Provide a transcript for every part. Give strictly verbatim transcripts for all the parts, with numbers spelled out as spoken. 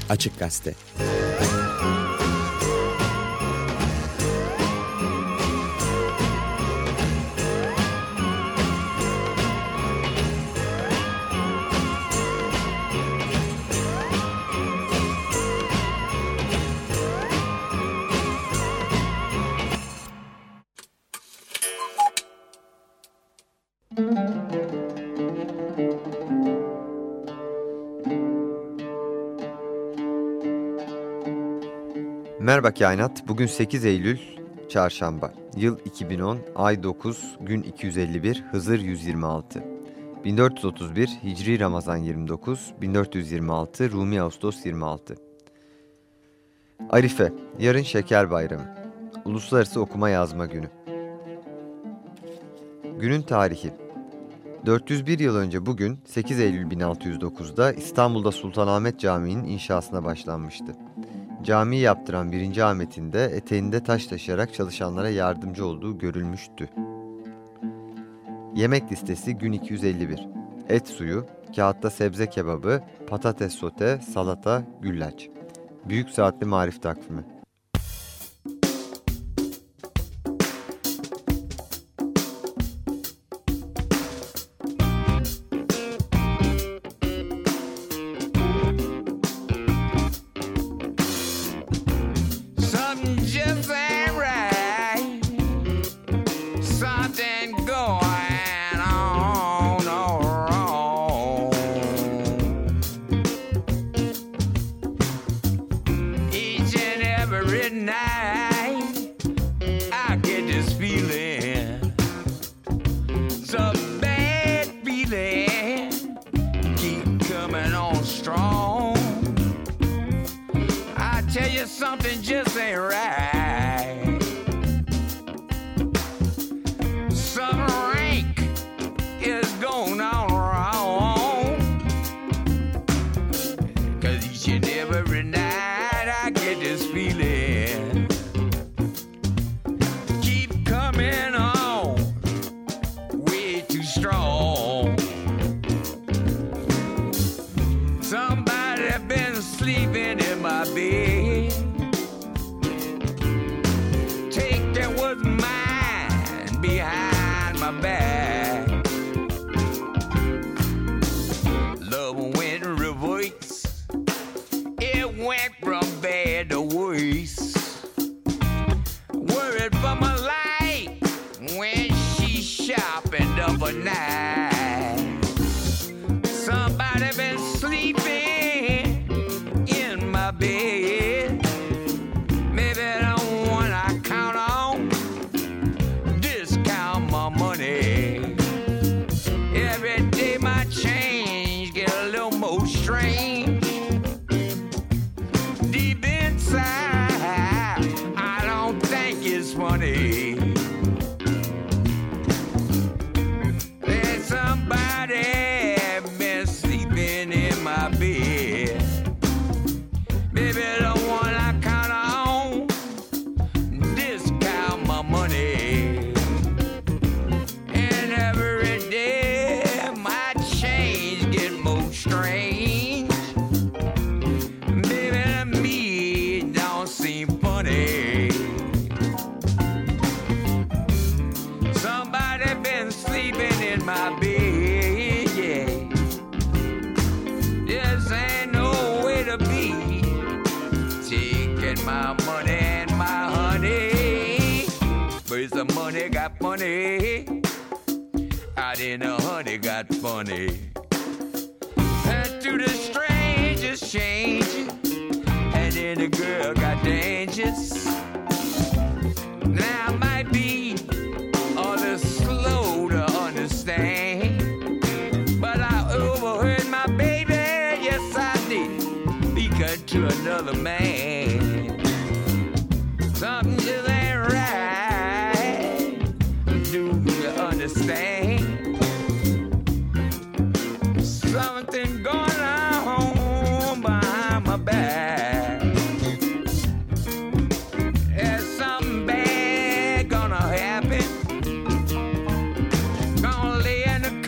Açık Gazete. Merhaba Kainat, bugün sekiz Eylül, Çarşamba, yıl iki bin on, ay dokuz, gün iki yüz elli bir, Hızır yüz yirmi altı, bin dört yüz otuz bir, Hicri Ramazan yirmi dokuz, bin dört yüz yirmi altı, Rumi Ağustos yirmi altı. Arife, yarın Şeker Bayramı, Uluslararası Okuma Yazma Günü. Günün tarihi, dört yüz bir yıl önce bugün sekiz Eylül bin altı yüz dokuzda İstanbul'da Sultanahmet Camii'nin inşasına başlanmıştı. Camiyi yaptıran birinci Ahmet'in de eteğinde taş taşıyarak çalışanlara yardımcı olduğu görülmüştü. Yemek listesi gün iki yüz elli bir. Et suyu, kağıtta sebze kebabı, patates sote, salata, güllaç. Büyük Saatli Marif Takvimi.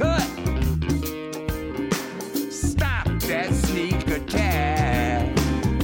Stop that sneak attack.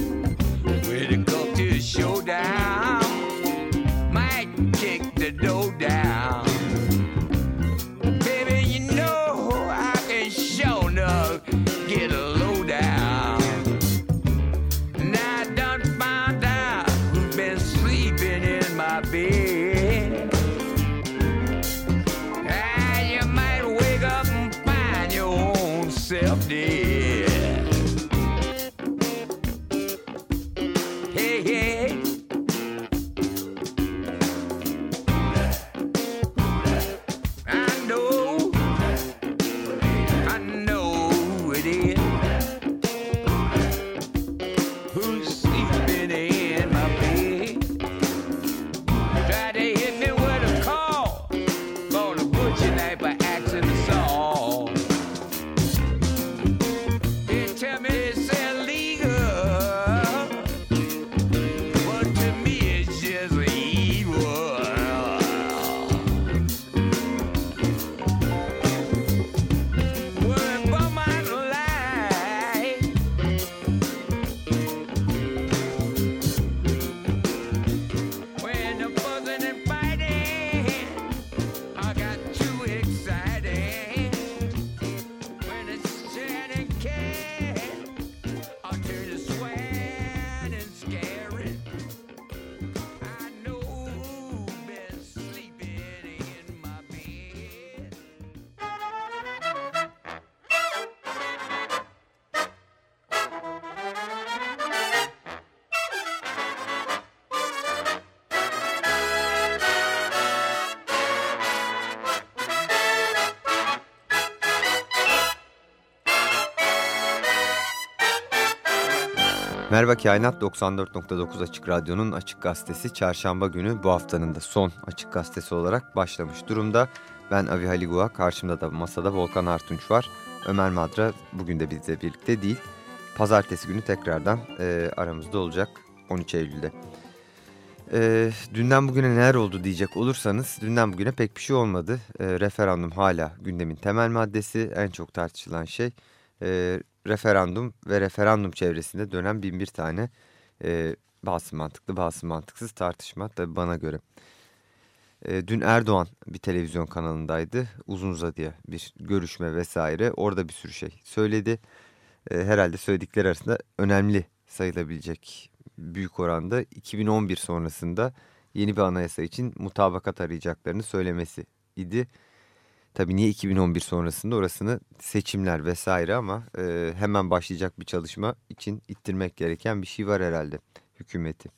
Merhaba Kainat, doksan dört nokta dokuz Açık Radyo'nun Açık Gazetesi çarşamba günü bu haftanın da son Açık Gazetesi olarak başlamış durumda. Ben Avi Haligua, karşımda da masada Volkan Artunç var. Ömer Madra bugün de bizle birlikte değil. Pazartesi günü tekrardan e, aramızda olacak on üç Eylül'de. E, dünden bugüne neler oldu diyecek olursanız, dünden bugüne pek bir şey olmadı. E, referandum hala gündemin temel maddesi, en çok tartışılan şey. E, referandum ve referandum çevresinde dönen bin bir tane e, bazı mantıklı bazı mantıksız tartışma tabii bana göre. E, dün Erdoğan bir televizyon kanalındaydı, uzun uzadıya bir görüşme vesaire, orada bir sürü şey söyledi. E, herhalde söyledikleri arasında önemli sayılabilecek büyük oranda iki bin on bir sonrasında yeni bir anayasa için mutabakat arayacaklarını söylemesi idi. Tabii niye iki bin on bir sonrasında, orasını seçimler vesaire, ama e, hemen başlayacak bir çalışma için ittirmek gereken bir şey var herhalde hükümeti.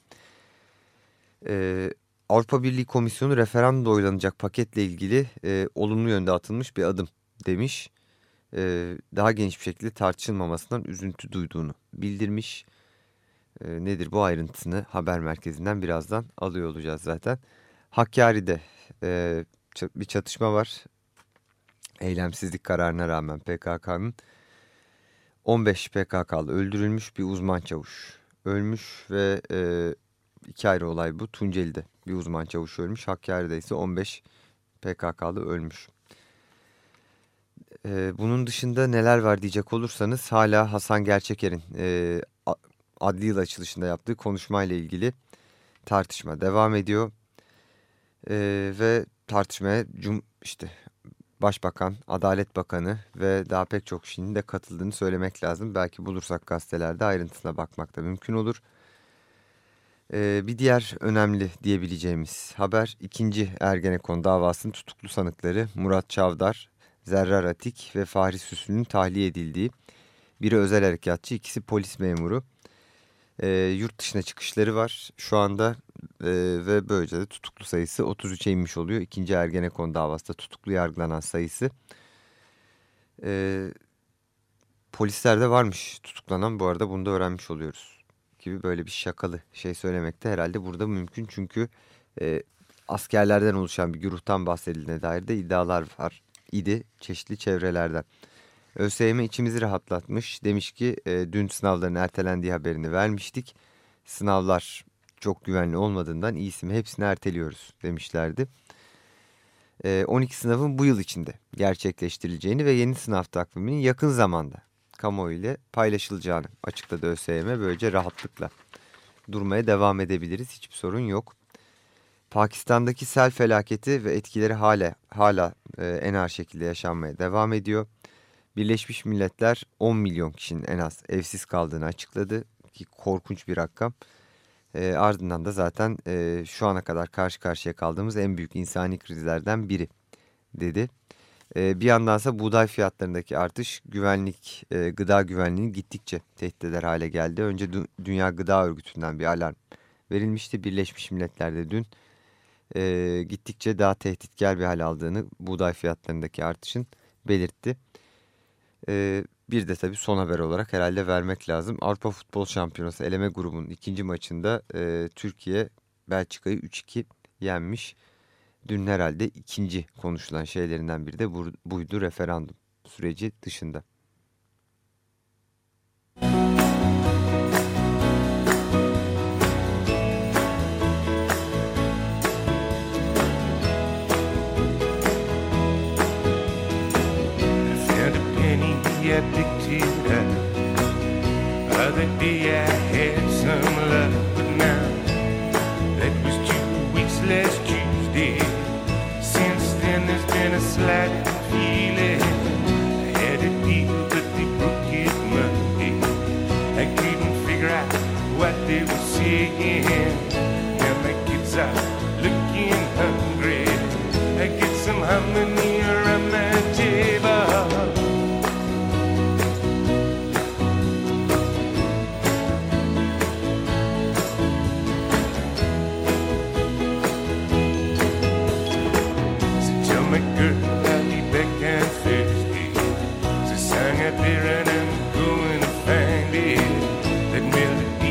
E, Avrupa Birliği Komisyonu referandumda oylanacak paketle ilgili e, olumlu yönde atılmış bir adım demiş. E, daha geniş bir şekilde tartışılmamasından üzüntü duyduğunu bildirmiş. E, nedir bu ayrıntısını haber merkezinden birazdan alıyor olacağız zaten. Hakkari'de e, bir çatışma var. Eylemsizlik kararına rağmen P K K'nın on beş P K K'lı öldürülmüş, bir uzman çavuş ölmüş ve e, iki ayrı olay bu. Tunceli'de bir uzman çavuş ölmüş, Hakkari'de ise on beş P K K'lı ölmüş. E, bunun dışında neler var diyecek olursanız, hala Hasan Gerçeker'in e, adli yıl açılışında yaptığı konuşmayla ilgili tartışma devam ediyor. E, ve tartışmaya cum işte Başbakan, Adalet Bakanı ve daha pek çok kişinin de katıldığını söylemek lazım. Belki bulursak gazetelerde ayrıntısına bakmak da mümkün olur. Ee, bir diğer önemli diyebileceğimiz haber, ikinci Ergenekon davasının tutuklu sanıkları Murat Çavdar, Zerrar Atik ve Fahri Süslü'nün tahliye edildiği. Biri özel harekatçı, ikisi polis memuru. Ee, yurt dışına çıkışları var şu anda ee, ve böylece de tutuklu sayısı otuz üçe inmiş oluyor. İkinci Ergenekon davasında tutuklu yargılanan sayısı. Ee, Polislerde varmış tutuklanan, bu arada bunu da öğrenmiş oluyoruz gibi, böyle bir şakalı şey söylemek de herhalde burada mümkün. Çünkü e, askerlerden oluşan bir güruhtan bahsedildiğine dair de iddialar var idi çeşitli çevrelerden. ÖSYM içimizi rahatlatmış. Demiş ki e, dün sınavların ertelendiği haberini vermiştik. Sınavlar çok güvenli olmadığından iyisi mi hepsini erteliyoruz demişlerdi. E, on iki sınavın bu yıl içinde gerçekleştirileceğini ve yeni sınav takviminin yakın zamanda kamuoyu ile paylaşılacağını açıkladı ÖSYM. Böylece rahatlıkla durmaya devam edebiliriz. Hiçbir sorun yok. Pakistan'daki sel felaketi ve etkileri hala, hala e, en ağır şekilde yaşanmaya devam ediyor. Birleşmiş Milletler on milyon kişinin en az evsiz kaldığını açıkladı ki korkunç bir rakam. E, ardından da zaten e, şu ana kadar karşı karşıya kaldığımız en büyük insani krizlerden biri dedi. E, bir yandansa buğday fiyatlarındaki artış güvenlik, e, gıda güvenliğini gittikçe tehdit eder hale geldi. Önce Dü Dünya Gıda Örgütü'nden bir alarm verilmişti. Birleşmiş Milletler'de dün e, gittikçe daha tehditkar bir hal aldığını, buğday fiyatlarındaki artışın belirtti. E, bir de tabii son haber olarak herhalde vermek lazım. Avrupa Futbol Şampiyonası eleme grubunun ikinci maçında e, Türkiye Belçika'yı üç iki yenmiş. Dün herhalde ikinci konuşulan şeylerinden biri de bu, buydu, referandum süreci dışında. Slight feeling, I had a deal that they broke it Monday. I couldn't figure out what they were saying. Now my kids are looking hungry. I get some harmony around my table. So tell me, girl, and I'm going to find it. That melody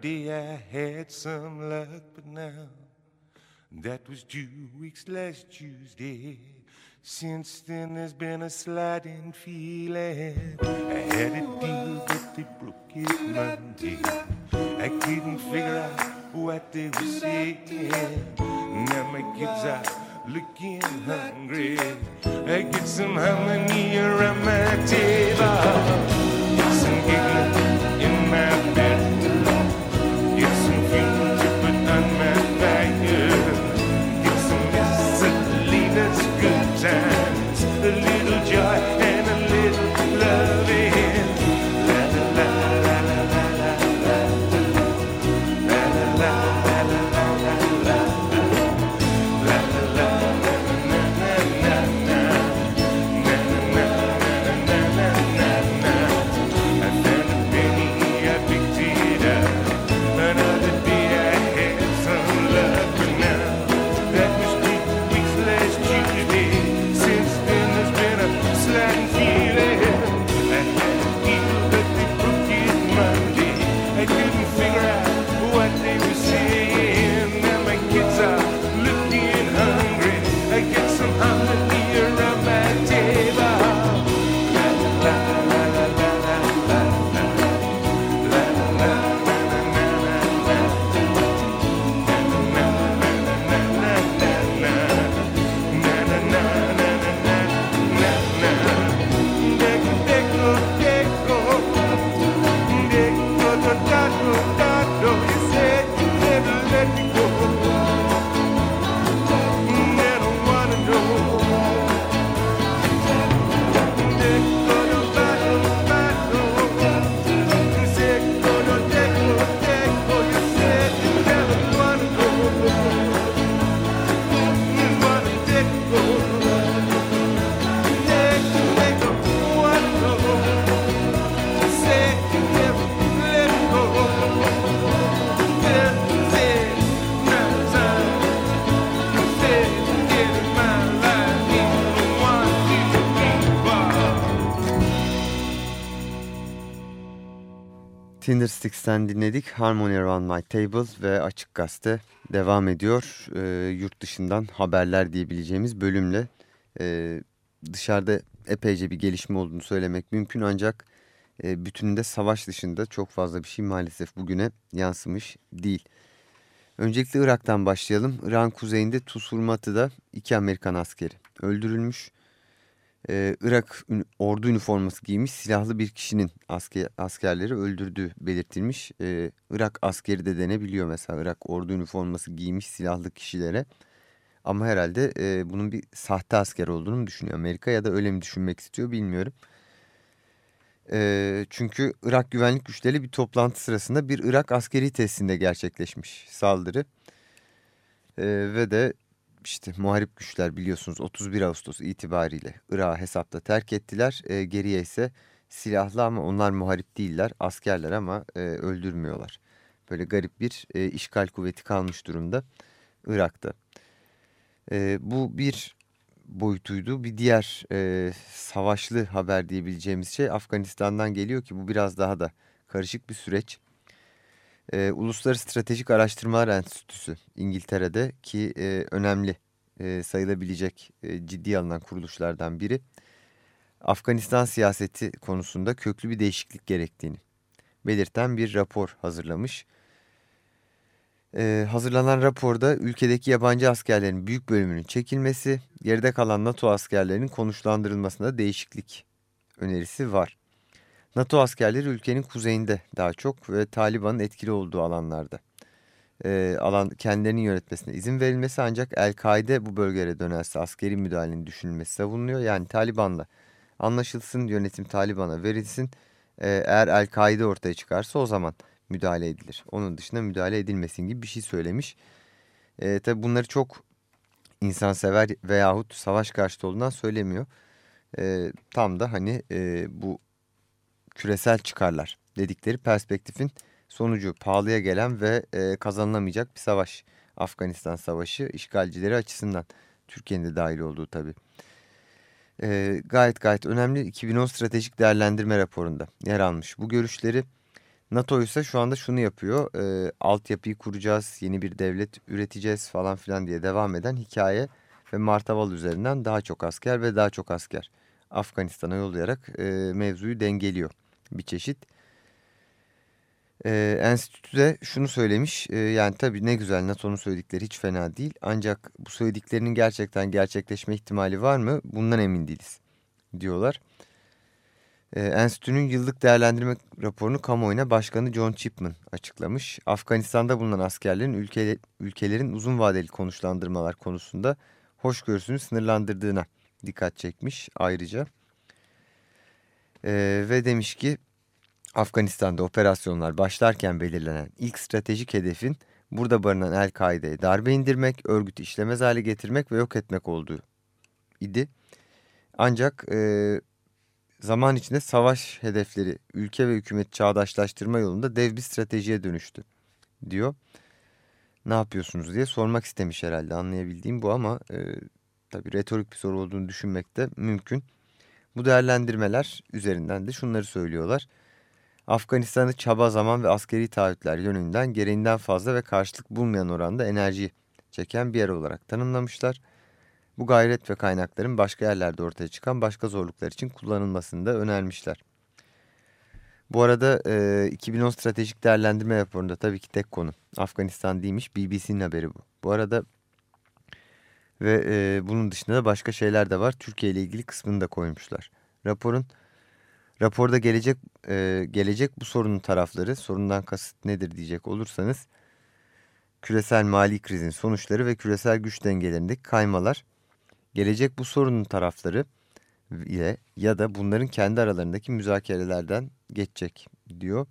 day I had some luck, but now that was two weeks last Tuesday. Since then there's been a sliding feeling. I had a deal, but they broke it Monday. I couldn't figure out what they were saying. Now my kids are looking hungry. I get some harmony around my table. Get some giggling in my bedroom. Get some fuel to put on my fire. Get some miscellaneous good times. A little joy and a little loving. La la la la la la la la la la la la la la. Tindersticks'ten dinledik. Harmony Around My Table ve Açık Gazete devam ediyor. Ee, yurt dışından haberler diyebileceğimiz bölümle e, dışarıda epeyce bir gelişme olduğunu söylemek mümkün. Ancak e, bütününde savaş dışında çok fazla bir şey maalesef bugüne yansımış değil. Öncelikle Irak'tan başlayalım. Irak'ın kuzeyinde Tusurmatı'da iki Amerikan askeri öldürülmüş. Ee, Irak ordu üniforması giymiş silahlı bir kişinin asker, askerleri öldürdüğü belirtilmiş. Ee, Irak askeri de denebiliyor mesela Irak ordu üniforması giymiş silahlı kişilere. Ama herhalde e, bunun bir sahte asker olduğunu mu düşünüyor Amerika ya da öyle mi düşünmek istiyor bilmiyorum. Ee, çünkü Irak güvenlik güçleri bir toplantı sırasında bir Irak askeri tesisinde gerçekleşmiş saldırı. Ee, ve de İşte muharip güçler biliyorsunuz otuz bir Ağustos itibariyle Irak'ı hesapta terk ettiler. E, geriye ise silahlı ama onlar muharip değiller, askerler ama e, öldürmüyorlar. Böyle garip bir e, işgal kuvveti kalmış durumda Irak'ta. E, bu bir boyutuydu. Bir diğer e, savaşlı haber diyebileceğimiz şey Afganistan'dan geliyor ki bu biraz daha da karışık bir süreç. Ee, Uluslararası Stratejik Araştırmalar Enstitüsü İngiltere'de ki e, önemli e, sayılabilecek e, ciddi alınan kuruluşlardan biri. Afganistan siyaseti konusunda köklü bir değişiklik gerektiğini belirten bir rapor hazırlamış. Ee, hazırlanan raporda ülkedeki yabancı askerlerin büyük bölümünün çekilmesi, geride kalan NATO askerlerinin konuşlandırılmasında değişiklik önerisi var. NATO askerleri ülkenin kuzeyinde daha çok ve Taliban'ın etkili olduğu alanlarda e, alan kendilerinin yönetmesine izin verilmesi ancak El-Kaide bu bölgelere dönerse askeri müdahalenin düşünülmesi savunuluyor. Yani Taliban'la anlaşılsın, yönetim Taliban'a verilsin. E, eğer El-Kaide ortaya çıkarsa o zaman müdahale edilir. Onun dışında müdahale edilmesin gibi bir şey söylemiş. E, tabi bunları çok insansever veyahut savaş karşıtı olduğundan söylemiyor. E, tam da hani e, bu küresel çıkarlar dedikleri perspektifin sonucu pahalıya gelen ve e, kazanılamayacak bir savaş. Afganistan Savaşı işgalcileri açısından Türkiye'nin de dahil olduğu tabii. E, gayet gayet önemli iki bin on stratejik değerlendirme raporunda yer almış. Bu görüşleri NATO ise şu anda şunu yapıyor. E, altyapıyı kuracağız, yeni bir devlet üreteceğiz falan filan diye devam eden hikaye ve martaval üzerinden daha çok asker ve daha çok asker Afganistan'a yollayarak e, mevzuyu dengeliyor bir çeşit. E, enstitüde şunu söylemiş, e, yani tabii ne güzel, NATO'nun söyledikleri hiç fena değil. Ancak bu söylediklerinin gerçekten gerçekleşme ihtimali var mı? Bundan emin değiliz diyorlar. E, enstitünün yıllık değerlendirme raporunu kamuoyuna Başkanı John Chipman açıklamış. Afganistan'da bulunan askerlerin ülke, ülkelerin uzun vadeli konuşlandırmalar konusunda hoşgörüsünü sınırlandırdığına dikkat çekmiş ayrıca. E, ve demiş ki Afganistan'da operasyonlar başlarken belirlenen ilk stratejik hedefin burada barınan El-Kaide'ye darbe indirmek, örgütü işlemez hale getirmek ve yok etmek olduğu idi. Ancak e, zaman içinde savaş hedefleri ülke ve hükümeti çağdaşlaştırma yolunda dev bir stratejiye dönüştü diyor. Ne yapıyorsunuz diye sormak istemiş herhalde, anlayabildiğim bu, ama e, tabii retorik bir soru olduğunu düşünmek de mümkün. Bu değerlendirmeler üzerinden de şunları söylüyorlar. Afganistan'ı çaba, zaman ve askeri taahhütler yönünden gereğinden fazla ve karşılık bulmayan oranda enerji çeken bir yer olarak tanımlamışlar. Bu gayret ve kaynakların başka yerlerde ortaya çıkan başka zorluklar için kullanılmasını da önermişler. Bu arada e, iki bin on stratejik değerlendirme raporunda tabii ki tek konu Afganistan değilmiş, B B C'nin haberi bu. Bu arada ve e, bunun dışında da başka şeyler de var. Türkiye ile ilgili kısmını da koymuşlar. Raporun Raporda gelecek e, gelecek bu sorunun tarafları, sorundan kasıt nedir diyecek olursanız, küresel mali krizin sonuçları ve küresel güç dengelerindeki kaymalar, gelecek bu sorunun tarafları ile ya da bunların kendi aralarındaki müzakerelerden geçecek diyor.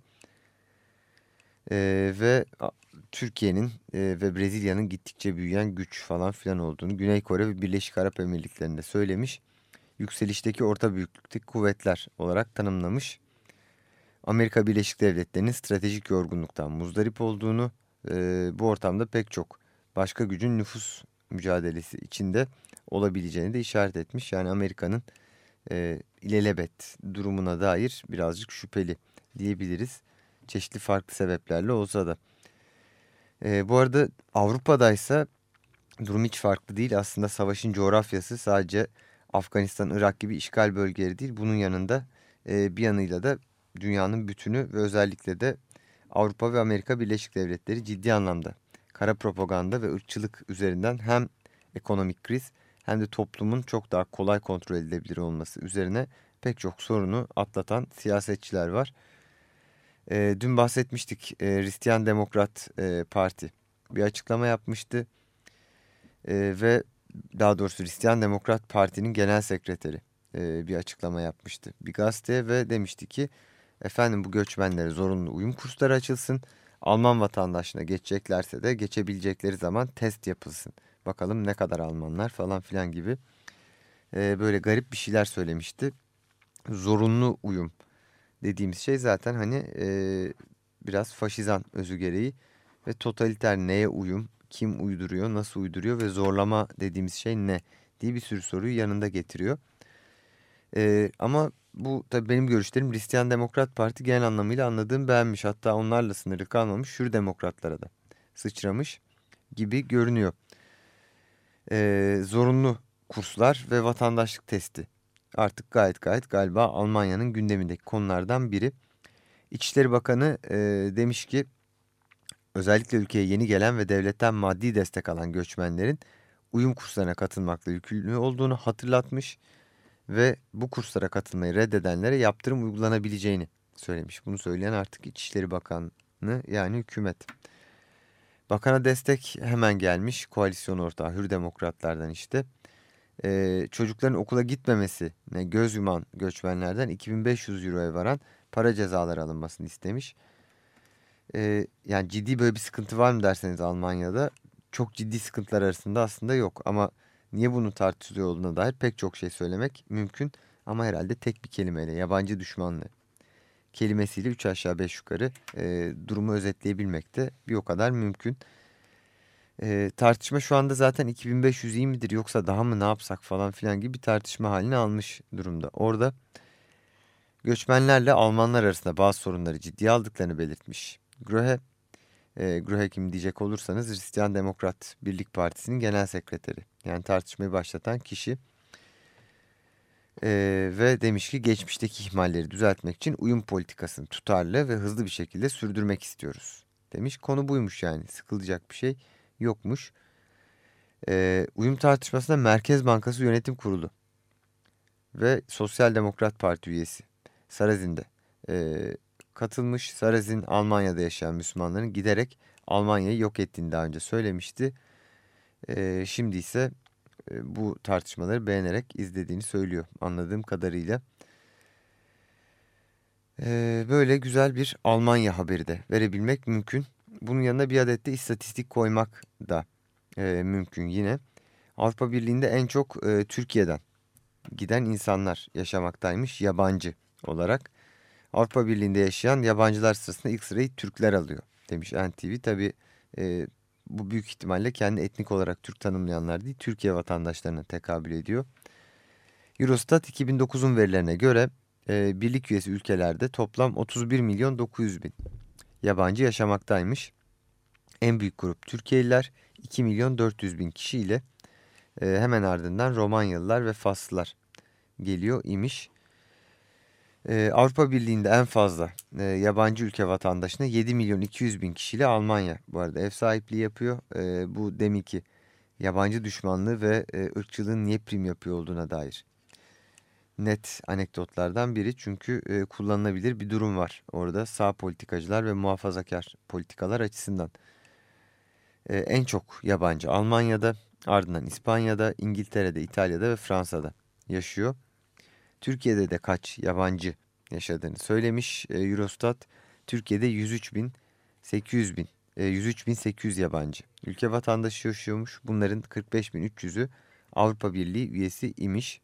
E, ve Türkiye'nin e, ve Brezilya'nın gittikçe büyüyen güç falan filan olduğunu, Güney Kore ve Birleşik Arap Emirlikleri'nde söylemiş. Yükselişteki orta büyüklükteki kuvvetler olarak tanımlamış. Amerika Birleşik Devletleri'nin stratejik yorgunluktan muzdarip olduğunu, e, bu ortamda pek çok başka gücün nüfus mücadelesi içinde olabileceğini de işaret etmiş. Yani Amerika'nın e, ilelebet durumuna dair birazcık şüpheli diyebiliriz. Çeşitli farklı sebeplerle olsa da. E, bu arada Avrupa'daysa durum hiç farklı değil. Aslında savaşın coğrafyası sadece Afganistan, Irak gibi işgal bölgeleri değil. Bunun yanında e, bir yanıyla da dünyanın bütünü ve özellikle de Avrupa ve Amerika Birleşik Devletleri ciddi anlamda kara propaganda ve ırkçılık üzerinden hem ekonomik kriz hem de toplumun çok daha kolay kontrol edilebilir olması üzerine pek çok sorunu atlatan siyasetçiler var. E, dün bahsetmiştik, e, Hristiyan Demokrat e, Parti bir açıklama yapmıştı. E, ve daha doğrusu Hristiyan Demokrat Parti'nin genel sekreteri e, bir açıklama yapmıştı bir gazeteye ve demişti ki efendim bu göçmenlere zorunlu uyum kursları açılsın. Alman vatandaşlığına geçeceklerse de geçebilecekleri zaman test yapılsın. Bakalım ne kadar Almanlar falan filan gibi e, böyle garip bir şeyler söylemişti. Zorunlu uyum dediğimiz şey zaten hani e, biraz faşizan özü gereği ve totaliter, neye uyum, kim uyduruyor, nasıl uyduruyor ve zorlama dediğimiz şey ne diye bir sürü soruyu yanında getiriyor. Ee, ama bu tabii benim görüşlerim. Hristiyan Demokrat Parti genel anlamıyla anladığım beğenmiş. Hatta onlarla sınırlı kalmamış, Hür demokratlara da sıçramış gibi görünüyor. Ee, zorunlu kurslar ve vatandaşlık testi artık gayet gayet galiba Almanya'nın gündemindeki konulardan biri. İçişleri Bakanı e, demiş ki özellikle ülkeye yeni gelen ve devletten maddi destek alan göçmenlerin uyum kurslarına katılmakla yükümlü olduğunu hatırlatmış ve bu kurslara katılmayı reddedenlere yaptırım uygulanabileceğini söylemiş. Bunu söyleyen artık İçişleri Bakanı, yani hükümet. Bakana destek hemen gelmiş, koalisyon ortağı Hür Demokratlardan işte. Ee, çocukların okula gitmemesine göz yuman göçmenlerden iki bin beş yüz euroya varan para cezaları alınmasını istemiş. Ee, yani ciddi böyle bir sıkıntı var mı derseniz Almanya'da, çok ciddi sıkıntılar arasında aslında yok. Ama niye bunu tartışılıyor olduğuna dair pek çok şey söylemek mümkün. Ama herhalde tek bir kelimeyle, yabancı düşmanlığı kelimesiyle üç aşağı beş yukarı e, durumu özetleyebilmek de bir o kadar mümkün. E, tartışma şu anda zaten iki bin beş yüz iyi midir yoksa daha mı ne yapsak falan filan gibi bir tartışma halini almış durumda. Orada göçmenlerle Almanlar arasında bazı sorunları ciddiye aldıklarını belirtmiş. Gröhe, e, Gröhe kim diyecek olursanız Hristiyan Demokrat Birlik Partisi'nin genel sekreteri. Yani tartışmayı başlatan kişi. Ee, ve demiş ki geçmişteki ihmalleri düzeltmek için uyum politikasını tutarlı ve hızlı bir şekilde sürdürmek istiyoruz. Demiş, konu buymuş yani, sıkılacak bir şey yokmuş. Ee, uyum tartışmasında Merkez Bankası Yönetim Kurulu ve Sosyal Demokrat Parti üyesi Sarazin'de ee, katılmış. Sarazin Almanya'da yaşayan Müslümanların giderek Almanya'yı yok ettiğini daha önce söylemişti. Ee, şimdi ise e, bu tartışmaları beğenerek izlediğini söylüyor anladığım kadarıyla. Ee, böyle güzel bir Almanya haberi de verebilmek mümkün. Bunun yanına bir adet de istatistik koymak da e, mümkün yine. Avrupa Birliği'nde en çok e, Türkiye'den giden insanlar yaşamaktaymış yabancı olarak. Avrupa Birliği'nde yaşayan yabancılar sırasında ilk sırayı Türkler alıyor demiş N T V. Tabii e, bu büyük ihtimalle kendi etnik olarak Türk tanımlayanlar değil, Türkiye vatandaşlarına tekabül ediyor. Eurostat iki bin dokuzun verilerine göre e, birlik üyesi ülkelerde toplam otuz bir milyon dokuz yüz bin yabancı yaşamaktaymış. En büyük grup Türkiye'liler iki milyon dört yüz bin kişiyle e, hemen ardından Romanyalılar ve Faslılar geliyor imiş. E, Avrupa Birliği'nde en fazla e, yabancı ülke vatandaşına yedi milyon iki yüz bin kişiyle Almanya bu arada ev sahipliği yapıyor. E, bu deminki yabancı düşmanlığı ve e, ırkçılığın niye prim yapıyor olduğuna dair net anekdotlardan biri. Çünkü e, kullanılabilir bir durum var orada sağ politikacılar ve muhafazakar politikalar açısından. E, en çok yabancı Almanya'da, ardından İspanya'da, İngiltere'de, İtalya'da ve Fransa'da yaşıyor. Türkiye'de de kaç yabancı yaşadığını söylemiş e, Eurostat. Türkiye'de yüz üç bin sekiz yüz bin, e, yüz üç bin sekiz yüz yabancı ülke vatandaşı yaşıyormuş. Bunların kırk beş bin üç yüzü Avrupa Birliği üyesi imiş.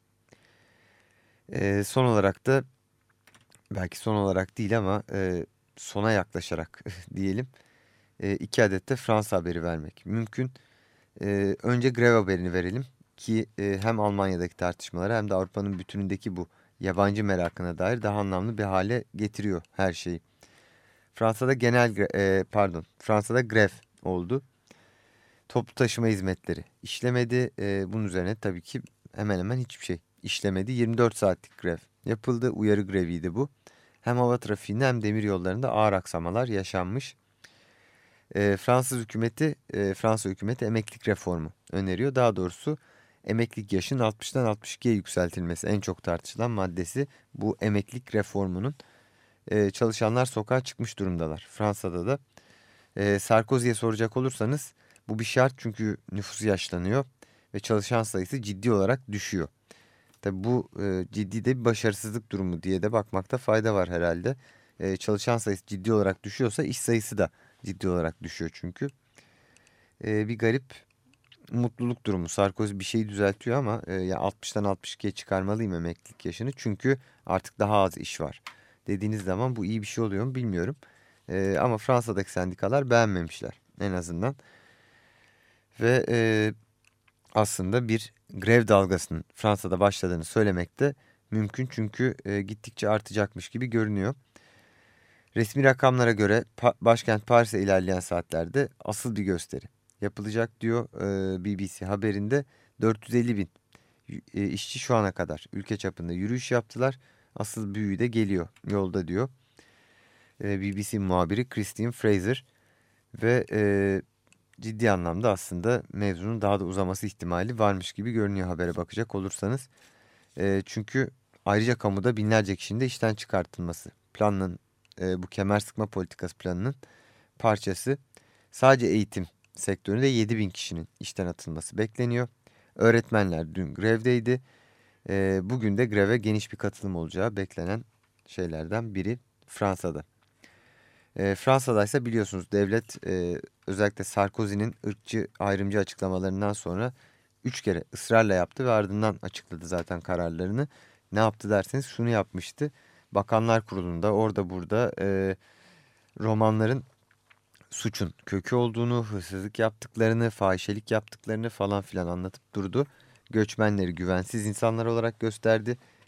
E, son olarak da belki son olarak değil ama e, sona yaklaşarak diyelim e, iki adet de Fransa haberi vermek mümkün. E, önce grev haberini verelim ki e, hem Almanya'daki tartışmaları hem de Avrupa'nın bütünündeki bu yabancı merakına dair daha anlamlı bir hale getiriyor her şeyi. Fransa'da genel gre- e, pardon Fransa'da grev oldu. Toplu taşıma hizmetleri işlemedi. E, bunun üzerine tabii ki hemen hemen hiçbir şey işlemedi. yirmi dört saatlik grev yapıldı. Uyarı greviydi bu. Hem hava trafiğinde hem demir yollarında ağır aksamalar yaşanmış. E, Fransız hükümeti, e, Fransa hükümeti emeklilik reformu öneriyor. Daha doğrusu emeklilik yaşının altmıştan altmış ikiye yükseltilmesi en çok tartışılan maddesi bu emeklilik reformunun. E, çalışanlar sokağa çıkmış durumdalar. Fransa'da da e, Sarkozy'ye soracak olursanız bu bir şart çünkü nüfus yaşlanıyor ve çalışan sayısı ciddi olarak düşüyor. Tabi bu e, ciddi de bir başarısızlık durumu diye de bakmakta fayda var herhalde. E, çalışan sayısı ciddi olarak düşüyorsa iş sayısı da ciddi olarak düşüyor çünkü. E, bir garip mutluluk durumu. Sarkozy bir şeyi düzeltiyor ama e, ya altmıştan altmış ikiye çıkarmalıyım emeklilik yaşını çünkü artık daha az iş var dediğiniz zaman bu iyi bir şey oluyor mu bilmiyorum. E, ama Fransa'daki sendikalar beğenmemişler en azından. Ve e, aslında bir grev dalgasının Fransa'da başladığını söylemek de mümkün. Çünkü e, gittikçe artacakmış gibi görünüyor. Resmi rakamlara göre pa başkent Paris'e ilerleyen saatlerde asıl bir gösteri yapılacak diyor e, B B C haberinde. dört yüz elli bin e, işçi şu ana kadar ülke çapında yürüyüş yaptılar. Asıl büyüğü de geliyor yolda diyor. E, B B C muhabiri Christine Fraser ve e, ciddi anlamda aslında mevzunun daha da uzaması ihtimali varmış gibi görünüyor habere bakacak olursanız. E, çünkü ayrıca kamuda binlerce kişinin de işten çıkartılması planının e, bu kemer sıkma politikası planının parçası. Sadece eğitim sektöründe yedi bin kişinin işten atılması bekleniyor. Öğretmenler dün grevdeydi. E, bugün de greve geniş bir katılım olacağı beklenen şeylerden biri Fransa'da. E, Fransa'da ise biliyorsunuz devlet e, özellikle Sarkozy'nin ırkçı ayrımcı açıklamalarından sonra üç kere ısrarla yaptı ve ardından açıkladı zaten kararlarını. Ne yaptı derseniz şunu yapmıştı. Bakanlar Kurulu'nda orada burada e, romanların suçun kökü olduğunu, hırsızlık yaptıklarını, fahişelik yaptıklarını falan filan anlatıp durdu. Göçmenleri güvensiz insanlar olarak gösterdi.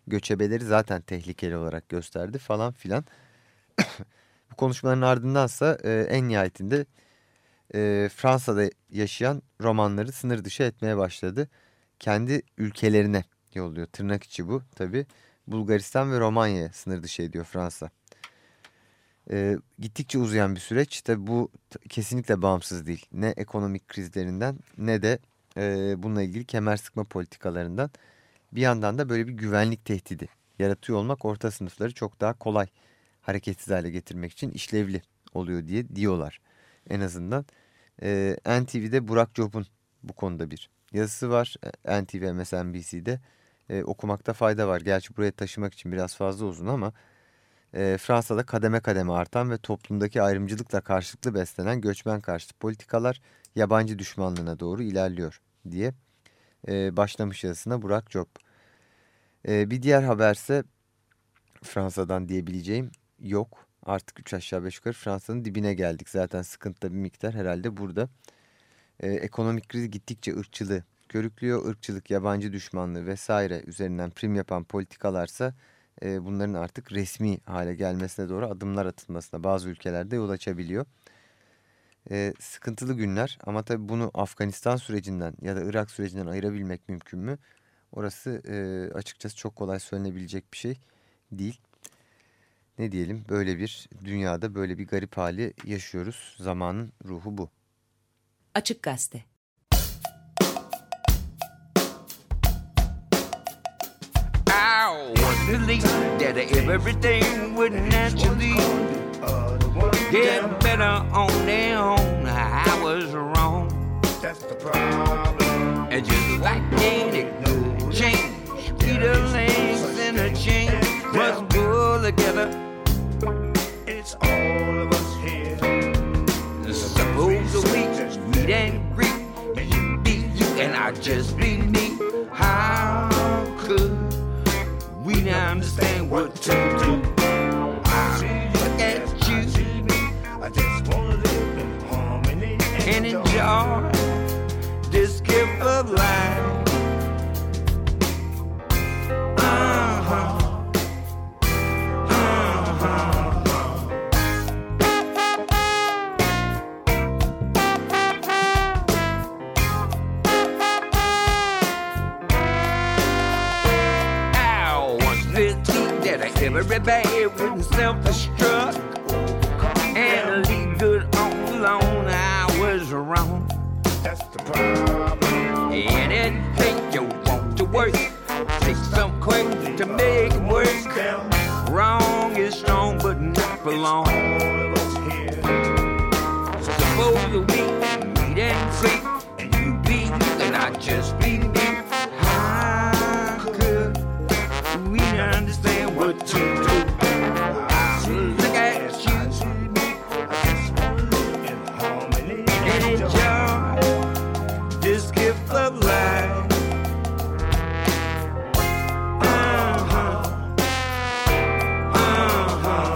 göçebeleri zaten tehlikeli olarak gösterdi falan filan. Bu konuşmaların ardındansa e, en nihayetinde e, Fransa'da yaşayan Romanları sınır dışı etmeye başladı. Kendi ülkelerine yolluyor. Tırnak içi bu tabii. Bulgaristan ve Romanya'ya sınır dışı ediyor Fransa. E, gittikçe uzayan bir süreç. Tabii bu kesinlikle bağımsız değil. Ne ekonomik krizlerinden ne de e, bununla ilgili kemer sıkma politikalarından. Bir yandan da böyle bir güvenlik tehdidi yaratıyor olmak orta sınıfları çok daha kolay hareketsiz hale getirmek için işlevli oluyor diye diyorlar. En azından e, N T V'de Burak Job'un bu konuda bir yazısı var. N T V, M S N B C'de e, okumakta fayda var. Gerçi buraya taşımak için biraz fazla uzun ama e, Fransa'da kademe kademe artan ve toplumdaki ayrımcılıkla karşılıklı beslenen göçmen karşıtı politikalar yabancı düşmanlığına doğru ilerliyor diye e, başlamış yazısına Burak Job. E, bir diğer haberse Fransa'dan diyebileceğim yok. Artık üç aşağı beş yukarı Fransa'nın dibine geldik. Zaten sıkıntıda bir miktar herhalde burada. Ee, ekonomik kriz gittikçe ırkçılığı körüklüyor. Irkçılık, yabancı düşmanlığı vesaire üzerinden prim yapan politikalarsa e, bunların artık resmi hale gelmesine doğru adımlar atılmasına bazı ülkelerde yol açabiliyor. Ee, sıkıntılı günler ama tabii bunu Afganistan sürecinden ya da Irak sürecinden ayırabilmek mümkün mü? Orası e, açıkçası çok kolay söylenebilecek bir şey değil. Ne diyelim, böyle bir dünyada böyle bir garip hali yaşıyoruz. Zamanın ruhu bu. Açık Gazete. I was believing that everything would naturally get better on their own. I was wrong. That's the problem. And just like any good change, Peter links in a chain must pull together. It's all of us here. Suppose we meet and greet, you be you and I just be me. How could we not understand what to do? I look at you I just wanna live in harmony and enjoy this gift of life. Uh-huh. Everybody would self-destruct and leave good on alone. I was wrong. That's the problem. Anything you want to work, take some quick to make it work. Wrong is strong, but not for long. All of us here. Suppose we meet and sleep, and you be you and I just be me. How could we not understand what to do? Look at you and enjoy this gift of life. Uh-huh. Uh-huh.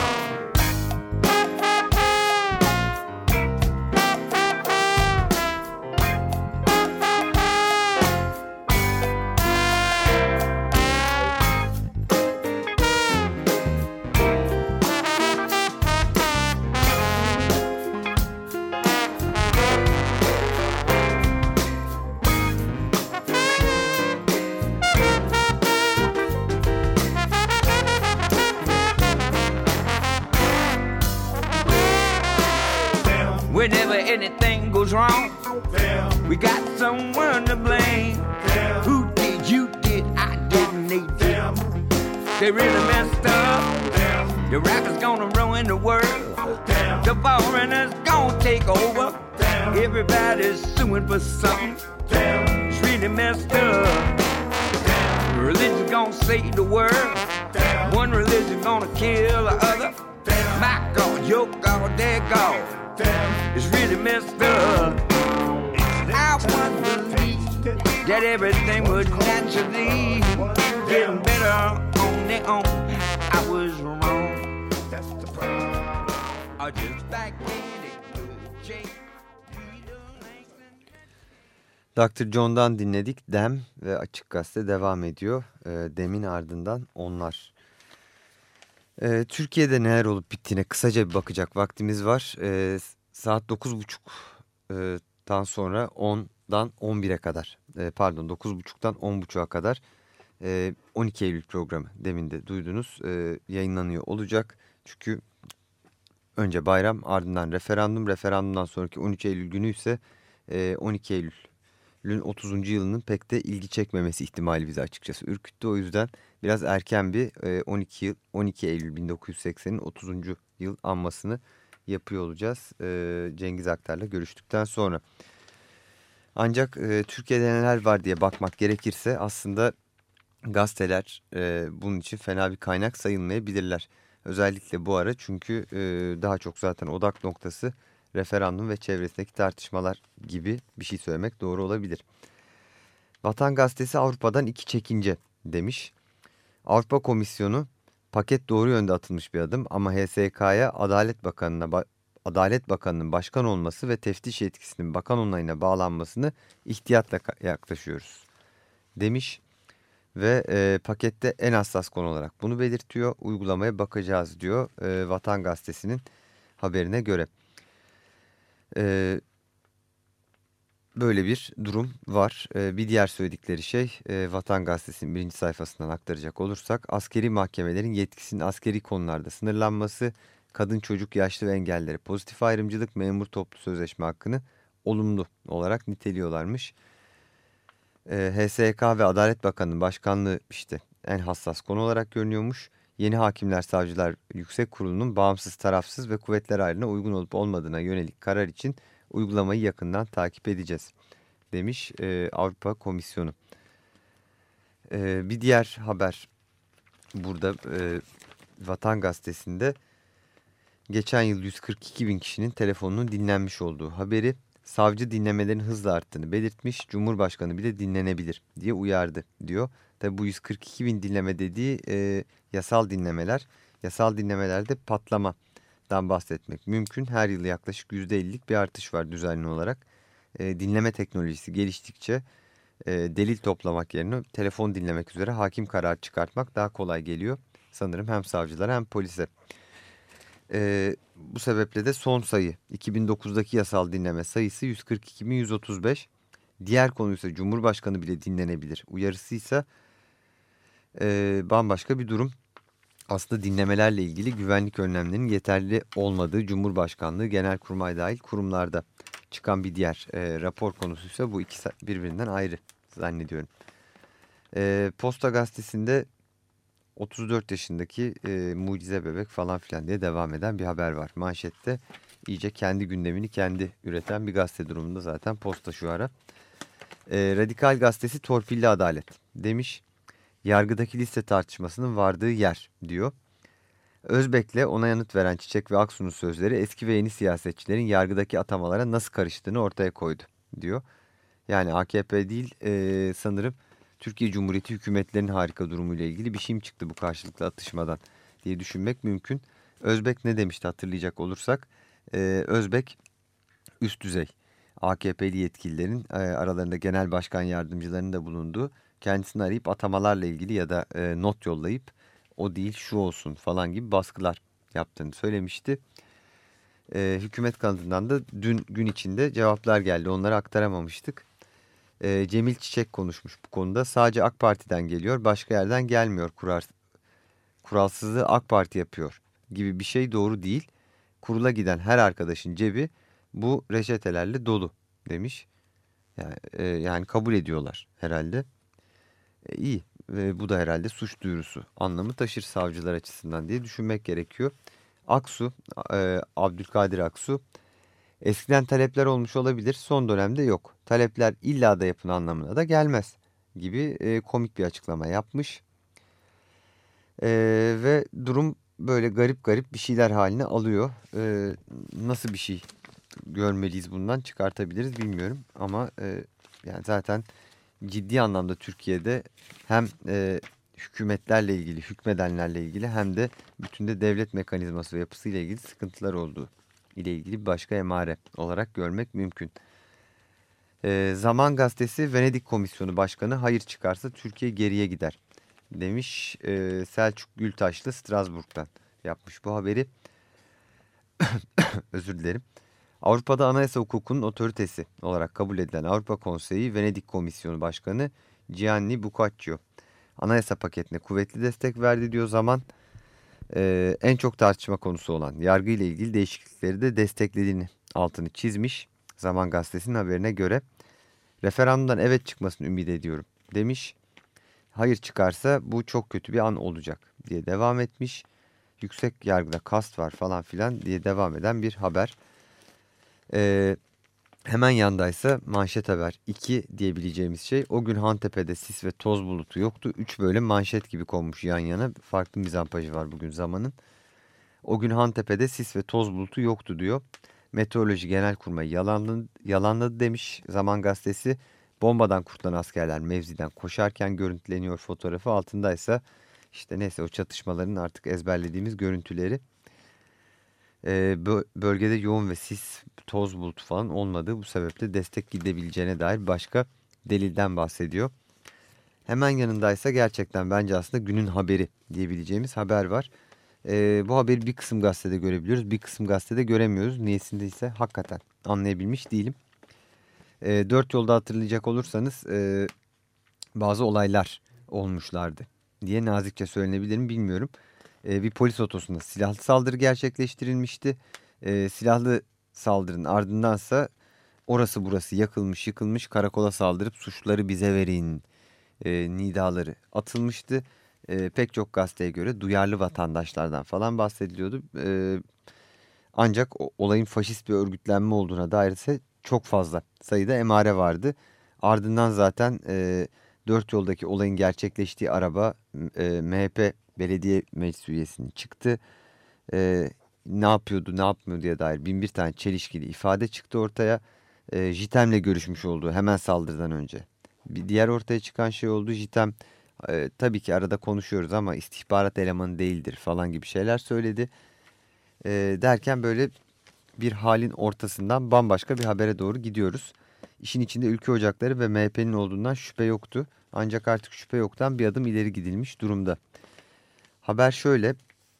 Whenever anything goes wrong, we got someone to blame. Who did, you did, I didn't, they did. They really messed up. The rappers gonna ruin the world. The foreigners gonna take over. Everybody's suing for something. It's really messed up. Religion's gonna save the world. One religion gonna kill the other. My God, your God, their God. It's really messed up. I once believed that everything would naturally get better on their own. I was wrong. That's the problem. I just back in it could change. doktor John'dan dinledik. Dem ve Açık Gazete devam ediyor. E, Dem'in ardından onlar. E, Türkiye'de neler olup bittiğine kısaca bir bakacak vaktimiz var. E, saat dokuz buçuktan sonra ondan on bire kadar, e, pardon dokuz buçuktan on buçuğa kadar e, on iki Eylül programı demin de duydunuz e, yayınlanıyor olacak. Çünkü önce bayram, ardından referandum, referandumdan sonraki on üç Eylül günü ise e, on iki Eylül'ün otuzuncu yılının pek de ilgi çekmemesi ihtimali bizi açıkçası ürküttü. O yüzden biraz erken bir e, on iki yıl, on iki Eylül bin dokuz yüz seksenin otuzuncu yıl anmasını yapıyor olacağız e, Cengiz Aktar'la görüştükten sonra. Ancak e, Türkiye'de neler var diye bakmak gerekirse aslında gazeteler e, bunun için fena bir kaynak sayılmayabilirler. Özellikle bu ara, çünkü e, daha çok zaten odak noktası referandum ve çevresindeki tartışmalar gibi bir şey söylemek doğru olabilir. Vatan Gazetesi Avrupa'dan iki çekince demiş. Avrupa Komisyonu paket doğru yönde atılmış bir adım ama H S K'ya Adalet Bakanı'na Adalet Bakanı'nın başkan olması ve teftiş yetkisinin bakan onayına bağlanmasını ihtiyatla yaklaşıyoruz demiş. Ve e, pakette en hassas konu olarak bunu belirtiyor. Uygulamaya bakacağız diyor e, Vatan Gazetesi'nin haberine göre. E, böyle bir durum var. E, bir diğer söyledikleri şey e, Vatan Gazetesi'nin birinci sayfasından aktaracak olursak, askeri mahkemelerin yetkisinin askeri konularda sınırlanması, kadın, çocuk, yaşlı ve engellileri pozitif ayrımcılık, memur toplu sözleşme hakkını olumlu olarak niteliyorlarmış. H S K ve Adalet Bakanı'nın başkanlığı işte en hassas konu olarak görünüyormuş. Yeni Hakimler Savcılar Yüksek Kurulu'nun bağımsız, tarafsız ve kuvvetler ayrılığına uygun olup olmadığına yönelik karar için uygulamayı yakından takip edeceğiz demiş e, Avrupa Komisyonu. E, bir diğer haber burada e, Vatan Gazetesi'nde geçen yıl yüz kırk iki bin kişinin telefonunun dinlenmiş olduğu haberi. Savcı dinlemelerin hızla arttığını belirtmiş. Cumhurbaşkanı bile dinlenebilir diye uyardı diyor. Tabi bu yüz kırk iki bin dinleme dediği e, yasal dinlemeler. Yasal dinlemelerde patlamadan bahsetmek mümkün. Her yıl yaklaşık yüzde ellilik bir artış var düzenli olarak. E, dinleme teknolojisi geliştikçe e, delil toplamak yerine telefon dinlemek üzere hakim karar çıkartmak daha kolay geliyor. Sanırım hem savcılara hem polise. Ee, bu sebeple de son sayı iki bin dokuzdaki yasal dinleme sayısı yüz kırk iki bin yüz otuz beş. Diğer konuysa Cumhurbaşkanı bile dinlenebilir uyarısıysa e, bambaşka bir durum. Aslında dinlemelerle ilgili güvenlik önlemlerinin yeterli olmadığı Cumhurbaşkanlığı, Genelkurmay dahil kurumlarda çıkan bir diğer e, rapor konusuysa bu ikisi birbirinden ayrı zannediyorum. E, Posta Gazetesi'nde otuz dört yaşındaki e, mucize bebek falan filan diye devam eden bir haber var. Manşette iyice kendi gündemini kendi üreten bir gazete durumunda zaten Posta şu ara. E, Radikal Gazetesi torpilli adalet demiş. Yargıdaki liste tartışmasının vardığı yer diyor. Özbek'le ona yanıt veren Çiçek ve Aksu'nun sözleri eski ve yeni siyasetçilerin yargıdaki atamalara nasıl karıştığını ortaya koydu diyor. Yani A K P değil e, sanırım Türkiye Cumhuriyeti hükümetlerinin harika durumuyla ilgili bir şey mi çıktı bu karşılıklı atışmadan diye düşünmek mümkün. Özbek ne demişti hatırlayacak olursak. Ee, Özbek üst düzey A K P'li yetkililerin e, aralarında genel başkan yardımcılarının da bulunduğu, kendisini arayıp atamalarla ilgili ya da e, not yollayıp o değil şu olsun falan gibi baskılar yaptığını söylemişti. E, hükümet kanadından da dün gün içinde cevaplar geldi, onları aktaramamıştık. E, Cemil Çiçek konuşmuş bu konuda. Sadece AK Parti'den geliyor, başka yerden gelmiyor. Kurar, kuralsızlığı AK Parti yapıyor gibi bir şey doğru değil. Kurula giden her arkadaşın cebi bu reçetelerle dolu demiş. Yani, e, yani kabul ediyorlar herhalde. E, iyi ve bu da herhalde suç duyurusu anlamı taşır savcılar açısından diye düşünmek gerekiyor. Aksu, e, Abdülkadir Aksu. Eskiden talepler olmuş olabilir, son dönemde yok. Talepler illa da yapın anlamına da gelmez gibi e, komik bir açıklama yapmış. E, ve durum böyle garip garip bir şeyler haline alıyor. E, nasıl bir şey görmeliyiz bundan çıkartabiliriz bilmiyorum. Ama e, yani zaten ciddi anlamda Türkiye'de hem e, hükümetlerle ilgili, hükmedenlerle ilgili hem de bütün de devlet mekanizması ve yapısıyla ilgili sıkıntılar olduğu ile ilgili bir başka emare olarak görmek mümkün. E, Zaman Gazetesi Venedik Komisyonu Başkanı hayır çıkarsa Türkiye geriye gider demiş. E, Selçuk Gültaşlı Strasbourg'dan yapmış bu haberi. Özür dilerim. Avrupa'da anayasa hukukunun otoritesi olarak kabul edilen Avrupa Konseyi Venedik Komisyonu Başkanı Gianni Boccaccio anayasa paketine kuvvetli destek verdi diyor Zaman. Ee, en çok tartışma konusu olan yargı ile ilgili değişiklikleri de desteklediğini altını çizmiş. Zaman Gazetesi'nin haberine göre referandumdan evet çıkmasını ümit ediyorum demiş. Hayır çıkarsa bu çok kötü bir an olacak diye devam etmiş. Yüksek yargıda kast var falan filan diye devam eden bir haber. Ee, hemen yandaysa manşet haber iki diyebileceğimiz şey. O gün Hantepe'de sis ve toz bulutu yoktu. üç böyle manşet gibi konmuş yan yana. Farklı mizampajı var bugün Zaman'ın. O gün Hantepe'de sis ve toz bulutu yoktu diyor. Meteoroloji Genelkurmayı yalanladı, yalanladı demiş Zaman Gazetesi. Bombadan kurtulan askerler mevziden koşarken görüntüleniyor fotoğrafı. Altındaysa işte neyse o çatışmaların artık ezberlediğimiz görüntüleri. Ee, bölgede yoğun ve sis, toz bulutu falan olmadığı bu sebeple destek gidebileceğine dair başka delilden bahsediyor. Hemen yanındaysa gerçekten bence aslında günün haberi diyebileceğimiz haber var. Ee, bu haberi bir kısım gazetede görebiliyoruz, bir kısım gazetede göremiyoruz. Niyesinde ise hakikaten anlayabilmiş değilim. Ee, dört yolda hatırlayacak olursanız e, bazı olaylar olmuşlardı diye nazikçe söylenebilir mi bilmiyorum. Ee, bir polis otosunda silahlı saldırı gerçekleştirilmişti. Ee, silahlı saldırının ardındansa orası burası yakılmış yıkılmış, karakola saldırıp suçları bize verin e, nidaları atılmıştı. E, pek çok gazeteye göre duyarlı vatandaşlardan falan bahsediliyordu. E, ancak o, olayın faşist bir örgütlenme olduğuna dair ise çok fazla sayıda emare vardı. Ardından zaten e, dört yoldaki olayın gerçekleştiği araba e, M H P belediye meclis üyesinin çıktı. E, ne yapıyordu ne yapmıyor diye dair bin bir tane çelişkili ifade çıktı ortaya. E, Jitem'le görüşmüş olduğu hemen saldırıdan önce. Bir diğer ortaya çıkan şey oldu. Jitem e, tabii ki arada konuşuyoruz ama istihbarat elemanı değildir falan gibi şeyler söyledi. E, derken böyle bir halin ortasından bambaşka bir habere doğru gidiyoruz. İşin içinde ülke ocakları ve M H P'nin olduğundan şüphe yoktu. Ancak artık şüphe yoktan bir adım ileri gidilmiş durumda. Haber şöyle.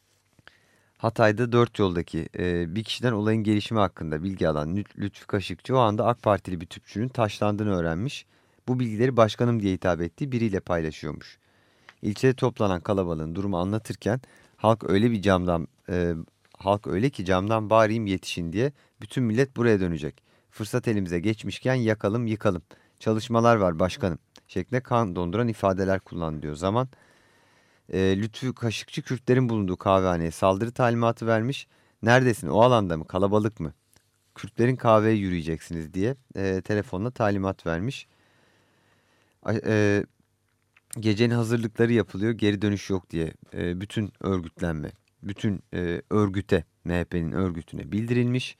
Hatay'da dört yoldaki e, bir kişiden olayın gelişimi hakkında bilgi alan Lütfü Kaşıkçı o anda AK Partili bir tüpçünün taşlandığını öğrenmiş. Bu bilgileri başkanım diye hitap ettiği biriyle paylaşıyormuş. İlçede toplanan kalabalığın durumu anlatırken halk öyle bir camdan e, halk öyle ki camdan bağırayım yetişin diye bütün millet buraya dönecek. Fırsat elimize geçmişken yakalım yıkalım. Çalışmalar var başkanım şeklinde kan donduran ifadeler kullan diyor Zaman. E, Lütfü Kaşıkçı Kürtlerin bulunduğu kahvehaneye saldırı talimatı vermiş. Neredesin o alanda mı kalabalık mı? Kürtlerin kahveye yürüyeceksiniz diye e, telefonla talimat vermiş. E, gecenin hazırlıkları yapılıyor geri dönüş yok diye e, bütün örgütlenme, bütün e, örgüte M H P'nin örgütüne bildirilmiş.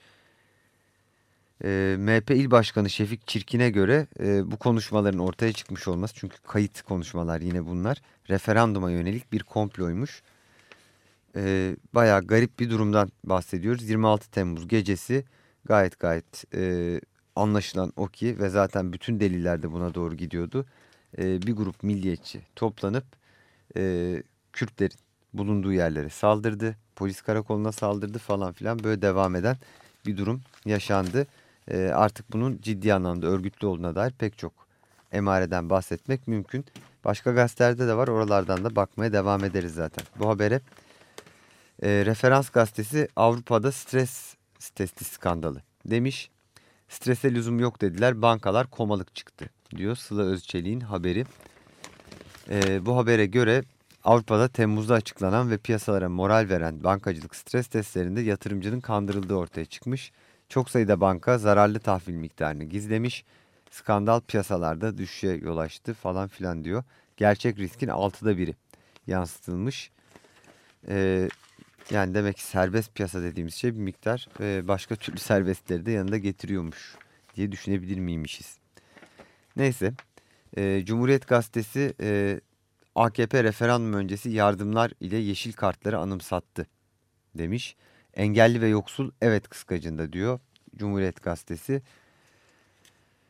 E, M H P İl Başkanı Şefik Çirkin'e göre e, bu konuşmaların ortaya çıkmış olması çünkü kayıt konuşmalar yine bunlar referanduma yönelik bir komploymuş. E, bayağı garip bir durumdan bahsediyoruz. yirmi altı Temmuz gecesi gayet gayet e, anlaşılan o ki ve zaten bütün deliller de buna doğru gidiyordu. E, bir grup milliyetçi toplanıp e, Kürtlerin bulunduğu yerlere saldırdı. Polis karakoluna saldırdı falan filan böyle devam eden bir durum yaşandı. E, artık bunun ciddi anlamda örgütlü olduğuna dair pek çok emareden bahsetmek mümkün. Başka gazetelerde de var oralardan da bakmaya devam ederiz zaten. Bu habere e, Referans gazetesi Avrupa'da stres testi skandalı demiş. Strese lüzum yok dediler bankalar komalık çıktı diyor Sıla Özçelik'in haberi. E, bu habere göre Avrupa'da Temmuz'da açıklanan ve piyasalara moral veren bankacılık stres testlerinde yatırımcının kandırıldığı ortaya çıkmış. Çok sayıda banka zararlı tahvil miktarını gizlemiş. Skandal piyasalarda düşüşe yol açtı falan filan diyor. Gerçek riskin altıda biri yansıtılmış. Ee, yani demek ki serbest piyasa dediğimiz şey bir miktar e, başka türlü serbestleri de yanında getiriyormuş diye düşünebilir miymişiz. Neyse e, Cumhuriyet Gazetesi e, A K P referandum öncesi yardımlar ile yeşil kartları anımsattı demiş. Engelli ve yoksul evet kıskacında diyor Cumhuriyet Gazetesi.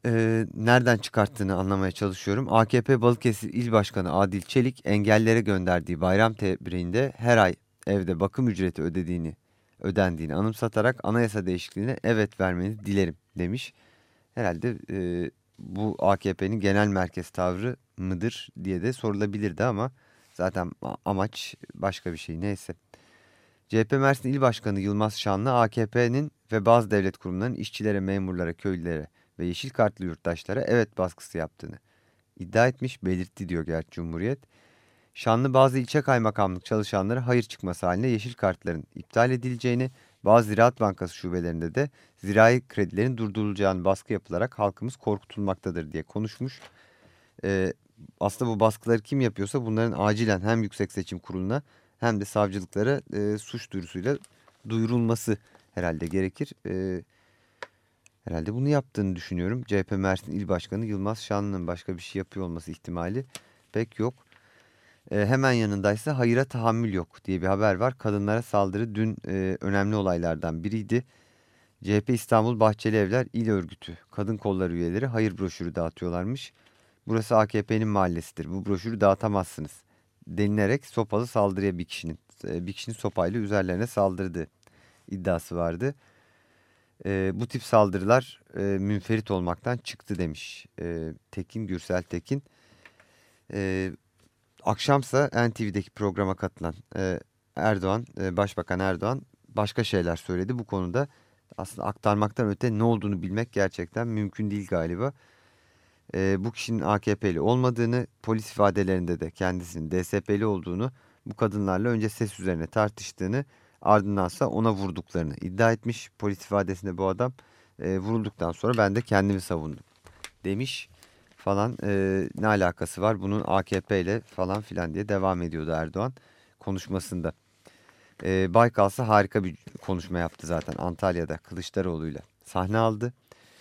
e, nereden çıkarttığını anlamaya çalışıyorum. A K P Balıkesir İl Başkanı Adil Çelik engellilere gönderdiği bayram tebriğinde her ay evde bakım ücreti ödediğini ödendiğini anımsatarak anayasa değişikliğine evet vermenizi dilerim demiş. Herhalde e, bu A K P'nin genel merkez tavrı mıdır diye de sorulabilirdi ama zaten amaç başka bir şey, neyse. C H P Mersin İl Başkanı Yılmaz Şanlı A K P'nin ve bazı devlet kurumlarının işçilere, memurlara, köylülere ve yeşil kartlı yurttaşlara evet baskısı yaptığını iddia etmiş, belirtti diyor gerçi Cumhuriyet. Şanlı bazı ilçe kaymakamlık çalışanları hayır çıkması halinde yeşil kartların iptal edileceğini, bazı Ziraat Bankası şubelerinde de zirai kredilerin durdurulacağını baskı yapılarak halkımız korkutulmaktadır diye konuşmuş. Ee, aslında bu baskıları kim yapıyorsa bunların acilen hem Yüksek Seçim Kurulu'na hem de savcılıklara e, suç duyurusuyla duyurulması herhalde gerekir. E, herhalde bunu yaptığını düşünüyorum. C H P Mersin İl Başkanı Yılmaz Şanlı'nın başka bir şey yapıyor olması ihtimali pek yok. E, hemen yanındaysa hayıra tahammül yok diye bir haber var. Kadınlara saldırı dün e, önemli olaylardan biriydi. C H P İstanbul Bahçeli Evler İl Örgütü kadın kolları üyeleri hayır broşürü dağıtıyorlarmış. Burası A K P'nin mahallesidir. Bu broşürü dağıtamazsınız denilerek sopalı saldırıya bir kişinin bir kişinin sopayla üzerlerine saldırdığı iddiası vardı. E, bu tip saldırılar e, münferit olmaktan çıktı demiş e, Tekin Gürsel Tekin. E, akşamsa N T V'deki programa katılan e, Erdoğan, e, Başbakan Erdoğan başka şeyler söyledi. Bu konuda aslında aktarmaktan öte ne olduğunu bilmek gerçekten mümkün değil galiba. E, bu kişinin A K P'li olmadığını, polis ifadelerinde de kendisinin D S P'li olduğunu, bu kadınlarla önce ses üzerine tartıştığını, ardındansa ona vurduklarını iddia etmiş. Polis ifadesinde bu adam e, vurulduktan sonra ben de kendimi savundum demiş falan. E, ne alakası var bunun A K P ile falan filan diye devam ediyordu Erdoğan konuşmasında. E, Baykal'sa harika bir konuşma yaptı zaten Antalya'da Kılıçdaroğlu'yla sahne aldı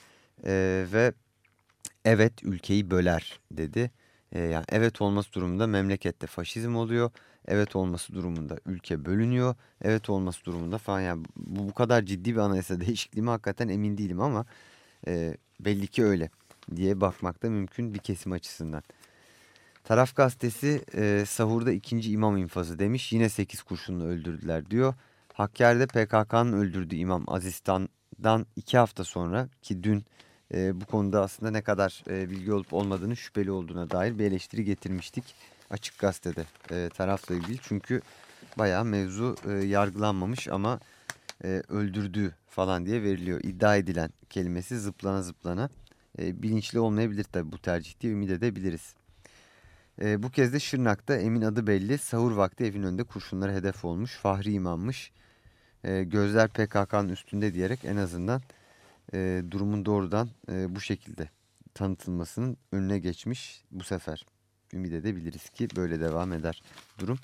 e, ve evet ülkeyi böler dedi. Ee, yani evet olması durumunda memlekette faşizm oluyor. Evet olması durumunda ülke bölünüyor. Evet olması durumunda falan, yani bu, bu kadar ciddi bir anayasa değişikliği mi hakikaten emin değilim ama e, belli ki öyle diye bakmak da mümkün bir kesim açısından. Taraf gazetesi e, sahurda ikinci imam infazı demiş. Yine sekiz kurşunla öldürdüler diyor. Hakkari'de P K K'nın öldürdüğü imam Aziz'den iki hafta sonra ki dün e, bu konuda aslında ne kadar e, bilgi olup olmadığını şüpheli olduğuna dair bir eleştiri getirmiştik. Açık Gazete'de e, tarafla ilgili, çünkü bayağı mevzu e, yargılanmamış ama e, öldürdüğü falan diye veriliyor. İddia edilen kelimesi zıplana zıplana e, bilinçli olmayabilir tabii bu tercih diye ümit edebiliriz. E, bu kez de Şırnak'ta Emin adı belli sahur vakti evin önünde kurşunlara hedef olmuş. Fahri imammış. E, gözler P K K'nın üstünde diyerek en azından e, durumun doğrudan e, bu şekilde tanıtılmasının önüne geçmiş bu sefer. Ümit edebiliriz ki böyle devam eder durum.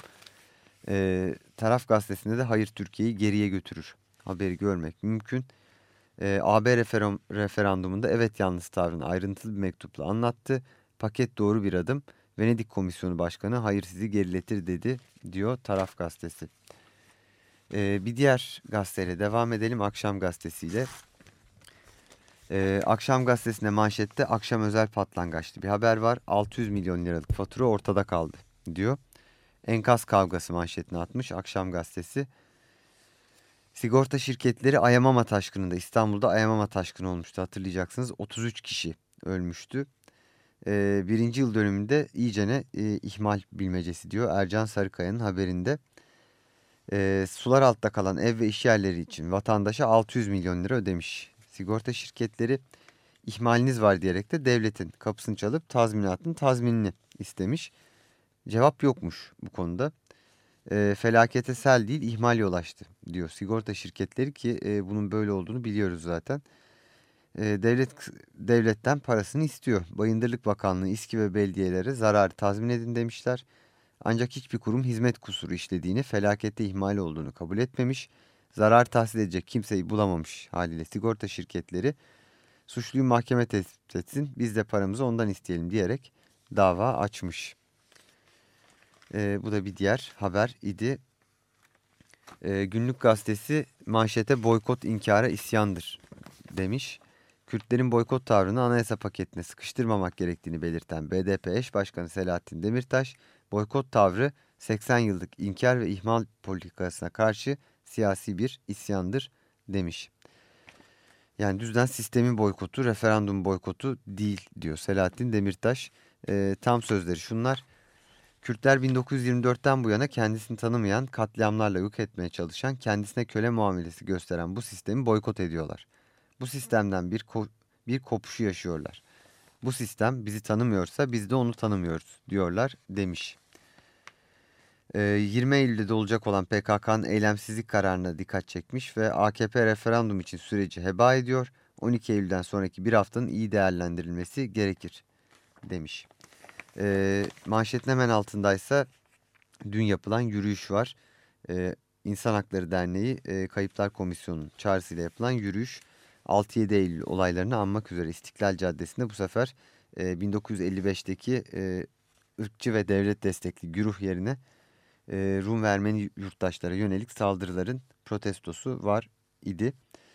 E, Taraf gazetesinde de hayır Türkiye'yi geriye götürür haberi görmek mümkün. E, A B referan, referandumunda evet yanlış tavrını ayrıntılı bir mektupla anlattı. Paket doğru bir adım. Venedik Komisyonu Başkanı hayır sizi geriletir dedi diyor Taraf gazetesi. E, bir diğer gazeteyle devam edelim, Akşam gazetesiyle. Ee, Akşam gazetesinde manşette akşam özel patlangaçlı bir haber var. altı yüz milyon liralık fatura ortada kaldı diyor. Enkaz kavgası manşetine atmış Akşam gazetesi. Sigorta şirketleri Ayamama taşkınında, İstanbul'da Ayamama taşkını olmuştu hatırlayacaksınız. otuz üç kişi ölmüştü. Ee, birinci yıl dönümünde iyicene e, ihmal bilmecesi diyor Ercan Sarıkaya'nın haberinde. Ee, sular altta kalan ev ve iş yerleri için vatandaşa altı yüz milyon lira ödemiş. Sigorta şirketleri ihmaliniz var diyerek de devletin kapısını çalıp tazminatın tazminini istemiş. Cevap yokmuş bu konuda. E, felakete sel değil ihmal yol açtı diyor sigorta şirketleri ki e, bunun böyle olduğunu biliyoruz zaten. E, devlet devletten parasını istiyor. Bayındırlık Bakanlığı, İSKİ ve belediyelere zararı tazmin edin demişler. Ancak hiçbir kurum hizmet kusuru işlediğini, felakette ihmal olduğunu kabul etmemiş. Zarar tahsil edecek kimseyi bulamamış haliyle sigorta şirketleri suçluyu mahkeme tespit etsin, biz de paramızı ondan isteyelim diyerek dava açmış. Ee, bu da bir diğer haber idi. Ee, Günlük gazetesi manşete boykot inkara isyandır demiş. Kürtlerin boykot tavrını anayasa paketine sıkıştırmamak gerektiğini belirten B D P eş başkanı Selahattin Demirtaş, boykot tavrı seksen yıllık inkar ve ihmal politikasına karşı siyasi bir isyandır demiş. Yani düzden sistemin boykotu, referandum boykotu değil diyor Selahattin Demirtaş. E, tam sözleri şunlar: Kürtler bin dokuz yüz yirmi dörtten bu yana kendisini tanımayan, katliamlarla yok etmeye çalışan, kendisine köle muamelesi gösteren bu sistemi boykot ediyorlar. Bu sistemden bir, ko bir kopuşu yaşıyorlar. Bu sistem bizi tanımıyorsa biz de onu tanımıyoruz diyorlar demiş. Ee, yirmi Eylül'de de olacak olan P K K'nın eylemsizlik kararına dikkat çekmiş ve A K P referandum için süreci heba ediyor. on iki Eylül'den sonraki bir haftanın iyi değerlendirilmesi gerekir demiş. Ee, manşetin hemen altındaysa dün yapılan yürüyüş var. Ee, İnsan Hakları Derneği e, Kayıplar Komisyonu'nun çağrısıyla yapılan yürüyüş altı yedi Eylül olaylarını anmak üzere İstiklal Caddesi'nde bu sefer e, bin dokuz yüz elli beşteki e, ırkçı ve devlet destekli güruh yerine e, Rum ve Ermeni yurttaşlara yönelik saldırıların protestosu var idi.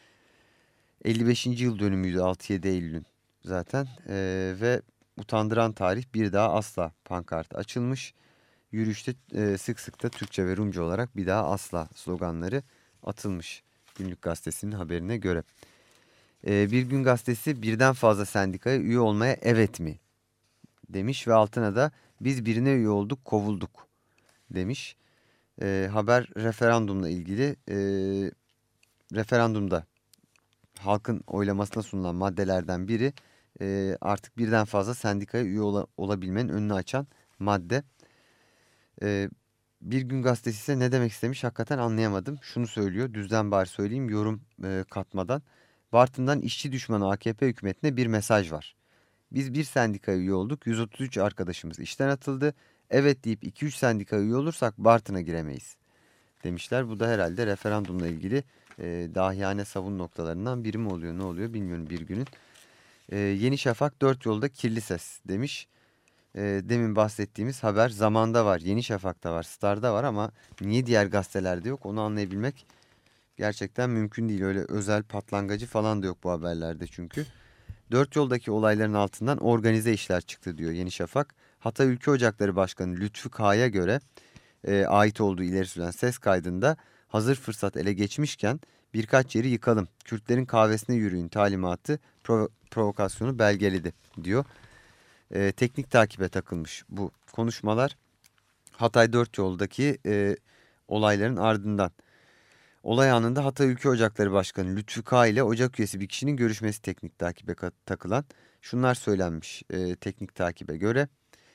elli beşinci yıl dönümüydü altı yedi Eylül'ün zaten e, ve utandıran tarih bir daha asla pankartı açılmış. Yürüyüşte e, sık sık da Türkçe ve Rumca olarak bir daha asla sloganları atılmış Günlük Gazetesi'nin haberine göre. E, Bir Gün Gazetesi birden fazla sendikaya üye olmaya evet mi demiş ve altına da biz birine üye olduk kovulduk demiş. E, haber referandumla ilgili. E, referandumda halkın oylamasına sunulan maddelerden biri e, artık birden fazla sendikaya üye ola, olabilmenin önünü açan madde. E, Bir Gün Gazetesi ise ne demek istemiş hakikaten anlayamadım. Şunu söylüyor, düzden bari söyleyeyim yorum e, katmadan. Bartın'dan işçi düşmanı A K P hükümetine bir mesaj var. Biz bir sendikaya üye olduk, yüz otuz üç arkadaşımız işten atıldı. Evet deyip iki üç sendikaya üye olursak Bartın'a giremeyiz demişler. Bu da herhalde referandumla ilgili e, dahiyane savun noktalarından biri mi oluyor, ne oluyor bilmiyorum Bir Gün'ün. E, Yeni Şafak dört yolda kirli ses demiş. E, demin bahsettiğimiz haber zamanda var, Yeni Şafak'ta var, Star'da var ama niye diğer gazetelerde yok onu anlayabilmek gerçekten mümkün değil. Öyle özel patlangacı falan da yok bu haberlerde çünkü. Dört yoldaki olayların altından organize işler çıktı diyor Yeni Şafak. Hatay Ülke Ocakları Başkanı Lütfü Kağan'a göre e, ait olduğu ileri sürülen ses kaydında hazır fırsat ele geçmişken birkaç yeri yıkalım, Kürtlerin kahvesine yürüyün talimatı provo provokasyonu belgeledi diyor. E, teknik takibe takılmış bu konuşmalar Hatay Dört Yol'daki e, olayların ardından. Olay anında Hatay Ülke Ocakları Başkanı Lütfü Kağan ile ocak üyesi bir kişinin görüşmesi teknik takibe takılan. Şunlar söylenmiş e, teknik takibe göre.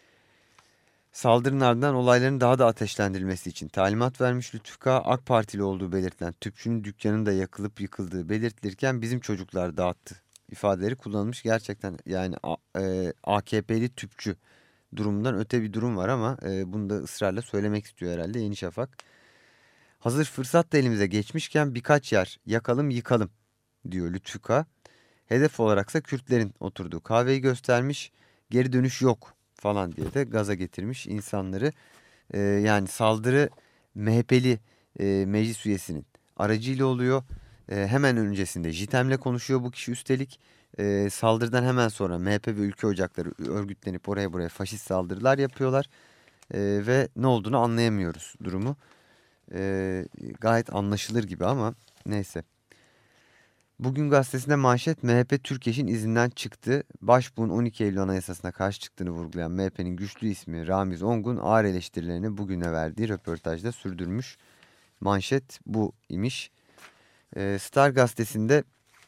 Saldırının ardından olayların daha da ateşlendirilmesi için talimat vermiş Lütfü Kağan. AK Partili olduğu belirtilen tüpçünün dükkanının da yakılıp yıkıldığı belirtilirken bizim çocuklar dağıttı ifadeleri kullanılmış. Gerçekten yani e, A K P'li tüpçü durumundan öte bir durum var ama e, bunu da ısrarla söylemek istiyor herhalde Yeni Şafak. Hazır fırsat da elimize geçmişken birkaç yer yakalım yıkalım diyor Lütfü Kağan. Hedef olaraksa Kürtlerin oturduğu kahveyi göstermiş, geri dönüş yok falan diye de gaza getirmiş insanları. Ee, yani saldırı M H P'li e, meclis üyesinin aracıyla oluyor. E, hemen öncesinde JITEM'le konuşuyor bu kişi üstelik. E, saldırıdan hemen sonra M H P ve Ülke Ocakları örgütlenip oraya buraya faşist saldırılar yapıyorlar. E, ve ne olduğunu anlayamıyoruz durumu. E, gayet anlaşılır gibi ama neyse. Bugün gazetesinde manşet M H P Türkeş'in izinden çıktı. Başbuğ'un on iki Eylül Anayasası'na karşı çıktığını vurgulayan M H P'nin güçlü ismi Ramiz Ongun ağır eleştirilerini bugüne verdiği röportajda sürdürmüş. Manşet bu imiş. E, Star gazetesinde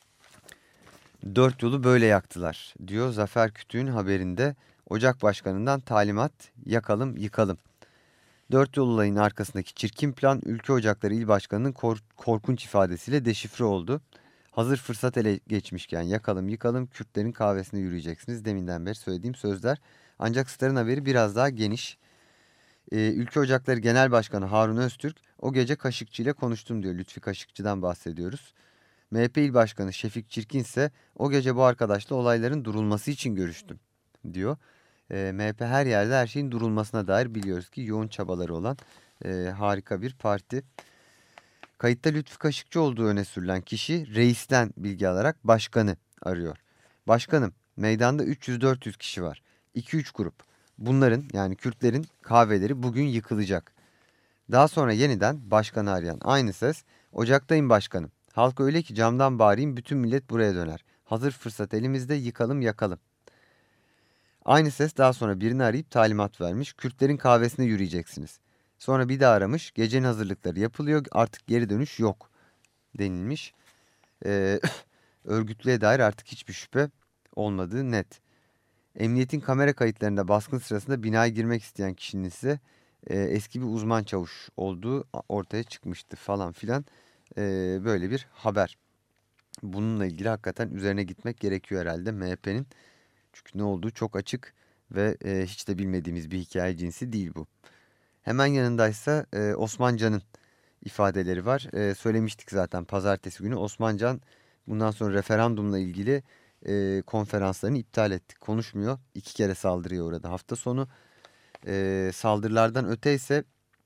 dört yolu böyle yaktılar diyor Zafer Kütük'ün haberinde. Ocak Başkanı'ndan talimat yakalım yıkalım. Dört yol olayının arkasındaki çirkin plan Ülke Ocakları İl Başkanı'nın kork korkunç ifadesiyle deşifre oldu. Hazır fırsat ele geçmişken yakalım yıkalım Kürtlerin kahvesine yürüyeceksiniz. Deminden beri söylediğim sözler. Ancak Star'ın haberi biraz daha geniş. Ee, Ülke Ocakları Genel Başkanı Harun Öztürk o gece Kaşıkçı ile konuştum diyor. Lütfi Kaşıkçı'dan bahsediyoruz. M H P İl Başkanı Şefik Çirkin ise o gece bu arkadaşla olayların durulması için görüştüm diyor. E, M H P her yerde her şeyin durulmasına dair biliyoruz ki yoğun çabaları olan e, harika bir parti. Kayıtta Lütfü Kaşıkçı olduğu öne sürülen kişi reisten bilgi alarak başkanı arıyor. Başkanım, meydanda üç yüz dört yüz kişi var. iki üç grup. Bunların, yani Kürtlerin kahveleri bugün yıkılacak. Daha sonra yeniden başkanı arayan aynı ses, ocaktayım başkanım. Halk öyle ki camdan bağırayım, bütün millet buraya döner. Hazır fırsat elimizde, yıkalım yakalım. Aynı ses daha sonra birini arayıp talimat vermiş. Kürtlerin kahvesine yürüyeceksiniz. Sonra bir daha aramış. Gecenin hazırlıkları yapılıyor, artık geri dönüş yok denilmiş. Ee, örgütlüğe dair artık hiçbir şüphe olmadığı net. Emniyetin kamera kayıtlarında baskın sırasında binaya girmek isteyen kişinin ise e, eski bir uzman çavuş olduğu ortaya çıkmıştı falan filan. E, böyle bir haber. Bununla ilgili hakikaten üzerine gitmek gerekiyor herhalde M H P'nin. Çünkü ne olduğu çok açık ve e, hiç de bilmediğimiz bir hikaye cinsi değil bu. Hemen yanındaysa e, Osman Can'ın ifadeleri var. E, söylemiştik zaten pazartesi günü Osman Can bundan sonra referandumla ilgili e, konferanslarını iptal etti. Konuşmuyor. İki kere saldırıya uğradı hafta sonu. E, saldırılardan öte ise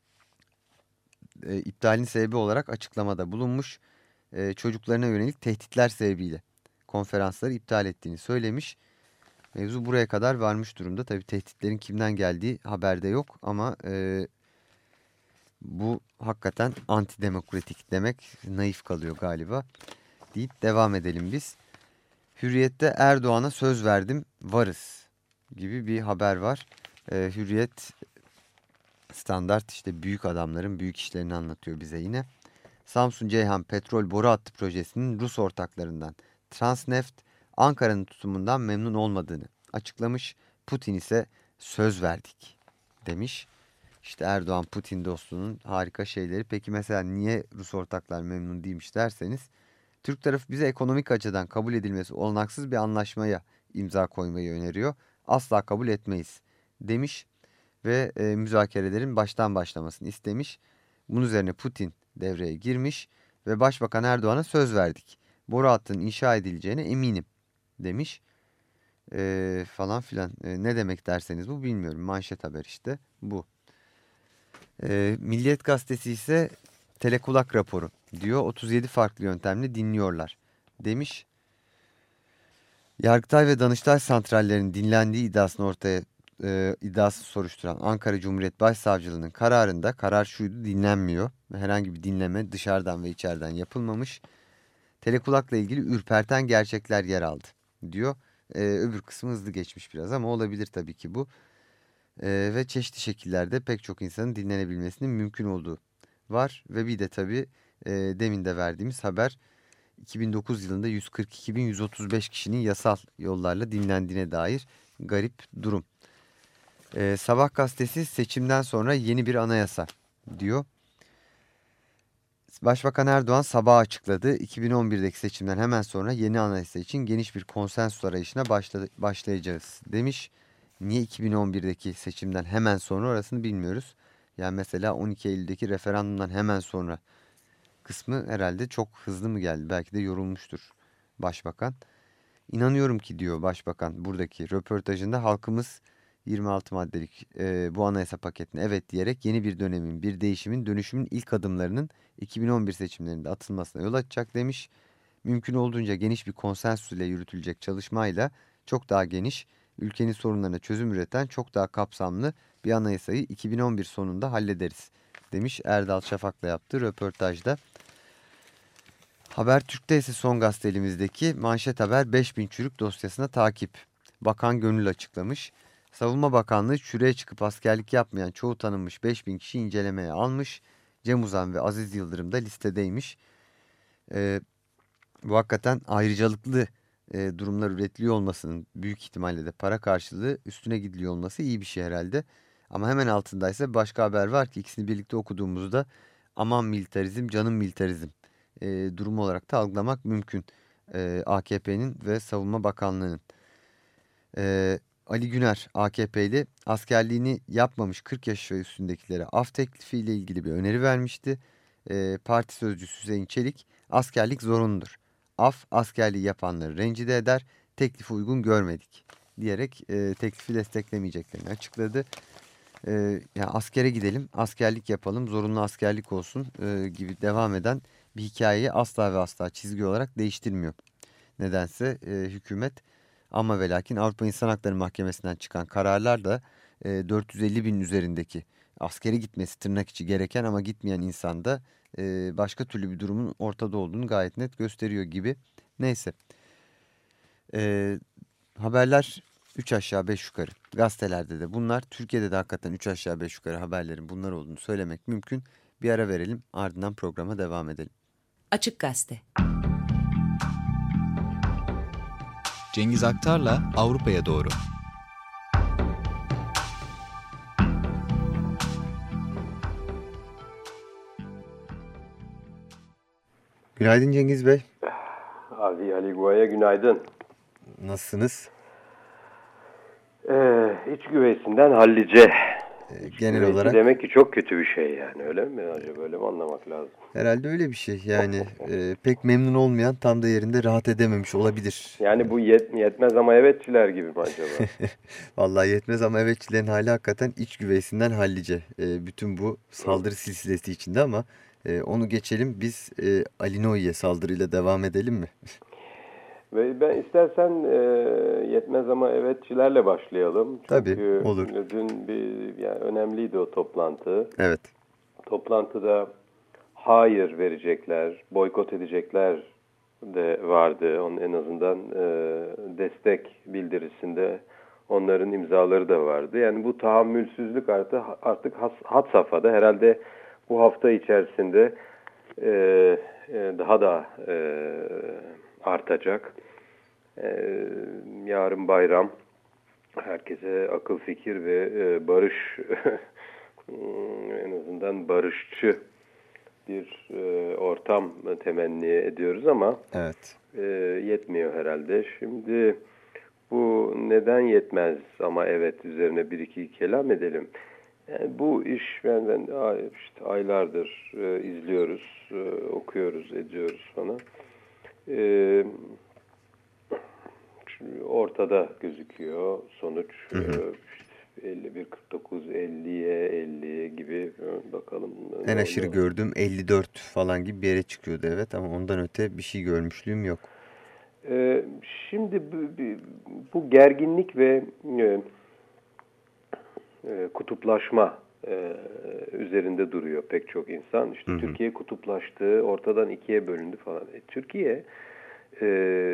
e, iptalin sebebi olarak açıklamada bulunmuş. E, çocuklarına yönelik tehditler sebebiyle konferansları iptal ettiğini söylemiş. Mevzu buraya kadar varmış durumda. Tabii tehditlerin kimden geldiği haberde yok ama e, bu hakikaten antidemokratik demek naif kalıyor galiba deyip devam edelim biz. Hürriyet'te Erdoğan'a söz verdim varız gibi bir haber var. E, Hürriyet standart işte büyük adamların büyük işlerini anlatıyor bize yine. Samsun Ceyhan petrol boru hattı projesinin Rus ortaklarından Transneft Ankara'nın tutumundan memnun olmadığını açıklamış. Putin ise söz verdik demiş. İşte Erdoğan Putin dostluğunun harika şeyleri. Peki mesela niye Rus ortaklar memnun değilmiş derseniz, Türk tarafı bize ekonomik açıdan kabul edilmesi olanaksız bir anlaşmaya imza koymayı öneriyor. Asla kabul etmeyiz demiş ve e, müzakerelerin baştan başlamasını istemiş. Bunun üzerine Putin devreye girmiş ve Başbakan Erdoğan'a söz verdik. Boru hattının inşa edileceğine eminim demiş. E, falan filan. E, ne demek derseniz bu bilmiyorum. Manşet haber işte bu. E, Milliyet gazetesi ise telekulak raporu diyor. otuz yedi farklı yöntemle dinliyorlar demiş. Yargıtay ve Danıştay santrallerinin dinlendiği iddiasını ortaya e, iddiası soruşturan Ankara Cumhuriyet Başsavcılığı'nın kararında karar şuydu: dinlenmiyor. Herhangi bir dinleme dışarıdan ve içeriden yapılmamış. Telekulakla ilgili ürperten gerçekler yer aldı diyor. E, öbür kısmı hızlı geçmiş biraz ama olabilir tabii ki bu. E, ve çeşitli şekillerde pek çok insanın dinlenebilmesinin mümkün olduğu var. Ve bir de tabii e, demin de verdiğimiz haber, iki bin dokuz yılında yüz kırk iki bin yüz otuz beş kişinin yasal yollarla dinlendiğine dair garip durum. Ee, Sabah gazetesi seçimden sonra yeni bir anayasa diyor. Başbakan Erdoğan sabah açıkladı. iki bin on birdeki seçimden hemen sonra yeni anayasa için geniş bir konsensus arayışına başla başlayacağız demiş. Niye iki bin on birdeki seçimden hemen sonra orasını bilmiyoruz. Yani mesela on iki Eylül'deki referandumdan hemen sonra kısmı herhalde çok hızlı mı geldi? Belki de yorulmuştur başbakan. İnanıyorum ki diyor başbakan buradaki röportajında, halkımız yirmi altı maddelik e, bu anayasa paketine evet diyerek yeni bir dönemin, bir değişimin, dönüşümün ilk adımlarının iki bin on bir seçimlerinde atılmasına yol açacak demiş. Mümkün olduğunca geniş bir konsensus ile yürütülecek çalışmayla çok daha geniş, ülkenin sorunlarına çözüm üreten çok daha kapsamlı bir anayasayı iki bin on bir sonunda hallederiz demiş Erdal Şafak'la yaptığı röportajda. Habertürk'te ise Son Gazete elimizdeki manşet haber beş bin çürük dosyasına takip. Bakan Gönül açıklamış. Savunma Bakanlığı çürüğe çıkıp askerlik yapmayan çoğu tanınmış beş bin kişi incelemeye almış. Cem Uzan ve Aziz Yıldırım da listedeymiş. Ee, bu hakikaten ayrıcalıklı e, durumlar üretiliyor olmasının büyük ihtimalle de para karşılığı üstüne gidiliyor olması iyi bir şey herhalde. Ama hemen altındaysa başka haber var ki ikisini birlikte okuduğumuzda aman militarizm, canım militarizm e, durumu olarak da algılamak mümkün. E, A K P'nin ve Savunma Bakanlığı'nın. E, Ali Güner A K P'li askerliğini yapmamış kırk yaş ve üstündekilere af teklifiyle ilgili bir öneri vermişti. E, parti sözcüsü Hüseyin Çelik, askerlik zorunludur. Af askerliği yapanları rencide eder, teklifi uygun görmedik diyerek e, teklifi desteklemeyeceklerini açıkladı. E, yani askere gidelim, askerlik yapalım, zorunlu askerlik olsun e, gibi devam eden bir hikayeyi asla ve asla çizgi olarak değiştirmiyor nedense e, hükümet. Ama ve lakin Avrupa İnsan Hakları Mahkemesi'nden çıkan kararlar da e, dört yüz elli binin üzerindeki askere gitmesi tırnak içi gereken ama gitmeyen insanda e, başka türlü bir durumun ortada olduğunu gayet net gösteriyor gibi. Neyse. E, haberler üç aşağı beş yukarı. Gazetelerde de bunlar. Türkiye'de de hakikaten üç aşağı beş yukarı haberlerin bunlar olduğunu söylemek mümkün. Bir ara verelim, ardından programa devam edelim. Açık Gazete. Cengiz Aktar'la Avrupa'ya doğru. Günaydın Cengiz Bey. Abi Ali Gua'ya günaydın. Nasılsınız? Ee, iç güveysinden hallice. Ee, İç genel güveysi olarak. demek ki çok kötü bir şey yani, öyle mi? Acaba öyle mi anlamak lazım? Herhalde öyle bir şey. Yani e, pek memnun olmayan, tam da yerinde rahat edememiş olabilir. Yani bu yet, yetmez ama evetçiler gibi mi acaba? Vallahi yetmez ama evetçilerin hali hakikaten iç güveysinden hallice. E, bütün bu saldırı silsilesi içinde ama e, onu geçelim. Biz e, Ali Noy'ye saldırıyla devam edelim mi? Ve ben istersen e, yetmez ama evetçilerle başlayalım. Tabii, Çünkü olur. dün bir yani önemliydi o toplantı. Evet. Toplantıda hayır verecekler, boykot edecekler de vardı. Onun en azından e, destek bildirisinde onların imzaları da vardı. Yani bu tahammülsüzlük artık artık has, had safhada. Herhalde bu hafta içerisinde e, e, daha da e, artacak. E, yarın bayram. Herkese akıl fikir ve e, barış en azından barışçı bir e, ortam temenni ediyoruz ama Evet. e, yetmiyor herhalde. Şimdi bu neden yetmez ama evet üzerine bir iki kelam edelim. Yani bu iş ben, ben işte aylardır e, izliyoruz, e, okuyoruz, ediyoruz falan. E, ortada gözüküyor sonuç. Hı hı. E, elli bir kırk dokuz elliye elli gibi bakalım. En aşırı gördüğüm elli dört falan gibi bir yere çıkıyordu, evet, ama ondan öte bir şey görmüşlüğüm yok. Ee, şimdi bu, bu gerginlik ve e, e, kutuplaşma e, üzerinde duruyor pek çok insan. İşte hı hı. Türkiye kutuplaştı, ortadan ikiye bölündü falan. E, Türkiye e,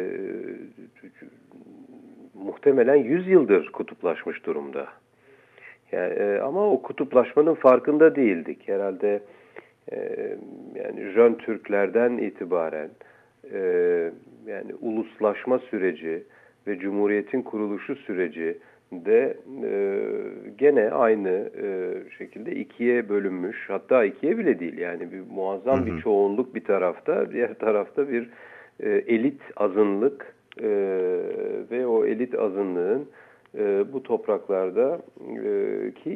muhtemelen yüz yıldır kutuplaşmış durumda. Yani, e, ama o kutuplaşmanın farkında değildik. Herhalde e, yani Jön Türklerden itibaren e, yani uluslaşma süreci ve Cumhuriyet'in kuruluşu süreci de e, gene aynı e, şekilde ikiye bölünmüş. Hatta ikiye bile değil, yani bir muazzam hı hı. bir çoğunluk bir tarafta, diğer tarafta bir e, elit azınlık e, ve o elit azınlığın e, bu topraklarda e, ki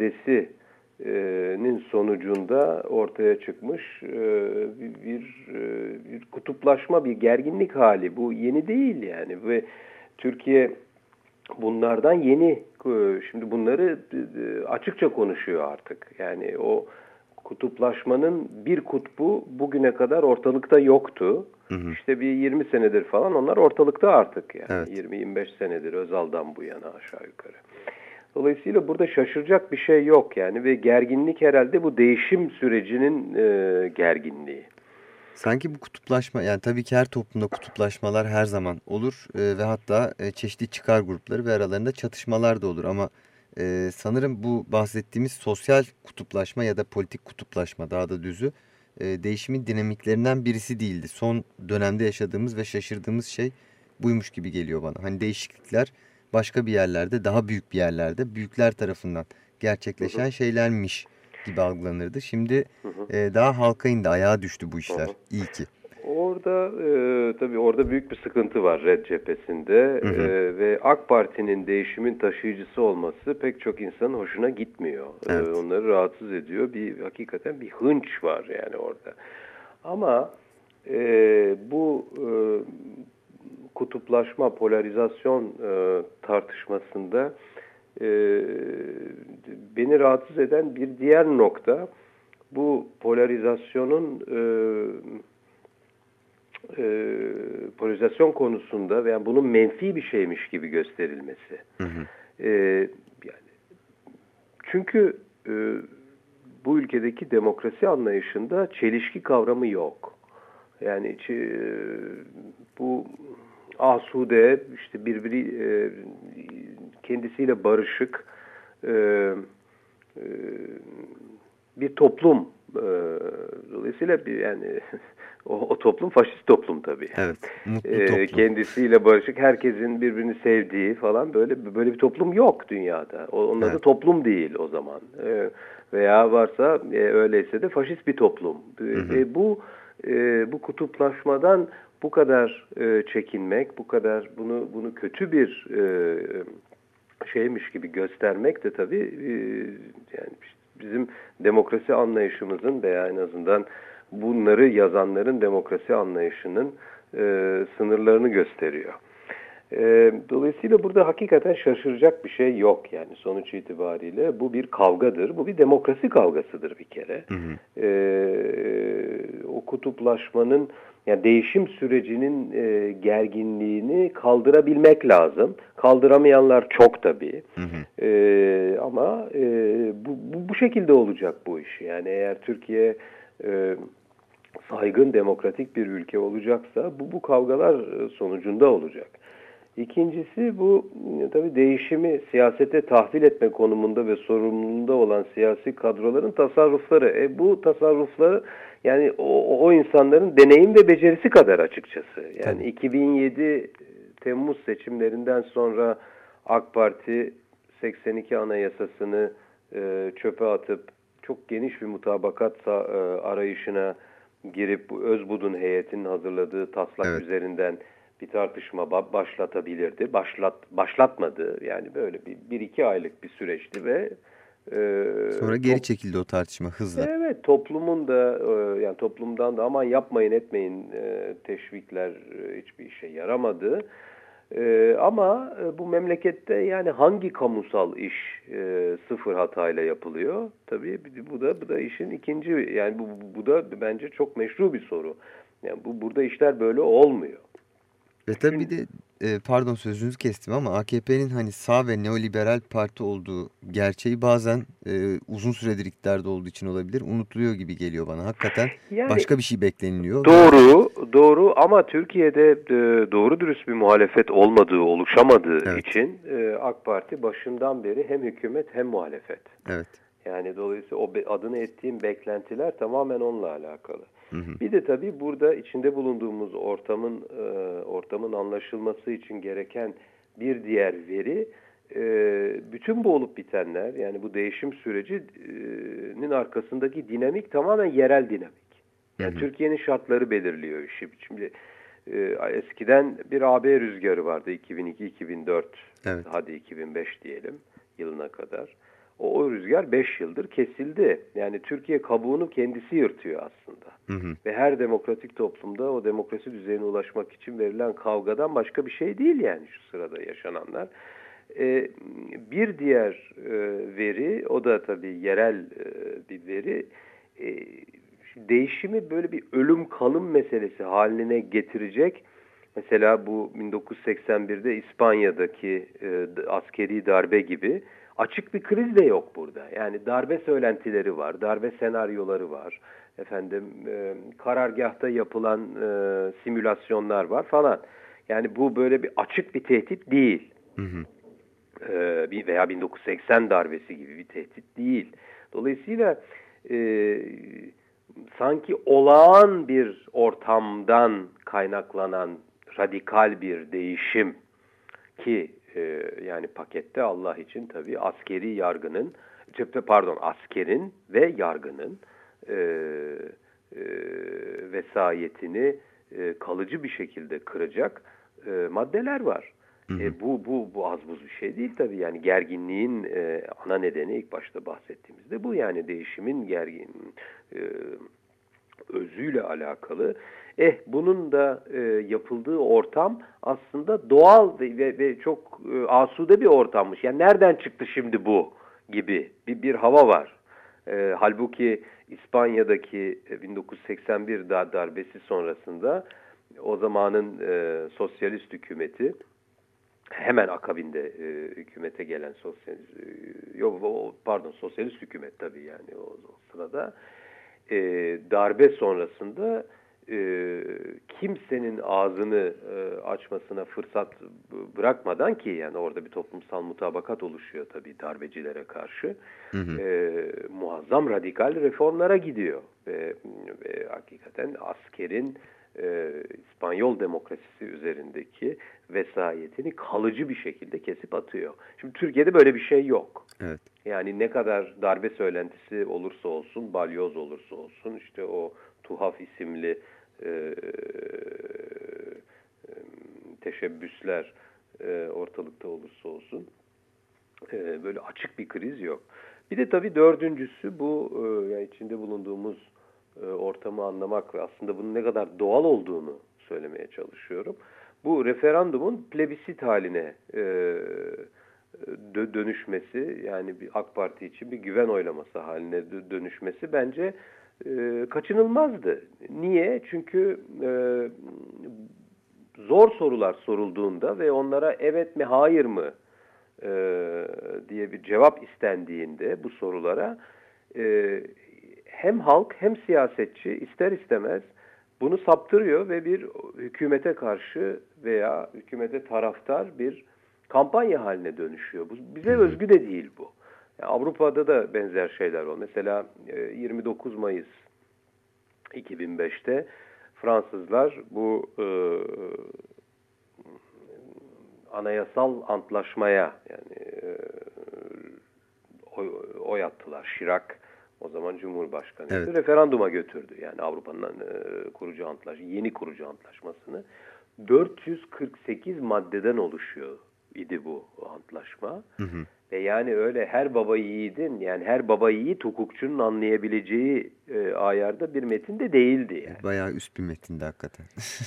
iradesinin sonucunda ortaya çıkmış e, bir, bir, bir kutuplaşma, bir gerginlik hali. Bu yeni değil yani ve Türkiye bunlardan yeni, şimdi bunları açıkça konuşuyor artık. Yani o kutuplaşmanın bir kutbu bugüne kadar ortalıkta yoktu. Hı hı. İşte bir yirmi senedir falan onlar ortalıkta artık. Yani evet. yirmi yirmi beş senedir Özal'dan bu yana aşağı yukarı. Dolayısıyla burada şaşıracak bir şey yok yani ve gerginlik herhalde bu değişim sürecinin e, gerginliği. Sanki bu kutuplaşma, yani tabii ki her toplumda kutuplaşmalar her zaman olur e, ve hatta e, çeşitli çıkar grupları ve aralarında çatışmalar da olur ama e, sanırım bu bahsettiğimiz sosyal kutuplaşma ya da politik kutuplaşma, daha da düzü, e, değişimin dinamiklerinden birisi değildi. Son dönemde yaşadığımız ve şaşırdığımız şey buymuş gibi geliyor bana. Hani değişiklikler başka bir yerlerde, daha büyük bir yerlerde, büyükler tarafından gerçekleşen hı hı. şeylermiş gibi algılanırdı. Şimdi hı hı. E, daha halka indi, ayağa düştü bu işler. Hı hı. İyi ki. Orada e, tabii orada büyük bir sıkıntı var Red cephesinde hı hı. E, ve AK Parti'nin değişimin taşıyıcısı olması pek çok insanın hoşuna gitmiyor. Evet. E, onları rahatsız ediyor. Bir hakikaten bir hınç var yani orada. Ama e, bu e, kutuplaşma, polarizasyon e, tartışmasında e, beni rahatsız eden bir diğer nokta bu polarizasyonun e, e, polarizasyon konusunda veya bunun menfi bir şeymiş gibi gösterilmesi. Hı hı. E, yani, çünkü e, bu ülkedeki demokrasi anlayışında çelişki kavramı yok. Yani e, bu asude, işte birbiri e, kendisiyle barışık e, e, bir toplum. E, dolayısıyla bir, yani o, o toplum faşist toplum tabii. Evet, mutlu e, toplum. Kendisiyle barışık, herkesin birbirini sevdiği falan böyle böyle bir toplum yok dünyada. O, onun adı evet. toplum değil o zaman. E, veya varsa e, öyleyse de faşist bir toplum. E, hı hı. E, bu e, bu kutuplaşmadan bu kadar e, çekinmek, bu kadar bunu bunu kötü bir e, şeymiş gibi göstermek de tabii e, yani bizim demokrasi anlayışımızın veya en azından bunları yazanların demokrasi anlayışının e, sınırlarını gösteriyor. E, dolayısıyla burada hakikaten şaşıracak bir şey yok yani sonuç itibariyle. Bu bir kavgadır, bu bir demokrasi kavgasıdır bir kere. Hı hı. E, o kutuplaşmanın, yani değişim sürecinin e, gerginliğini kaldırabilmek lazım. Kaldıramayanlar çok tabii. Hı hı. E, ama e, bu, bu, bu şekilde olacak bu iş. Yani eğer Türkiye e, saygın, demokratik bir ülke olacaksa bu, bu kavgalar sonucunda olacak. İkincisi bu tabii değişimi siyasete tahvil etme konumunda ve sorumluluğunda olan siyasi kadroların tasarrufları. E, bu tasarrufları yani o, o insanların deneyim ve becerisi kadar açıkçası. Yani tabii. iki bin yedi Temmuz seçimlerinden sonra AK Parti seksen iki Anayasasını e, çöpe atıp çok geniş bir mutabakat e, arayışına girip bu Özbudun heyetinin hazırladığı taslak evet. üzerinden bir tartışma başlatabilirdi. Başlat, başlatmadı. Yani böyle bir, bir iki aylık bir süreçti ve e, sonra geri çekildi o tartışma hızla. Evet, toplumun da e, yani toplumdan da aman yapmayın etmeyin e, teşvikler e, hiçbir işe yaramadı. E, ama e, bu memlekette yani hangi kamusal iş e, sıfır hatayla yapılıyor? Tabii bu da bu da işin ikinci yani bu bu da bence çok meşru bir soru. Yani bu burada işler böyle olmuyor. Ve tabii bir de e, pardon sözünüzü kestim ama A K P'nin hani sağ ve neoliberal parti olduğu gerçeği bazen e, uzun süredir iktidarda olduğu için olabilir unutuluyor gibi geliyor bana. Hakikaten yani, başka bir şey bekleniliyor. Doğru, ve... doğru ama Türkiye'de e, doğru dürüst bir muhalefet olmadığı, oluşamadığı evet. için e, AK Parti başından beri hem hükümet hem muhalefet. Evet. Yani dolayısıyla o be, adını ettiğim beklentiler tamamen onunla alakalı. Hı hı. Bir de tabii burada içinde bulunduğumuz ortamın e, ortamın anlaşılması için gereken bir diğer veri e, bütün bu olup bitenler yani bu değişim sürecinin arkasındaki dinamik tamamen yerel dinamik. Yani Türkiye'nin şartları belirliyor işi. Şimdi e, eskiden bir A B rüzgarı vardı iki bin iki iki bin dört evet. hadi iki bin beş diyelim yılına kadar. O, o rüzgar beş yıldır kesildi. Yani Türkiye kabuğunu kendisi yırtıyor aslında. Hı hı. Ve her demokratik toplumda o demokrasi düzeyine ulaşmak için verilen kavgadan başka bir şey değil yani şu sırada yaşananlar. Ee, bir diğer e, veri, o da tabii yerel e, bir veri, e, değişimi böyle bir ölüm kalım meselesi haline getirecek. Mesela bu bin dokuz yüz seksen birde İspanya'daki e, askeri darbe gibi açık bir kriz de yok burada. Yani darbe söylentileri var, darbe senaryoları var. Efendim e, karargahta yapılan e, simülasyonlar var falan. Yani bu böyle bir açık bir tehdit değil. Hı hı. E, bir veya bin dokuz yüz seksen darbesi gibi bir tehdit değil. Dolayısıyla e, sanki olağan bir ortamdan kaynaklanan radikal bir değişim ki e, yani pakette Allah için tabii askeri yargının, pardon askerin ve yargının e, e, vesayetini e, kalıcı bir şekilde kıracak e, maddeler var. Hı hı. E, bu bu bu az buz bir şey değil tabii. Yani gerginliğin e, ana nedeni ilk başta bahsettiğimizde bu yani değişimin gergin e, özüyle alakalı. Eh bunun da e, yapıldığı ortam aslında doğal ve, ve, ve çok e, asude bir ortammış. Yani nereden çıktı şimdi bu gibi bir, bir hava var. E, halbuki İspanya'daki bin dokuz yüz seksen bir darbesi sonrasında o zamanın e, sosyalist hükümeti, hemen akabinde e, hükümete gelen sosyalist, e, yok pardon sosyalist hükümet tabii yani o, o sırada e, darbe sonrasında e, kimsenin ağzını e, açmasına fırsat bırakmadan, ki yani orada bir toplumsal mutabakat oluşuyor tabii darbecilere karşı, hı hı. E, muazzam radikal reformlara gidiyor ve, ve hakikaten askerin e, İspanyol demokrasisi üzerindeki vesayetini kalıcı bir şekilde kesip atıyor. Şimdi Türkiye'de böyle bir şey yok. Evet. Yani ne kadar darbe söylentisi olursa olsun, balyoz olursa olsun, işte o tuhaf isimli e, e, teşebbüsler e, ortalıkta olursa olsun, e, böyle açık bir kriz yok. Bir de tabii dördüncüsü bu e, yani içinde bulunduğumuz e, ortamı anlamak ve aslında bunun ne kadar doğal olduğunu söylemeye çalışıyorum. Bu referandumun plebisit haline e, dönüşmesi, yani bir AK Parti için bir güven oylaması haline dönüşmesi bence e, kaçınılmazdı. Niye? Çünkü e, zor sorular sorulduğunda ve onlara evet mi hayır mı e, diye bir cevap istendiğinde bu sorulara e, hem halk hem siyasetçi ister istemez bunu saptırıyor ve bir hükümete karşı veya hükümete taraftar bir kampanya haline dönüşüyor. Bu bize özgü de değil bu. Yani Avrupa'da da benzer şeyler var. Mesela yirmi dokuz Mayıs iki bin beşte Fransızlar bu e, anayasal antlaşmaya yani e, oy, oy attılar. Chirac o zaman Cumhurbaşkanıydı. Evet. Referanduma götürdü. Yani Avrupa'nın e, kurucu antlaşması, yeni kurucu antlaşmasını. dört yüz kırk sekiz maddeden oluşuyor idi bu antlaşma. Hı hı. Ve yani öyle her baba yiğidin, yani her baba yiğit hukukçunun anlayabileceği e, ayarda bir metin de değildi yani. Bayağı üst bir metindi hakikaten.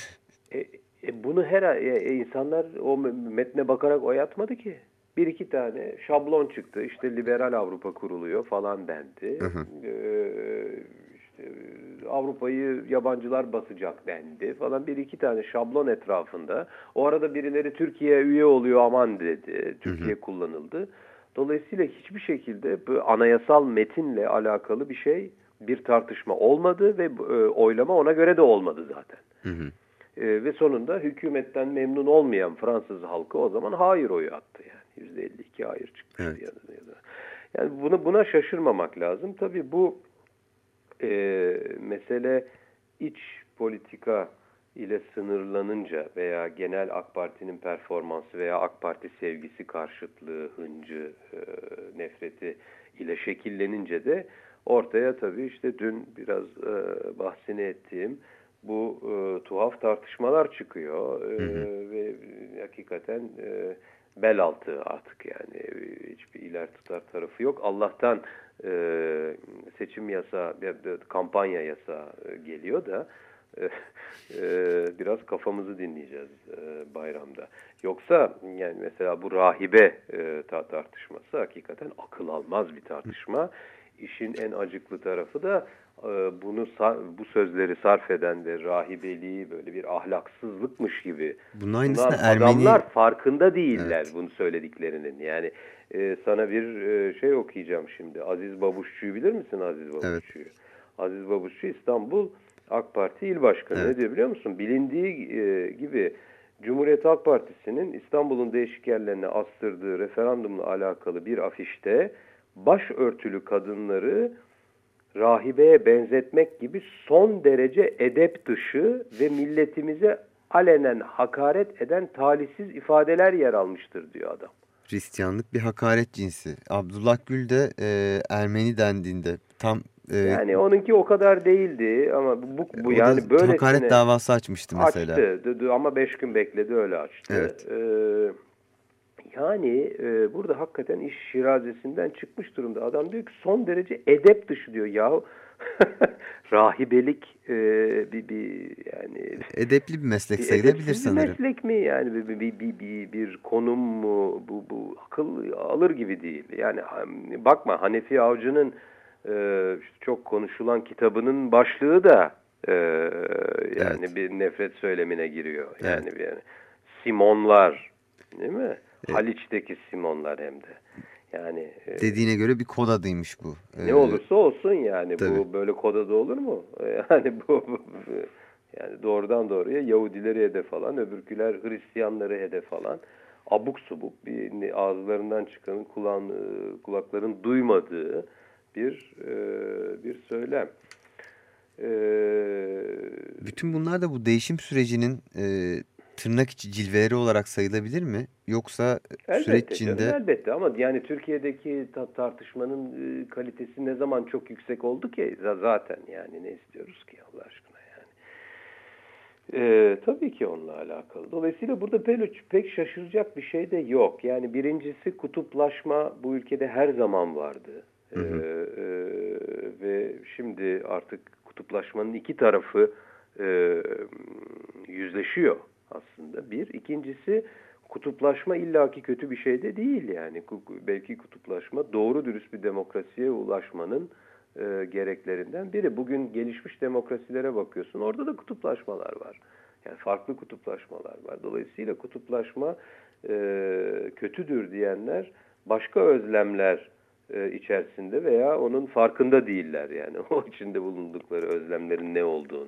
e, e, bunu her e, insanlar o metne bakarak oy atmadı ki. Bir iki tane şablon çıktı. İşte liberal Avrupa kuruluyor falan dendi. Hı hı. Ee, işte Avrupa'yı yabancılar basacak dendi falan. Bir iki tane şablon etrafında. O arada birileri Türkiye üye oluyor aman dedi. Türkiye hı hı. kullanıldı. Dolayısıyla hiçbir şekilde bu anayasal metinle alakalı bir şey, bir tartışma olmadı ve e, oylama ona göre de olmadı zaten. Hı hı. E, ve sonunda hükümetten memnun olmayan Fransız halkı o zaman hayır oyu attı yani. yüzde elli iki hayır çıkmıştı. Evet. Ya da. Yani buna, buna şaşırmamak lazım. Tabii bu e, mesele iç politika ile sınırlanınca veya genel AK Parti'nin performansı veya AK Parti sevgisi karşıtlığı, hıncı, e, nefreti ile şekillenince de ortaya tabii işte dün biraz e, bahsini ettiğim bu e, tuhaf tartışmalar çıkıyor e, hı hı. ve hakikaten e, bel altı artık yani hiçbir iler tutar tarafı yok. Allah'tan e, seçim yasa, kampanya yasa geliyor da e, e, biraz kafamızı dinleyeceğiz e, bayramda. Yoksa yani mesela bu rahibe e, tartışması hakikaten akıl almaz bir tartışma. İşin en acıklı tarafı da bunu bu sözleri sarf eden ve rahibeliği böyle bir ahlaksızlıkmış gibi sunan Ermeni... adamlar farkında değiller evet. bunu söylediklerinin. Yani e, sana bir e, şey okuyacağım şimdi. Aziz Babuşçu'yu bilir misin Aziz Babuşçu'yu? Evet. Aziz Babuşçu İstanbul AK Parti İl Başkanı. Evet. Ne diyor biliyor musun? Bilindiği e, gibi Cumhuriyet Halk Partisi'nin İstanbul'un değişik yerlerine astırdığı referandumla alakalı bir afişte başörtülü kadınları rahibeye benzetmek gibi son derece edep dışı ve milletimize alenen hakaret eden talihsiz ifadeler yer almıştır diyor adam. Hristiyanlık bir hakaret cinsi. Abdullah Gül de e, Ermeni dendiğinde tam... E, yani onunki o kadar değildi ama bu, bu yani böylesine... hakaret davası açmıştı mesela. Açtı ama beş gün bekledi öyle açtı. Evet. Ee, Yani e, burada hakikaten iş şirazesinden çıkmış durumda. Adam diyor ki son derece edep dışı diyor. Yahu rahibelik e, bir, bir yani edepli bir meslek bir sayılabilir sanırım. Bir meslek mi yani bir bir bir, bir, bir konum mu bu bu akıl alır gibi değil. Yani bakma Hanefi Avcı'nın e, işte çok konuşulan kitabının başlığı da Ee, yani Evet. bir nefret söylemine giriyor. Yani Evet. bir yani Simonlar, değil mi? Evet. Haliç'teki Simonlar hem de. Yani e, Dediğine göre bir kod adıymış bu. ne Ee, olursa olsun yani tabii. bu böyle kod adı olur mu? Yani bu, bu yani doğrudan doğruya Yahudileri hedef alan, öbürküler Hristiyanları hedef alan, abuk subuk bir ağızlarından çıkanın kulağın, kulakların duymadığı bir e, bir söylem. Ee, Bütün bunlar da bu değişim sürecinin e, tırnak içi cilveleri olarak sayılabilir mi? Yoksa süreç Elbette canım, içinde... elbette ama yani Türkiye'deki ta- tartışmanın e, kalitesi ne zaman çok yüksek oldu ki zaten yani ne istiyoruz ki Allah aşkına yani. Ee, tabii ki onunla alakalı. Dolayısıyla burada pek, pek şaşıracak bir şey de yok. Yani birincisi kutuplaşma bu ülkede her zaman vardı. Ee, Hı hı. e, ve şimdi artık kutuplaşmanın iki tarafı e, yüzleşiyor aslında. Bir. İkincisi kutuplaşma illaki kötü bir şey de değil yani. Belki kutuplaşma doğru dürüst bir demokrasiye ulaşmanın e, gereklerinden biri. Bugün gelişmiş demokrasilere bakıyorsun. Orada da kutuplaşmalar var. Yani farklı kutuplaşmalar var. Dolayısıyla kutuplaşma e, kötüdür diyenler başka özlemler e, içerisinde veya onun farkında değiller yani. O içinde bulundukları özlemlerin ne olduğunu.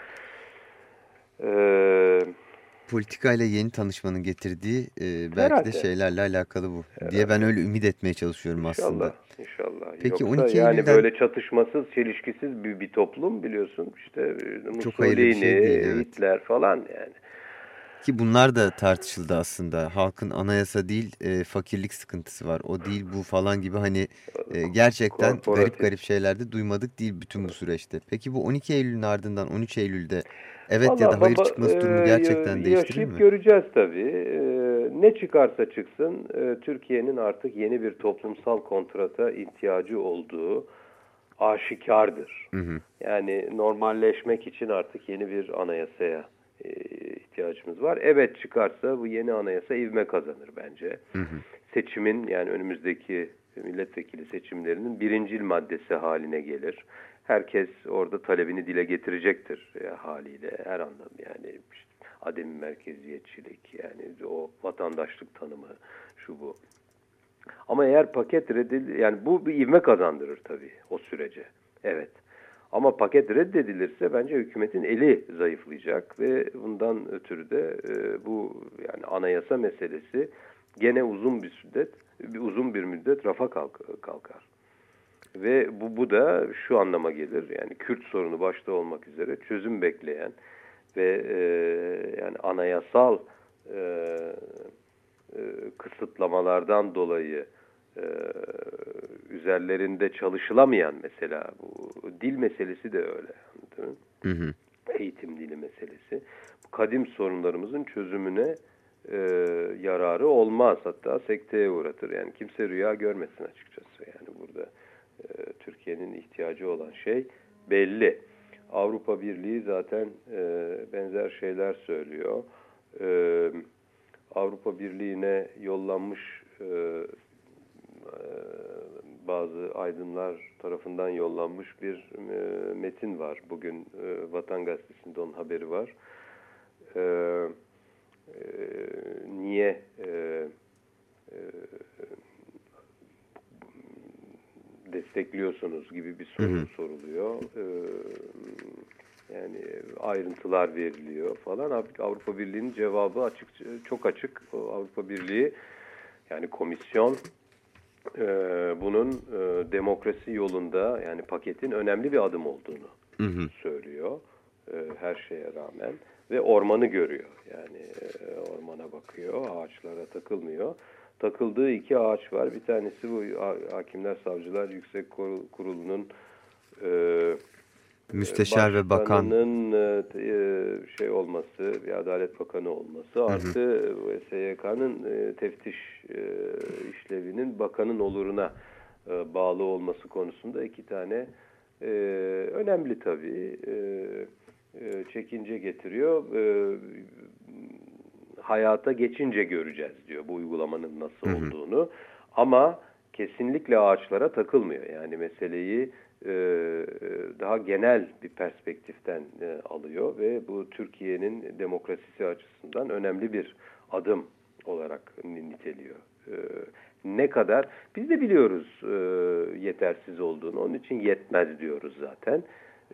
Eee Politikayla yeni tanışmanın getirdiği e, belki de Herhalde. şeylerle alakalı bu diye ben Herhalde. öyle ümit etmeye çalışıyorum İnşallah, aslında. inşallah. Peki Yoksa on iki yani Eylül'den böyle çatışmasız, çelişkisiz bir, bir toplum biliyorsun. İşte çok hayırlı bir şey Mussolini, değil, evet. Hitler falan yani. Ki bunlar da tartışıldı aslında. Halkın anayasa değil e, fakirlik sıkıntısı var. O değil bu falan gibi hani e, gerçekten garip Korporatif. garip şeyler de duymadık değil bütün bu süreçte. Peki bu on iki Eylül'ün ardından on üç Eylül'de evet ya Valla da hayır baba çıkması durumu e, gerçekten değiştirir yaşayıp mi? göreceğiz tabii. E, ne çıkarsa çıksın e, Türkiye'nin artık yeni bir toplumsal kontrata ihtiyacı olduğu aşikardır. Hı hı. Yani normalleşmek için artık yeni bir anayasaya e, ihtiyacımız var. Evet çıkarsa bu yeni anayasa ivme kazanır bence. Hı hı. Seçimin yani önümüzdeki milletvekili seçimlerinin birincil maddesi haline gelir. Herkes orada talebini dile getirecektir e, haliyle her anlamda yani işte ademi merkeziyetçilik yani o vatandaşlık tanımı şu bu. Ama eğer paket reddedilirse yani bu bir ivme kazandırır tabii o sürece. Evet. Ama paket reddedilirse bence hükümetin eli zayıflayacak ve bundan ötürü de e, bu yani anayasa meselesi gene uzun bir müddet bir uzun bir müddet rafa kalk, kalkar. Ve bu bu da şu anlama gelir. Yani Kürt sorunu başta olmak üzere çözüm bekleyen ve e, yani anayasal e, e, kısıtlamalardan dolayı e, üzerlerinde çalışılamayan mesela bu dil meselesi de öyle. Değil mi? Hı hı. Eğitim dili meselesi. Bu kadim sorunlarımızın çözümüne e, yararı olmaz. Hatta sekteye uğratır. Yani kimse rüya görmesin açıkçası. Yani burada e, Türkiye'nin ihtiyacı olan şey belli. Avrupa Birliği zaten e, benzer şeyler söylüyor. E, Avrupa Birliği'ne yollanmış e, bazı aydınlar tarafından yollanmış bir e, metin var. Bugün e, Vatan Gazetesi'nde onun haberi var. E, e, niye e, e, destekliyorsunuz gibi bir soru hı hı. soruluyor. E, yani ayrıntılar veriliyor falan. Avrupa Birliği'nin cevabı açık, çok açık. Avrupa Birliği yani komisyon Ee, bunun e, demokrasi yolunda yani paketin önemli bir adım olduğunu hı hı. söylüyor e, her şeye rağmen ve ormanı görüyor yani e, ormana bakıyor, ağaçlara takılmıyor. Takıldığı iki ağaç var, bir tanesi bu Hakimler Savcılar Yüksek Kurulu'nun e, Müsteşar ve bakan e, şey olması, bir Adalet Bakanı olması, artı S Y K'nın e, teftiş e, işlevinin bakanın oluruna e, bağlı olması konusunda iki tane e, önemli tabii e, e, çekince getiriyor. E, hayata geçince göreceğiz diyor bu uygulamanın nasıl hı hı. olduğunu. Ama kesinlikle ağaçlara takılmıyor. Yani meseleyi daha genel bir perspektiften alıyor ve bu Türkiye'nin demokrasisi açısından önemli bir adım olarak niteliyor. Ne kadar biz de biliyoruz yetersiz olduğunu, onun için yetmez diyoruz zaten.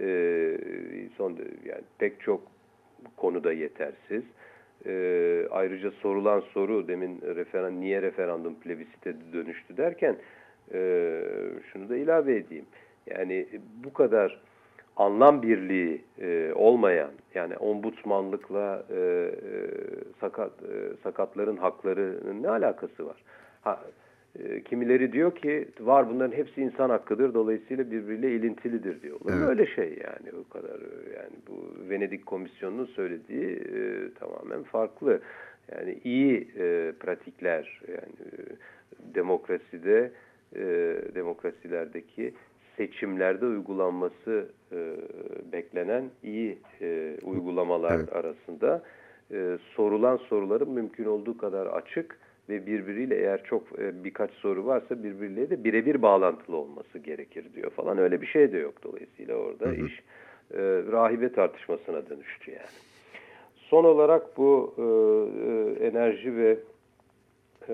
Son yani pek çok konuda yetersiz. Ayrıca sorulan soru demin referan niye referandum plebisite dönüştü derken şunu da ilave edeyim. Yani bu kadar anlam birliği e, olmayan, yani ombudsmanlıkla e, e, sakat e, sakatların haklarının ne alakası var? Ha, e, kimileri diyor ki var, bunların hepsi insan hakkıdır, dolayısıyla birbiriyle ilintilidir diyor. Olur mu evet. öyle şey yani? O kadar yani bu Venedik Komisyonu'nun söylediği e, tamamen farklı. Yani iyi e, pratikler, yani e, demokraside e, demokrasilerdeki seçimlerde uygulanması e, beklenen iyi e, uygulamalar evet. arasında e, sorulan soruların mümkün olduğu kadar açık ve birbiriyle, eğer çok e, birkaç soru varsa birbiriyle de birebir bağlantılı olması gerekir diyor falan. Öyle bir şey de yok. Dolayısıyla orada hı hı. iş e, rahibe tartışmasına dönüştü yani. Son olarak bu e, e, enerji ve e,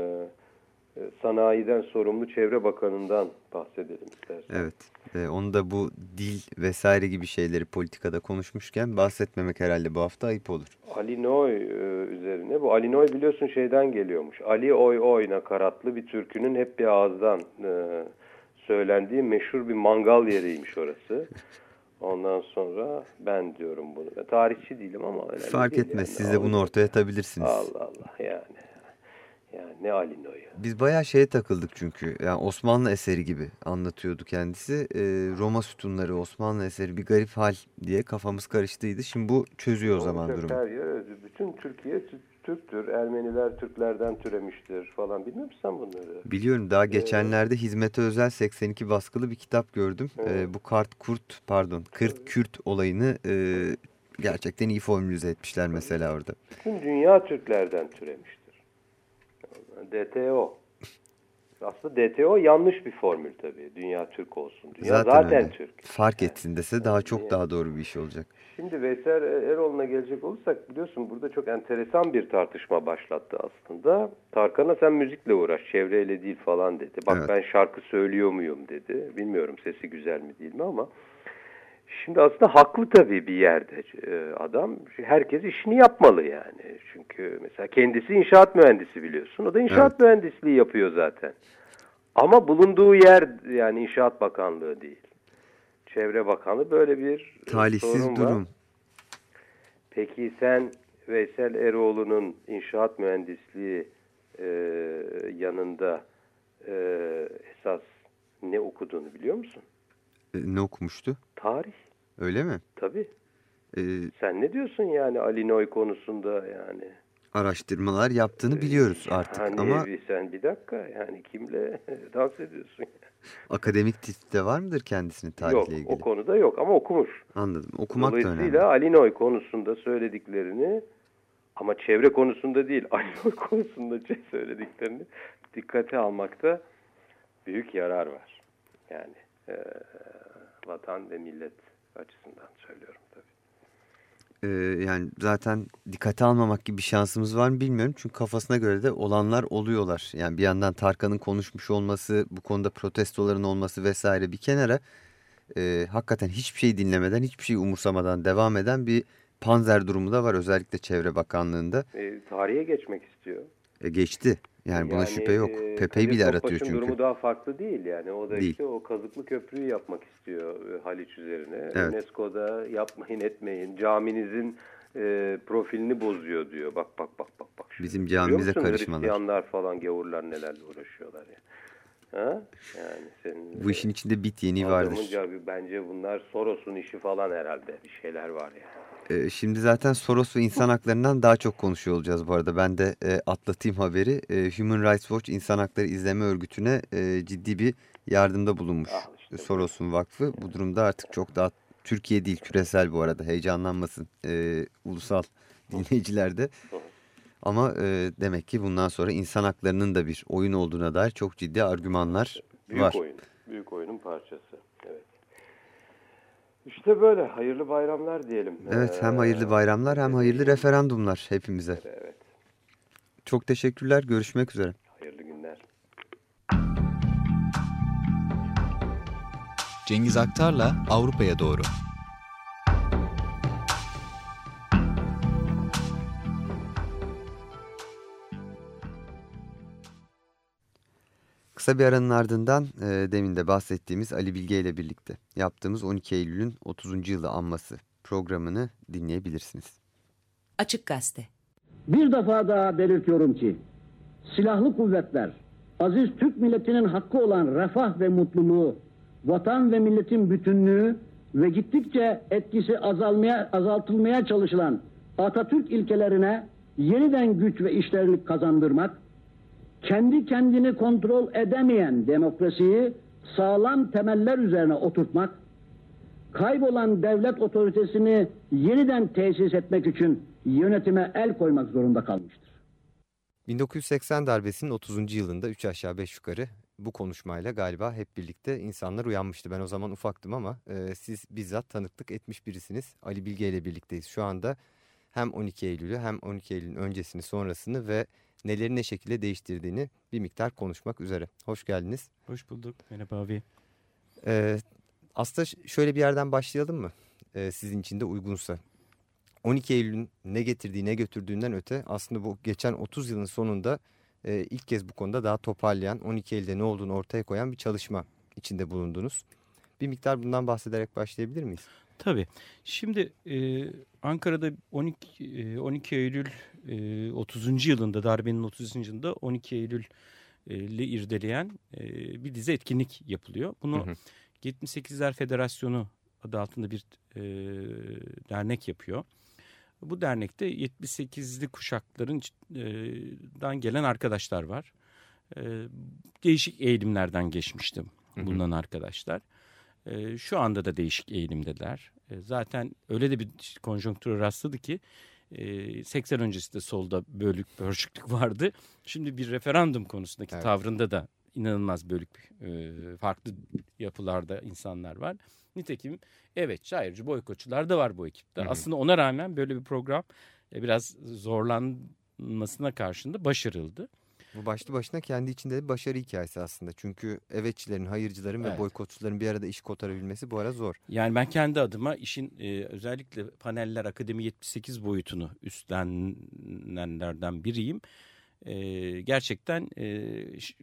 sanayiden sorumlu Çevre Bakanı'ndan bahsedelim istersen. Evet. E, onu da bu dil vesaire gibi şeyleri politikada konuşmuşken bahsetmemek herhalde bu hafta ayıp olur. Ali Noy e, üzerine. Bu Ali Noy biliyorsun şeyden geliyormuş. Ali Oy Oy nakaratlı bir türkünün hep bir ağızdan e, söylendiği meşhur bir mangal yeriymiş orası. Ondan sonra ben diyorum bunu. Ben tarihçi değilim ama önemli fark değil etmez. yani. Siz de bunu ortaya atabilirsiniz. Allah Allah yani. Yani ne Ali Noy'u. Biz bayağı şeye takıldık çünkü. Yani Osmanlı eseri gibi anlatıyordu kendisi. Ee, Roma sütunları, Osmanlı eseri, bir garip hal diye kafamız karıştıydı. Şimdi bu çözüyor o zaman Olacak durumu. her yer, bütün Türkiye Türktür. Ermeniler Türklerden türemiştir falan. Bilmiyor musun sen bunları? Biliyorum. Daha geçenlerde Hizmete Özel seksen iki baskılı bir kitap gördüm. Evet. Ee, bu Kart Kurt pardon Kırt Kürt olayını e, gerçekten iyi formülize etmişler mesela orada. Bütün dünya Türklerden türemiştir. D T O. Aslında D T O yanlış bir formül tabii. Dünya Türk olsun. Dünya zaten, zaten Türk. Fark etsin dese daha çok daha doğru bir iş olacak. Şimdi Veysel Eroğlu'na gelecek olursak, biliyorsun burada çok enteresan bir tartışma başlattı aslında. Tarkan'a sen müzikle uğraş, çevreyle değil falan dedi. Bak evet. Ben şarkı söylüyor muyum dedi. Bilmiyorum sesi güzel mi değil mi ama. Şimdi aslında haklı tabii bir yerde adam. Herkes işini yapmalı yani. Çünkü mesela kendisi inşaat mühendisi biliyorsun. O da inşaat evet. mühendisliği yapıyor zaten. Ama bulunduğu yer yani İnşaat Bakanlığı değil. Çevre Bakanlığı, böyle bir talihsiz sorun durum. Var. Peki sen Veysel Eroğlu'nun inşaat mühendisliği e, yanında e, esas ne okuduğunu biliyor musun? E, ne okumuştu? Tarih. Öyle mi? Tabii. Ee, Sen ne diyorsun yani Ali Noy konusunda yani? Araştırmalar yaptığını biliyoruz artık yani ama... Sen bir dakika yani kimle dans ediyorsun? Akademik tipte var mıdır kendisinin tarihle yok, ilgili? Yok, o konuda yok ama okumuş. Anladım. Okumak da önemli. Dolayısıyla Ali Noy konusunda söylediklerini, ama çevre konusunda değil, Ali Noy konusunda söylediklerini dikkate almakta büyük yarar var. Yani e, vatan ve millet açısından söylüyorum tabii. Ee, yani zaten dikkate almamak gibi bir şansımız var mı bilmiyorum. Çünkü kafasına göre de olanlar oluyorlar. Yani bir yandan Tarkan'ın konuşmuş olması, bu konuda protestoların olması vesaire bir kenara, e, hakikaten hiçbir şey dinlemeden, hiçbir şey umursamadan devam eden bir panzer durumu da var. Özellikle Çevre Bakanlığı'nda. E, tarihe geçmek istiyor. E, geçti. Yani buna yani, şüphe yok. E, Pepe'yi bile aratıyor çünkü. Durumu daha farklı değil yani. O da değil. işte o kazıklı köprüyü yapmak istiyor Haliç üzerine. Evet. UNESCO'da yapmayın etmeyin. Caminizin e, profilini bozuyor diyor. Bak bak bak bak. bak. Bizim camimize karışmalar. Hristiyanlar falan, gavurlar nelerle uğraşıyorlar ya. Ha? Yani senin, bu işin içinde bit yeni vardır. Bence bunlar Soros'un işi falan herhalde. Bir şeyler var yani. Şimdi zaten Soros ve insan haklarından daha çok konuşuyor olacağız bu arada. Ben de e, atlatayım haberi. E, Human Rights Watch İnsan Hakları İzleme Örgütü'ne e, ciddi bir yardımda bulunmuş ah, işte Soros'un vakfı. Bu durumda artık çok daha, Türkiye değil küresel bu arada, heyecanlanmasın e, ulusal dinleyiciler de. Ama e, demek ki bundan sonra insan haklarının da bir oyun olduğuna dair çok ciddi argümanlar Büyük var. Büyük oyun. Büyük oyunun parçası. Evet. İşte böyle. Hayırlı bayramlar diyelim. Evet, hem hayırlı bayramlar hem hayırlı referandumlar hepimize. Evet. Çok teşekkürler. Görüşmek üzere. Hayırlı günler. Cengiz Aktar'la Avrupa'ya doğru. Kısa bir aranın ardından e, demin de bahsettiğimiz Ali Bilge ile birlikte yaptığımız on iki Eylül'ün otuzuncu yılı anması programını dinleyebilirsiniz. Açık Gazete. Bir defa daha belirtiyorum ki silahlı kuvvetler aziz Türk milletinin hakkı olan refah ve mutluluğu, vatan ve milletin bütünlüğü ve gittikçe etkisi azalmaya azaltılmaya çalışılan Atatürk ilkelerine yeniden güç ve işlevlik kazandırmak, kendi kendini kontrol edemeyen demokrasiyi sağlam temeller üzerine oturtmak, kaybolan devlet otoritesini yeniden tesis etmek için yönetime el koymak zorunda kalmıştır. bin dokuz yüz seksen darbesinin otuzuncu yılında üç aşağı beş yukarı bu konuşmayla galiba hep birlikte insanlar uyanmıştı. Ben o zaman ufaktım ama e, siz bizzat tanıklık etmiş birisiniz. Ali Bilge ile birlikteyiz şu anda. Hem on iki Eylül'ü hem on iki Eylül'ün öncesini sonrasını ve neleri ne şekilde değiştirdiğini bir miktar konuşmak üzere. Hoş geldiniz. Hoş bulduk. Merhaba abi. Ee, aslında şöyle bir yerden başlayalım mı? Ee, sizin için de uygunsa. on iki Eylül'ün ne getirdiği ne götürdüğünden öte aslında bu geçen otuz yılın sonunda e, ilk kez bu konuda daha toparlayan, on iki Eylül'de ne olduğunu ortaya koyan bir çalışma içinde bulundunuz. Bir miktar bundan bahsederek başlayabilir miyiz? Tabii. Şimdi e, Ankara'da on iki, e, on iki Eylül e, otuzuncu yılında, darbenin otuzuncu yılında on iki Eylül'ü irdeleyen e, bir dizi etkinlik yapılıyor. Bunu hı hı. yetmiş sekizler Federasyonu adı altında bir e, dernek yapıyor. Bu dernekte yetmiş sekizli kuşaklarından gelen arkadaşlar var. E, değişik eğilimlerden geçmiştim bulunan hı hı. arkadaşlar. E, şu anda da değişik eğilimdeler. E, zaten öyle de bir konjonktüre rastladı ki e, seksen öncesi de solda bölük bölüşüklük vardı. Şimdi bir referandum konusundaki evet. tavrında da inanılmaz bölük e, farklı yapılarda insanlar var. Nitekim evet şairci boykotçular da var bu ekipte. Hı hı. Aslında ona rağmen böyle bir program e, biraz zorlanmasına karşında başarıldı. Bu başlı başına kendi içinde de başarı hikayesi aslında. Çünkü evetçilerin, hayırcıların evet. ve boykotçuların bir arada iş kotarabilmesi bu ara zor. Yani ben kendi adıma işin e, özellikle paneller Akademi yetmiş sekiz boyutunu üstlenenlerden biriyim. E, gerçekten e,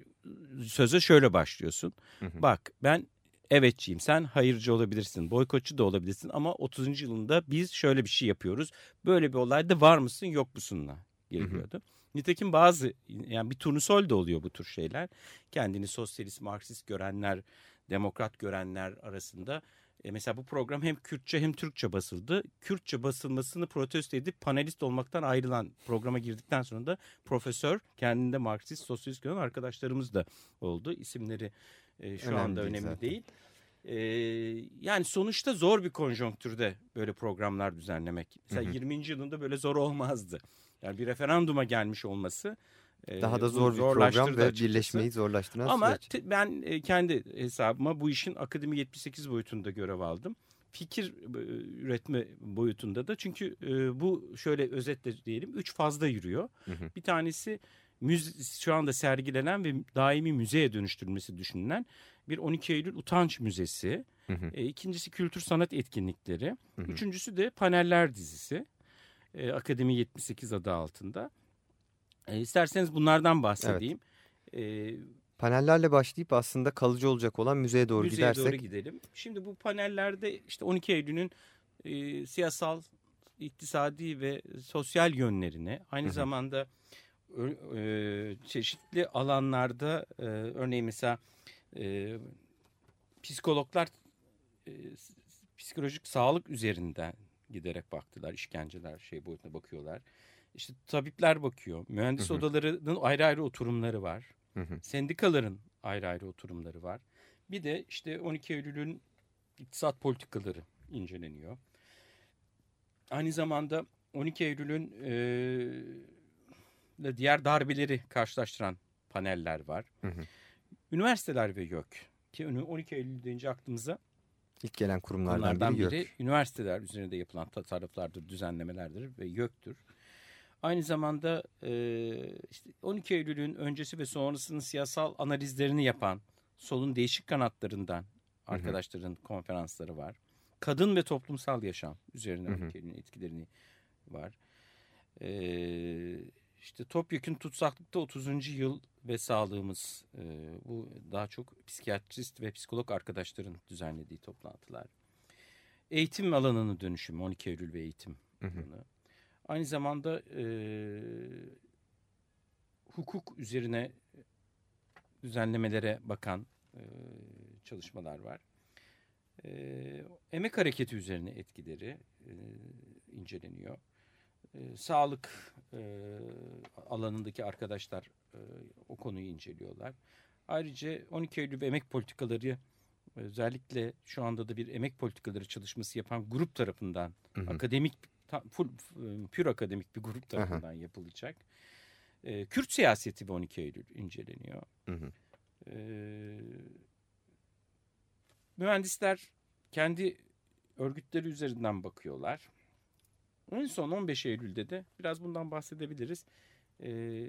söze şöyle başlıyorsun. Hı hı. Bak ben evetçiyim, sen hayırcı olabilirsin, boykotçu da olabilirsin ama otuzuncu yılında biz şöyle bir şey yapıyoruz. Böyle bir olayda var mısın yok musunla geliyordu. Hı hı. Nitekim bazı yani bir turnusol da oluyor bu tür şeyler. Kendini sosyalist, Marksist görenler, demokrat görenler arasında. E mesela bu program hem Kürtçe hem Türkçe basıldı. Kürtçe basılmasını protesto edip panelist olmaktan ayrılan programa girdikten sonra da profesör kendinde Marksist, sosyalist gören arkadaşlarımız da oldu. İsimleri e, şu önemli anda değil önemli zaten. değil. E, yani sonuçta zor bir konjonktürde böyle programlar düzenlemek. Mesela hı hı. yirminci yılında böyle zor olmazdı. Yani bir referanduma gelmiş olması daha da zor bir program ve açıkçası. Birleşmeyi zorlaştıran Ama süreç. Ama ben kendi hesabıma bu işin Akademi yetmiş sekiz boyutunda görev aldım. Fikir üretme boyutunda da çünkü bu şöyle özetle diyelim üç fazda yürüyor. Hı hı. Bir tanesi müze, şu anda sergilenen ve daimi müzeye dönüştürülmesi düşünülen bir on iki Eylül Utanç Müzesi. Hı hı. E, ikincisi kültür sanat etkinlikleri. Hı hı. Üçüncüsü de paneller dizisi. E, Akademi yetmiş sekiz adı altında. E, isterseniz bunlardan bahsedeyim. Evet. E, Panellerle başlayıp aslında kalıcı olacak olan müzeye doğru müzeye gidersek. Müzeye doğru gidelim. Şimdi bu panellerde işte on iki Eylül'ün e, siyasal, iktisadi ve sosyal yönlerini aynı hı hı. zamanda e, çeşitli alanlarda e, örneğin mesela e, psikologlar e, psikolojik sağlık üzerinden giderek baktılar. İşkenceler şey boyutuna bakıyorlar. İşte tabipler bakıyor. Mühendis hı hı. odalarının ayrı ayrı oturumları var. Hı hı. Sendikaların ayrı ayrı oturumları var. Bir de işte on iki Eylül'ün iktisat politikaları inceleniyor. Aynı zamanda on iki Eylül'ün e, diğer darbeleri karşılaştıran paneller var. Hı hı. Üniversiteler ve YÖK. Ki on iki Eylül deyince aklımıza İlk gelen kurumlardan Bunlardan biri, biri YÖK. üniversiteler üzerinde yapılan tasarruflardır, düzenlemelerdir ve YÖK'tür. Aynı zamanda e, işte on iki Eylül'ün öncesi ve sonrasının siyasal analizlerini yapan solun değişik kanatlarından arkadaşların hı hı. konferansları var. Kadın ve toplumsal yaşam üzerine hı hı. on iki Eylül'ün etkilerini var. E, işte Topyekün Tutsaklıkta otuzuncu yıl ve sağlığımız, e, bu daha çok psikiyatrist ve psikolog arkadaşların düzenlediği toplantılar. Eğitim alanının dönüşümü, on iki Eylül ve eğitim hı hı. alanı. Aynı zamanda e, hukuk üzerine düzenlemelere bakan e, çalışmalar var. E, emek hareketi üzerine etkileri e, inceleniyor. E, sağlık e, alanındaki arkadaşlar e, o konuyu inceliyorlar. Ayrıca on iki Eylül ve emek politikaları, özellikle şu anda da bir emek politikaları çalışması yapan grup tarafından, hı hı. akademik, full, pür akademik bir grup tarafından Aha. yapılacak. E, Kürt siyaseti ve on iki Eylül inceleniyor. Hı hı. E, mühendisler kendi örgütleri üzerinden bakıyorlar. En son on beş Eylül'de de biraz bundan bahsedebiliriz. E,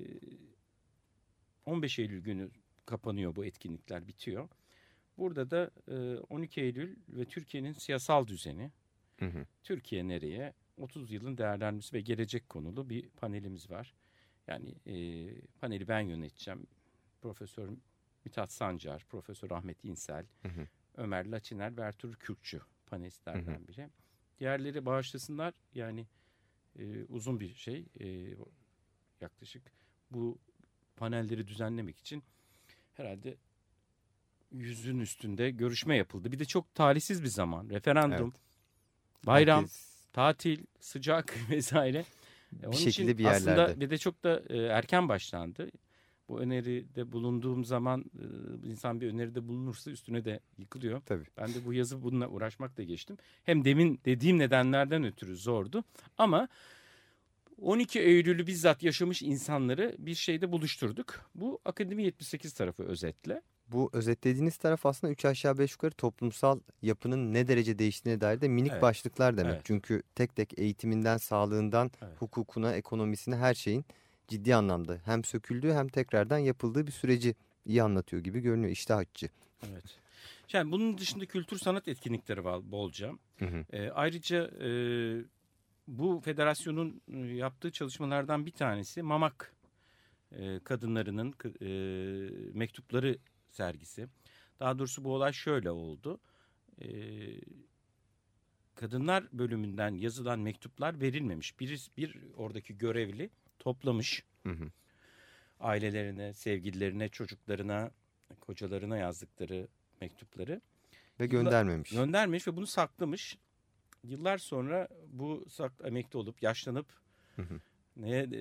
on beş Eylül günü kapanıyor, bu etkinlikler bitiyor. Burada da e, on iki Eylül ve Türkiye'nin siyasal düzeni, hı hı. Türkiye nereye, otuz yılın değerlendirmesi ve gelecek konulu bir panelimiz var. Yani e, paneli ben yöneteceğim. Profesör Mithat Sancar, Profesör Ahmet İnsel, hı hı. Ömer Laçiner ve Ertuğrul Kürkçü panelistlerden hı hı. biri. Diğerleri bağışlasınlar, yani e, uzun bir şey, e, yaklaşık bu panelleri düzenlemek için herhalde yüzün üstünde görüşme yapıldı. Bir de çok talihsiz bir zaman. Referandum, evet. bayram, Herkes... tatil, sıcak vesaire. Bir Onun şekilde için bir yerlerde. Aslında bir de çok da e, erken başlandı. Bu öneride bulunduğum zaman e, insan bir öneride bulunursa üstüne de yıkılıyor. Tabii. Ben de bu yazı bununla uğraşmakla geçtim. Hem demin dediğim nedenlerden ötürü zordu. Ama on iki Eylül'ü bizzat yaşamış insanları bir şeyde buluşturduk. Bu Akademi yetmiş sekiz tarafı özetle. Bu özetlediğiniz taraf aslında üç aşağı beş yukarı toplumsal yapının ne derece değiştiğine dair de minik evet. başlıklar demek. Evet. Çünkü tek tek eğitiminden, sağlığından, evet. hukukuna, ekonomisine, her şeyin ciddi anlamda hem söküldüğü hem tekrardan yapıldığı bir süreci iyi anlatıyor gibi görünüyor. İştah açıcı. Evet. Yani bunun dışında kültür sanat etkinlikleri var bolca. Hı hı. E, ayrıca e, bu federasyonun yaptığı çalışmalardan bir tanesi Mamak e, kadınlarının e, mektupları sergisi. Daha doğrusu bu olay şöyle oldu. Ee, kadınlar bölümünden yazılan mektuplar verilmemiş. Bir, bir oradaki görevli toplamış. Hı hı. Ailelerine, sevgililerine, çocuklarına, kocalarına yazdıkları mektupları. Ve göndermemiş. Yıllar, göndermemiş ve bunu saklamış. Yıllar sonra bu sakla, emekli olup, yaşlanıp hı hı. ne e,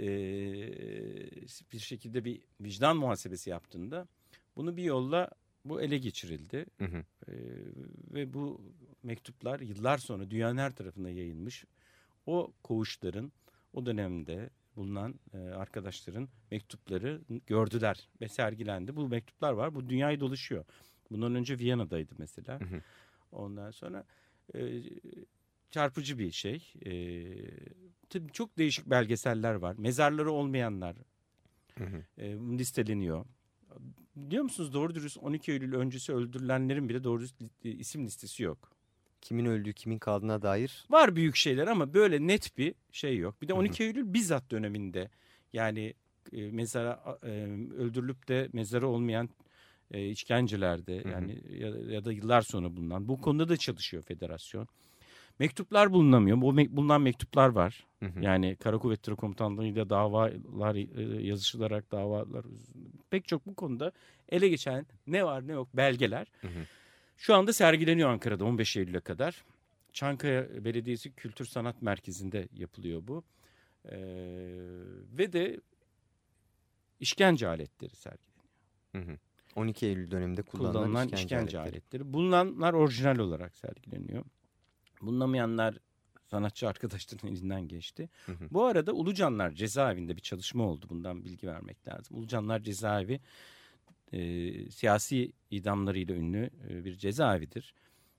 bir şekilde bir vicdan muhasebesi yaptığında bunu bir yolla bu ele geçirildi. Hı hı. Ee, ve bu mektuplar yıllar sonra dünyanın her tarafına yayılmış. O koğuşların, o dönemde bulunan e, arkadaşların mektupları gördüler ve sergilendi. Bu mektuplar var. Bu dünyayı dolaşıyor. Bundan önce Viyana'daydı mesela. Hı hı. Ondan sonra e, çarpıcı bir şey. E, tabii çok değişik belgeseller var. Mezarları olmayanlar hı hı. E, listeleniyor. Biliyor musunuz, doğru dürüst on iki Eylül öncesi öldürülenlerin bile doğru dürüst isim listesi yok. Kimin öldüğü, kimin kaldığına dair. Var büyük şeyler ama böyle net bir şey yok. Bir de on iki Eylül bizzat döneminde, yani e, mezara e, öldürülüp de mezarı olmayan e, işkencelerde, yani ya, ya da yıllar sonra bulunan, bu konuda da çalışıyor federasyon. Mektuplar bulunamıyor. Bu me- bulunan mektuplar var. Hı hı. Yani Kara Kuvvetleri Komutanlığı'yla davalar e, yazışılarak davalar, pek çok bu konuda ele geçen ne var ne yok belgeler. Hı hı. Şu anda sergileniyor Ankara'da on beş Eylül'e kadar. Çankaya Belediyesi Kültür Sanat Merkezi'nde yapılıyor bu. Ee, ve de işkence aletleri sergileniyor. Hı hı. on iki Eylül döneminde kullanılan, kullanılan işkence, işkence aletleri. aletleri. Bulunanlar orijinal olarak sergileniyor. Bulunamayanlar sanatçı arkadaşların elinden geçti. Hı hı. Bu arada Ulucanlar Cezaevi'nde bir çalışma oldu. Bundan bilgi vermek lazım. Ulucanlar Cezaevi e, siyasi idamlarıyla ünlü e, bir cezaevidir.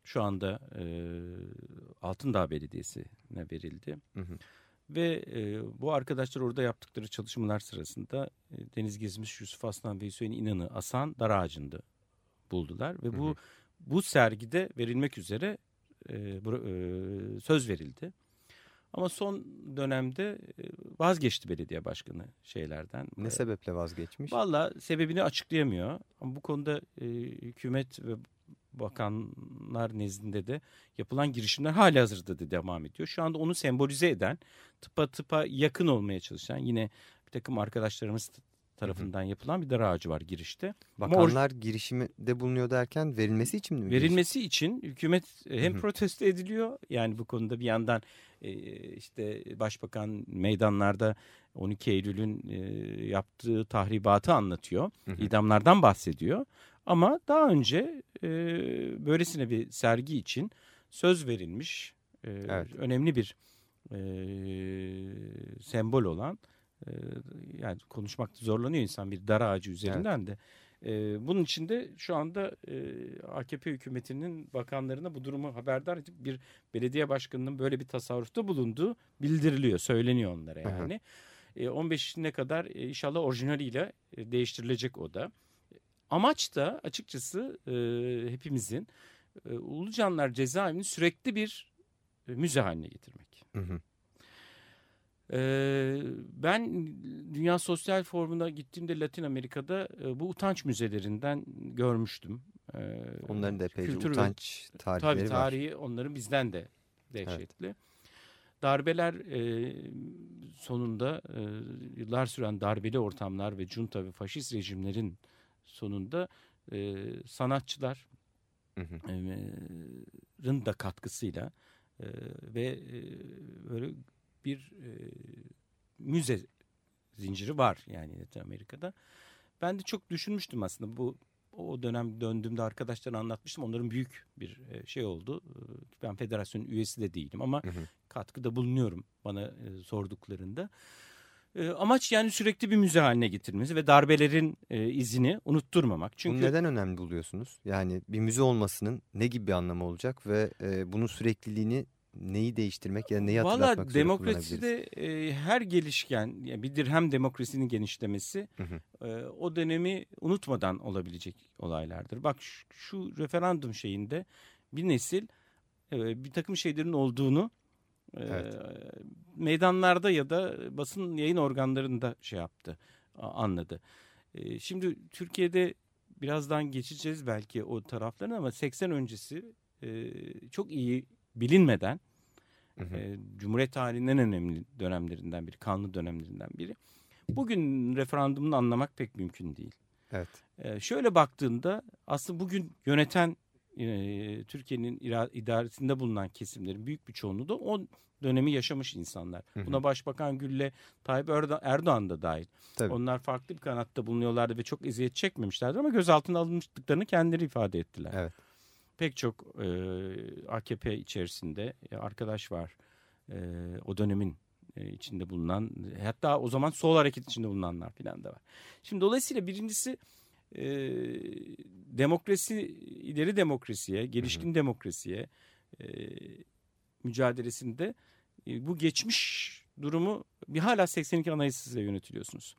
Şu anda e, Altındağ Belediyesi'ne verildi. Hı hı. Ve e, bu arkadaşlar orada yaptıkları çalışmalar sırasında e, Deniz Gezmiş, Yusuf Aslan ve Hüseyin İnan'ı asan dar ağacında buldular. Ve bu hı hı. bu sergide verilmek üzere e, bu, e, söz verildi. Ama son dönemde vazgeçti belediye başkanı şeylerden. Ne ee, sebeple vazgeçmiş? Valla sebebini açıklayamıyor. Ama bu konuda e, hükümet ve bakanlar nezdinde de yapılan girişimler halihazırda da devam ediyor. Şu anda onu sembolize eden, tıpa tıpa yakın olmaya çalışan yine bir takım arkadaşlarımız tarafından yapılan bir dar ağacı var girişte. Bakanlar or- girişimde bulunuyor derken verilmesi için mi? Verilmesi giriş? için hükümet hem protesto ediliyor. Yani bu konuda bir yandan işte başbakan meydanlarda on iki Eylül'ün yaptığı tahribatı anlatıyor. Hı hı. İdamlardan bahsediyor. Ama daha önce böylesine bir sergi için söz verilmiş. Evet. Önemli bir sembol olan, yani konuşmakta zorlanıyor insan bir dar ağacı üzerinden evet. de. Ee, bunun için de şu anda e, A K P hükümetinin bakanlarına bu durumu haberdar edip bir belediye başkanının böyle bir tasarrufta bulunduğu bildiriliyor, söyleniyor onlara yani. E, on beşine kadar e, inşallah orijinaliyle e, değiştirilecek o da. Amaç da açıkçası e, hepimizin e, Ulucanlar Cezaevini sürekli bir e, müze haline getirmek. Hı hı. Ben Dünya Sosyal Forumu'na gittiğimde Latin Amerika'da bu utanç müzelerinden görmüştüm. Onların da epeyce kültür utanç tarihleri tabii, var. Tarihi onların bizden de dehşetli. Evet. Darbeler sonunda, yıllar süren darbeli ortamlar ve junta ve faşist rejimlerin sonunda sanatçıların da katkısıyla ve böyle bir e, müze zinciri var yani Latin Amerika'da. Ben de çok düşünmüştüm aslında bu o dönem döndüğümde arkadaşlarına anlatmıştım. Onların büyük bir e, şey oldu. Ben federasyonun üyesi de değilim ama hı hı. katkıda bulunuyorum bana e, sorduklarında. E, amaç yani sürekli bir müze haline getirmesi ve darbelerin e, izini unutturmamak. Çünkü bunu neden önemli buluyorsunuz? Yani bir müze olmasının ne gibi bir anlamı olacak ve e, bunun sürekliliğini neyi değiştirmek ya da neyi hatırlatmak Valla üzere demokraside e, her gelişken yani bir dirhem demokrasinin genişlemesi hı hı. E, o dönemi unutmadan olabilecek olaylardır. Bak şu, şu referandum şeyinde bir nesil e, bir takım şeylerin olduğunu e, evet. meydanlarda ya da basın yayın organlarında şey yaptı, anladı. E, şimdi Türkiye'de birazdan geçeceğiz belki o taraflarını ama seksen öncesi e, çok iyi bilinmeden hı hı. E, Cumhuriyet tarihinin en önemli dönemlerinden biri, kanlı dönemlerinden biri. Bugün referandumunu anlamak pek mümkün değil. Evet. E, şöyle baktığında aslında bugün yöneten e, Türkiye'nin idaresinde bulunan kesimlerin büyük bir çoğunluğu da o dönemi yaşamış insanlar. Hı hı. Buna Başbakan Gül'le Tayyip Erdoğan da dahil. Tabii. Onlar farklı bir kanatta bulunuyorlardı ve çok eziyet çekmemişlerdi ama gözaltına alınmışlıklarını kendileri ifade ettiler. Evet. Pek çok e, A K P içerisinde e, arkadaş var. E, o dönemin e, içinde bulunan, hatta o zaman sol hareket içinde bulunanlar falan da var. Şimdi dolayısıyla birincisi e, demokrasi, ileri demokrasiye, gelişkin hı hı. demokrasiye e, mücadelesinde e, bu geçmiş durumu bir hala seksen iki Anayasası'yla yönetiliyorsunuz.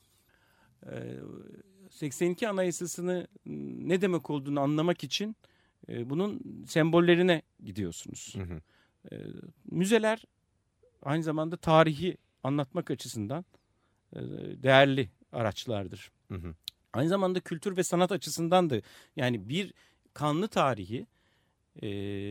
E, seksen iki Anayasası'nı ne demek olduğunu anlamak için bunun sembollerine gidiyorsunuz. Hı hı. E, müzeler aynı zamanda tarihi anlatmak açısından e, değerli araçlardır. Hı hı. Aynı zamanda kültür ve sanat açısından da yani bir kanlı tarihi, e,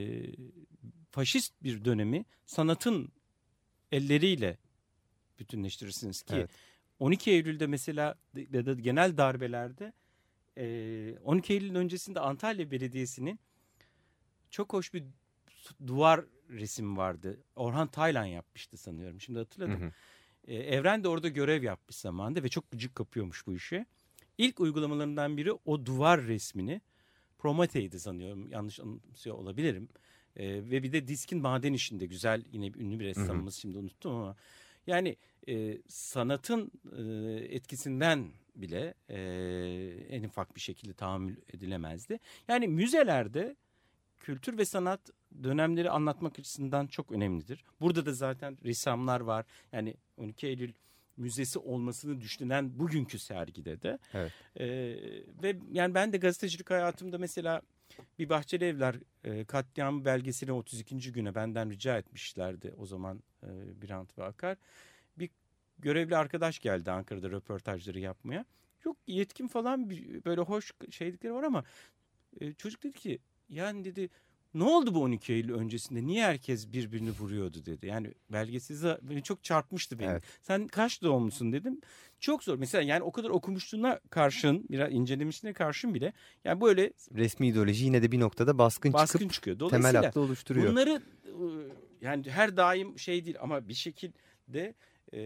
faşist bir dönemi sanatın elleriyle bütünleştirirsiniz ki evet. on iki Eylül'de mesela ya da genel darbelerde on iki Eylül öncesinde Antalya Belediyesi'nin çok hoş bir duvar resmi vardı. Orhan Taylan yapmıştı sanıyorum. Şimdi hatırladım. Hı hı. Ee, Evren de orada görev yapmış zamanında ve çok gıcık kapıyormuş bu işe. İlk uygulamalarından biri o duvar resmini Prometheus'ydi sanıyorum. Yanlış anımsıyor olabilirim. Ee, ve bir de Diskin maden işinde güzel yine ünlü bir ressamımız, hı hı. şimdi unuttum ama yani e, sanatın e, etkisinden bile e, en ufak bir şekilde tahammül edilemezdi. Yani müzelerde kültür ve sanat dönemleri anlatmak açısından çok önemlidir. Burada da zaten ressamlar var. Yani on iki Eylül Müzesi olmasını düşünen bugünkü sergide de. Evet. Ee, ve yani ben de gazetecilik hayatımda mesela bir Bahçeli Evler e, katliamı belgesini otuz ikinci güne benden rica etmişlerdi o zaman e, Birant ve Akar. Bir görevli arkadaş geldi Ankara'da röportajları yapmaya. Çok yetkin falan bir, böyle hoş şeylikleri var ama e, çocuk dedi ki yani dedi ne oldu bu on iki Eylül öncesinde? Niye herkes birbirini vuruyordu dedi. Yani belgesizde beni çok çarpmıştı benim. Evet. Sen kaç doğumlusun dedim. Çok zor. Mesela yani o kadar okumuşluğuna karşın, biraz incelemişliğine karşın bile yani böyle Resmi ideoloji yine de bir noktada baskın, baskın çıkıp çıkıyor. temel Dolayısıyla aklı oluşturuyor. bunları yani her daim şey değil ama bir şekilde e,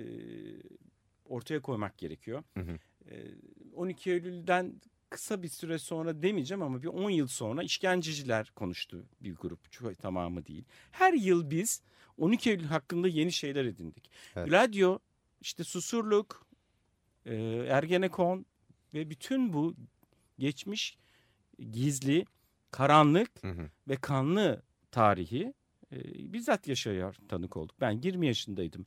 ortaya koymak gerekiyor. Hı hı. E, on iki Eylül'den kısa bir süre sonra demeyeceğim ama bir on yıl sonra işkenceciler konuştu bir grup. Çok tamamı değil. Her yıl biz on iki Eylül hakkında yeni şeyler edindik. Evet. Gladio, işte Susurluk, e, Ergenekon ve bütün bu geçmiş gizli, karanlık Hı hı. ve kanlı tarihi e, bizzat yaşayan tanık olduk. Ben yirmi yaşındaydım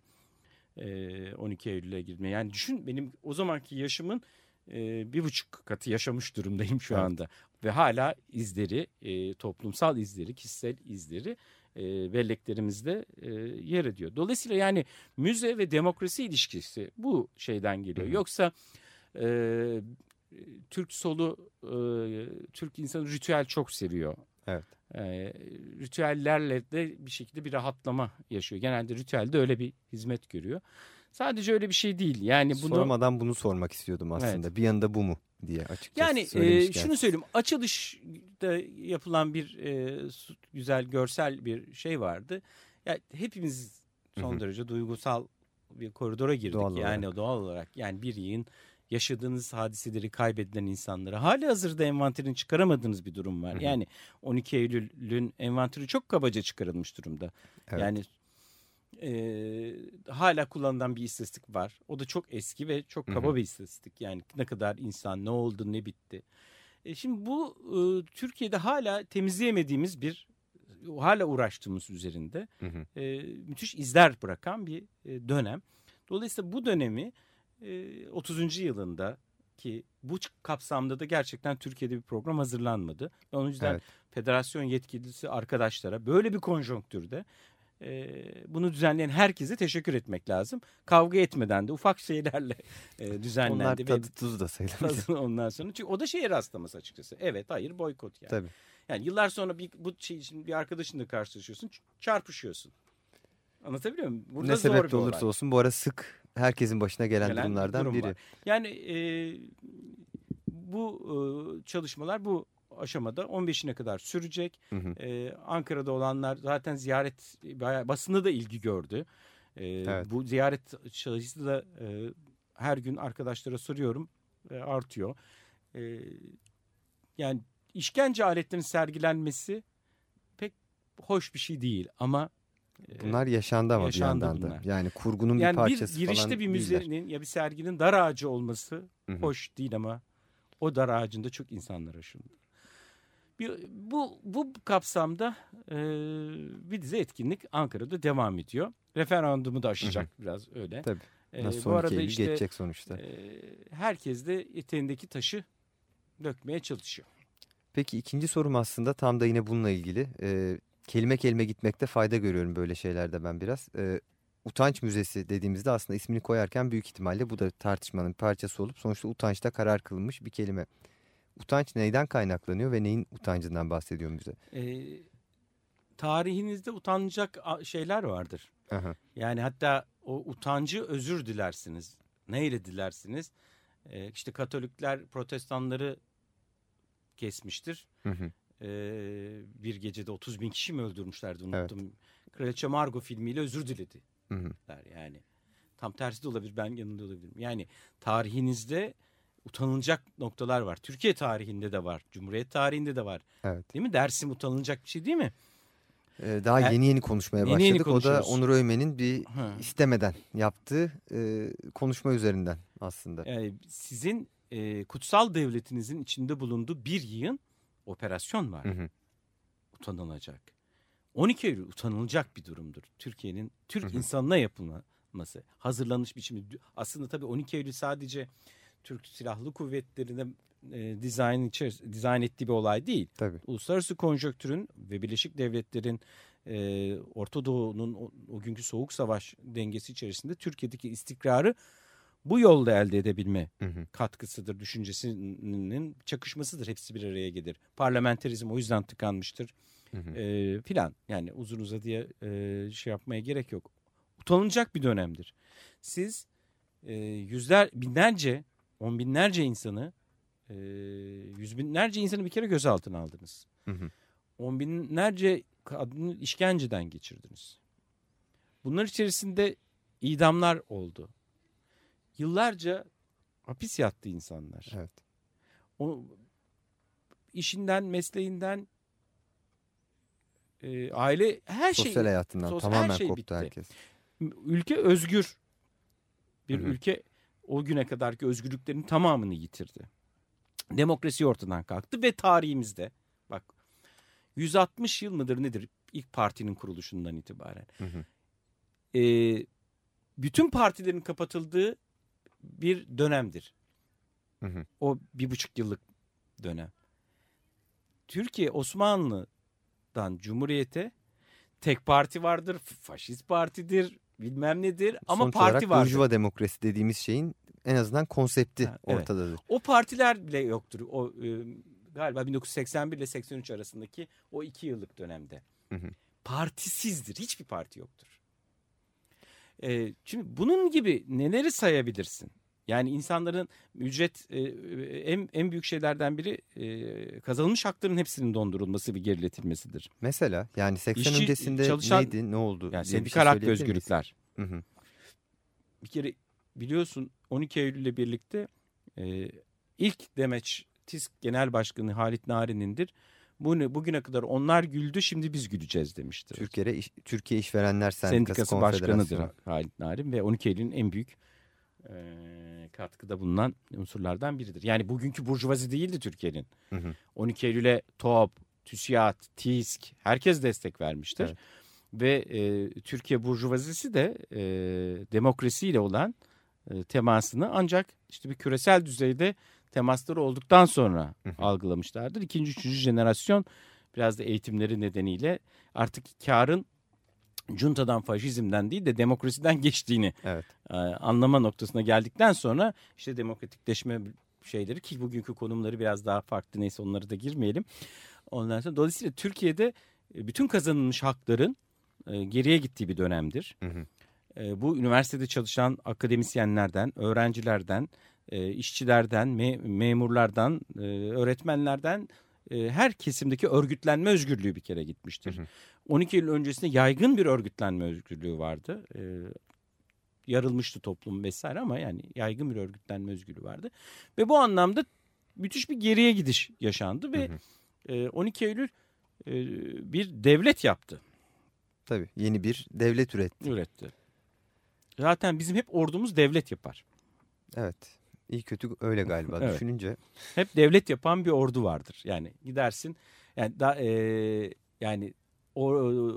e, on iki Eylül'e girmeye. Yani düşün benim o zamanki yaşımın e, bir buçuk katı yaşamış durumdayım şu Evet. anda. Ve hala izleri, e, toplumsal izleri, kişisel izleri e, belleklerimizde e, yer ediyor. Dolayısıyla yani müze ve demokrasi ilişkisi bu şeyden geliyor. Hı hı. Yoksa e, Türk solu, e, Türk insanı ritüel çok seviyor. Evet. E, ritüellerle de bir şekilde bir rahatlama yaşıyor. Genelde ritüelde öyle bir hizmet görüyor. Sadece öyle bir şey değil. Yani bunu Sormadan bunu sormak istiyordum aslında. Evet. Bir yanında bu mu diye açıkçası yani e, söylemişken. şunu söyleyeyim. Açılışta yapılan bir e, güzel görsel bir şey vardı. Yani hepimiz son Hı hı. derece duygusal bir koridora girdik. Doğal yani olarak. doğal olarak. Yani bir yığın yaşadığınız hadiseleri kaybedilen insanlara hali hazırda envanterini çıkaramadığınız bir durum var. Hı hı. Yani on iki Eylül'ün envanteri çok kabaca çıkarılmış durumda. Evet. Yani e, hala kullanılan bir istatistik var. O da çok eski ve çok kaba Hı hı. bir istatistik. Yani ne kadar insan, ne oldu, ne bitti. E, şimdi bu e, Türkiye'de hala temizleyemediğimiz bir, hala uğraştığımız üzerinde Hı hı. e, müthiş izler bırakan bir e, dönem. Dolayısıyla bu dönemi e, otuzuncu yılında ki bu kapsamda da gerçekten Türkiye'de bir program hazırlanmadı. O yüzden Evet. federasyon yetkilisi arkadaşlara böyle bir konjonktürde e, bunu düzenleyen herkese teşekkür etmek lazım. Kavga etmeden de ufak şeylerle e, düzenlendi. Onlar ve tadı tuz da sayılır. ondan sonra çünkü o da şeye rastlaması açıkçası. Evet, hayır, boykot yani. Tabii. Yani yıllar sonra bir bu şey için bir arkadaşınla karşılaşıyorsun, ç- çarpışıyorsun. Anlatabiliyor muyum? Burada Ne zor sebeple bir olursa olay. olsun bu ara sık herkesin başına gelen, Gelen bir durumlardan durum biri. var. Yani e, bu e, çalışmalar bu aşamada on beşine kadar sürecek. Hı hı. E, Ankara'da olanlar zaten ziyaret bayağı, basında da ilgi gördü. E, Evet. Bu ziyaret sayısı da e, her gün arkadaşlara soruyorum e, artıyor. E, yani işkence aletlerinin sergilenmesi pek hoş bir şey değil ama e, Bunlar yaşandı ama yaşandı bir yandan bunlar. da. Yani kurgunun bir yani parçası bir girişte falan bir değiller. müzenin ya bir serginin dar ağacı olması Hı hı. hoş değil ama o dar ağacında çok insanlar aşındı. Bir, bu bu kapsamda e, bir dizi etkinlik Ankara'da devam ediyor. Referandumu da aşacak biraz öyle. Tabii. E, Nasıl bu on iki arada Eylül işte geçecek sonuçta. e, herkes de eteğindeki taşı dökmeye çalışıyor. Peki ikinci sorum aslında tam da yine bununla ilgili. Ee, kelime kelime gitmekte fayda görüyorum böyle şeylerde ben biraz. Ee, Utanç Müzesi dediğimizde aslında ismini koyarken büyük ihtimalle bu da tartışmanın bir parçası olup sonuçta utançta karar kılınmış bir kelime. Utanç neyden kaynaklanıyor ve neyin utancından bahsediyor müze? E, tarihinizde utanacak a- şeyler vardır. Aha. Yani hatta o utancı özür dilersiniz. Neyle dilersiniz? Ee, işte Katolikler protestanları kesmiştir. Hı hı. Ee, bir gecede otuz bin kişi mi öldürmüşlerdi unuttum. Kraliçe Margot filmiyle özür diledi. Hı hı. Yani tam tersi de olabilir, ben yanında olabilirim. Yani tarihinizde utanılacak noktalar var. Türkiye tarihinde de var. Cumhuriyet tarihinde de var. Evet. Değil mi? Dersim utanılacak bir şey değil mi? Ee, daha Yani- yeni yeni konuşmaya Yeni başladık. yeni O da konuşuyoruz. Onur Öymen'in bir Ha. istemeden yaptığı e, konuşma üzerinden aslında. Ee, sizin e, kutsal devletinizin içinde bulunduğu bir yığın operasyon var. Hı hı. utanılacak. on iki Eylül utanılacak bir durumdur. Türkiye'nin Türk hı hı. insanına yapılması, hazırlanış biçimi. Aslında tabii on iki Eylül sadece Türk Silahlı Kuvvetleri'ne e, dizayn, dizayn ettiği bir olay değil. Tabii. Uluslararası konjonktürün ve Birleşik Devletler'in e, Orta Doğu'nun o, o günkü Soğuk Savaş dengesi içerisinde Türkiye'deki istikrarı bu yolda elde edebilme hı hı. katkısıdır, düşüncesinin çakışmasıdır. Hepsi bir araya gelir. Parlamenterizm o yüzden tıkanmıştır. Hı hı. E, filan. Yani uzun uzadıya e, şey yapmaya gerek yok. Utanılacak bir dönemdir. Siz e, yüzler, binlerce, on binlerce insanı, e, yüz binlerce insanı bir kere gözaltına aldınız. Hı hı. On binlerce kadını işkenceden geçirdiniz. Bunlar içerisinde idamlar oldu. Yıllarca hapis yattı insanlar. Evet. O, işinden, mesleğinden, e, aile, her şey. Sosyal hayatından sosyal, tamamen her şey koptu bitti. herkes. Ülke özgür. Bir Hı-hı. ülke o güne kadarki özgürlüklerin tamamını yitirdi. Demokrasi ortadan kalktı ve tarihimizde bak yüz altmış yıl mıdır nedir ilk partinin kuruluşundan itibaren. E, bütün partilerin kapatıldığı bir dönemdir. Hı hı. O bir buçuk yıllık dönem. Türkiye Osmanlı'dan Cumhuriyet'e tek parti vardır, faşist partidir, bilmem nedir ama sonuç parti olarak vardır. Burjuva demokrasi dediğimiz şeyin en azından konsepti ha, evet. ortadadır. O partiler bile yoktur. O e, galiba bin dokuz yüz seksen bir ile seksen üç arasındaki o iki yıllık dönemde. Hı hı. Partisizdir. Hiçbir parti yoktur. E, şimdi bunun gibi neleri sayabilirsin? Yani insanların ücret e, en en büyük şeylerden biri e, kazanılmış hakların hepsinin dondurulması ve geriletilmesidir. Mesela yani seksen İşçi, öncesinde çalışan, neydi, ne oldu? Yani sendikal hak ve özgürlükler. Hı hı. Bir kere biliyorsun on iki Eylül ile birlikte e, ilk demeç TİSK Genel Başkanı Halit Narin'indir. Bu bugüne kadar onlar güldü, şimdi biz güleceğiz demiştir. Türkiye İş, Türkiye İşverenler Sendikası, Sendikası Başkanı'dır Halit Narin ve on iki Eylül'ün en büyük e, katkıda bulunan unsurlardan biridir. Yani bugünkü burjuvazi değildi Türkiye'nin. Hı hı. on iki Eylül'e TOP, TÜSİAD, TİSK herkes destek vermiştir. Evet. Ve e, Türkiye burjuvazisi de e, demokrasiyle olan e, temasını ancak işte bir küresel düzeyde temasları olduktan sonra hı hı. algılamışlardır. İkinci, üçüncü jenerasyon biraz da eğitimleri nedeniyle artık karın juntadan, faşizmden değil de demokrasiden geçtiğini evet. e, anlama noktasına geldikten sonra işte demokratikleşme şeyleri ki bugünkü konumları biraz daha farklı, neyse onları da girmeyelim. Ondan sonra dolayısıyla Türkiye'de bütün kazanılmış hakların e, geriye gittiği bir dönemdir. Hı hı. E, bu üniversitede çalışan akademisyenlerden, öğrencilerden, e, işçilerden, me- memurlardan, e, öğretmenlerden e, her kesimdeki örgütlenme özgürlüğü bir kere gitmiştir. Hı hı. on iki Eylül öncesinde yaygın bir örgütlenme özgürlüğü vardı. E, yarılmıştı toplum vesaire ama yani yaygın bir örgütlenme özgürlüğü vardı. Ve bu anlamda müthiş bir geriye gidiş yaşandı ve hı hı. E, on iki Eylül e, bir devlet yaptı. Tabii yeni bir devlet üretti. Üretti. Zaten bizim hep ordumuz devlet yapar. Evet. İyi kötü öyle galiba evet. Düşününce. Hep devlet yapan bir ordu vardır. Yani gidersin yani da, e, yani or,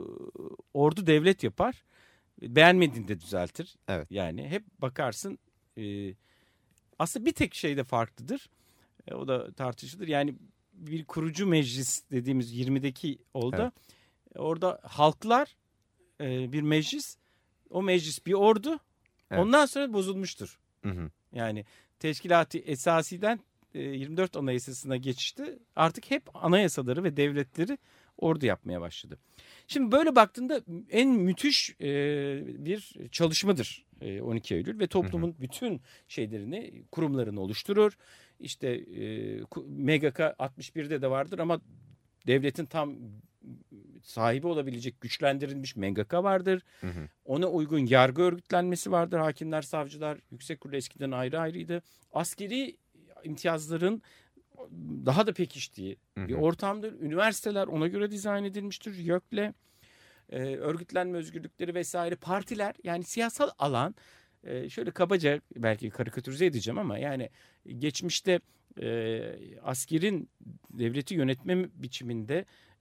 ordu devlet yapar. Beğenmediğinde düzeltir. Evet. Yani hep bakarsın e, aslında bir tek şey de farklıdır. E, o da tartışılır. Yani bir kurucu meclis dediğimiz yirmideki oldu. Evet. Orada halklar e, bir meclis, o meclis bir ordu. Evet. Ondan sonra bozulmuştur. Hı hı. Yani Teşkilat-ı Esasi'den e, yirmi dört Anayasası'na geçişti. Artık hep anayasaları ve devletleri ordu yapmaya başladı. Şimdi böyle baktığında en müthiş e, bir çalışmadır e, on iki Eylül ve toplumun hı hı. bütün şeylerini, kurumlarını oluşturur. İşte e, M G K altmış birde de vardır ama devletin tam sahibi olabilecek güçlendirilmiş M G K vardır. Hı hı. Ona uygun yargı örgütlenmesi vardır. Hakimler, savcılar, yüksek kurulu eskiden ayrı ayrıydı. Askeri imtiyazların daha da pekiştiği hı hı. bir ortamdır. Üniversiteler ona göre dizayn edilmiştir. YÖK'le e, örgütlenme özgürlükleri vesaire partiler yani siyasal alan e, şöyle kabaca belki karikatürize edeceğim ama yani geçmişte e, askerin devleti yönetme biçiminde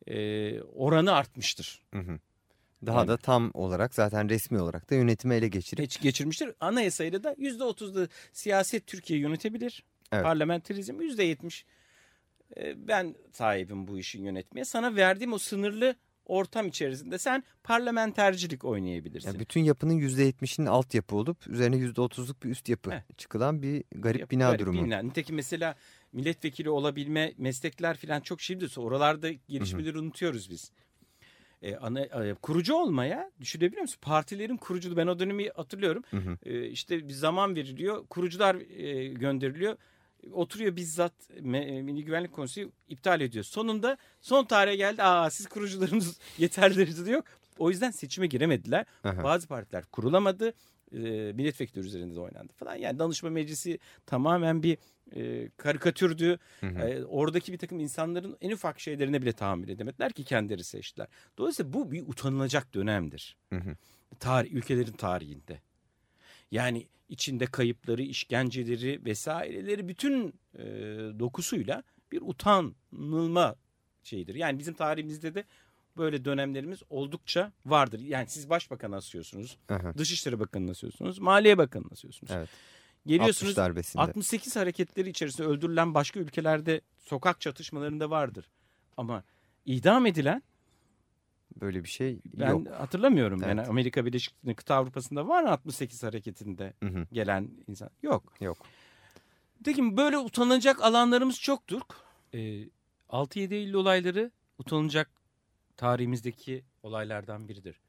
e, oranı artmıştır. Hı hı. Daha Yani- da tam olarak zaten resmi olarak da yönetimi ele geçirip Geç, geçirmiştir. Anayasayla da yüzde otuzda siyaset Türkiye yönetebilir. Evet. Parlamenterizm yüzde yetmiş. E, ben sahibim bu işin yönetmeye. Sana verdiğim o sınırlı ortam içerisinde sen parlamentercilik oynayabilirsin. yani bütün yapının yüzde yetmişinin altyapı olup üzerine yüzde otuzluk bir üst yapı Heh. çıkılan bir garip Yap- bina garip durumu. bina. Nitekim mesela milletvekili olabilme meslekler falan çok şimdi oralarda gelişmeleri unutuyoruz biz. Ee, ana, e, kurucu olmaya düşünebiliyor musun? Partilerin kuruculuğu, ben o dönemi hatırlıyorum. Hı hı. Ee, işte bir zaman veriliyor, kurucular e, gönderiliyor. Oturuyor bizzat me- Milli Güvenlik Konseyi iptal ediyor. Sonunda son tarihe geldi. Aa siz kurucularınız yeterli derecede yok. O yüzden seçime giremediler. Aha. Bazı partiler kurulamadı. E, milletvekilleri üzerinde de oynandı falan. Yani danışma meclisi tamamen bir e, karikatürdü. Hı hı. E, oradaki bir takım insanların en ufak şeylerine bile tahammül edemediler ki kendileri seçtiler. Dolayısıyla bu bir utanılacak dönemdir. Hı hı. Tarih, ülkelerin tarihinde. Yani içinde kayıpları, işkenceleri vesaireleri bütün e, dokusuyla bir utanılma şeyidir. Yani bizim tarihimizde de böyle dönemlerimiz oldukça vardır. Yani siz Başbakan'ı asıyorsunuz, Aha. Dışişleri Bakanı'nı asıyorsunuz, Maliye Bakanı'nı asıyorsunuz. Evet. Geliyorsunuz altmış darbesinde. altmış sekiz hareketleri içerisinde öldürülen başka ülkelerde sokak çatışmalarında vardır. Ama idam edilen Böyle bir şey ben yok. hatırlamıyorum. Yani Evet. Amerika Birleşik Devletleri, kıta Avrupa'sında var mı altmış sekiz hareketinde Hı hı. gelen insan? Yok. Yok. Nitekim böyle utanacak alanlarımız çoktur. Ee, altı yedi Eylül olayları utanacak tarihimizdeki olaylardan biridir.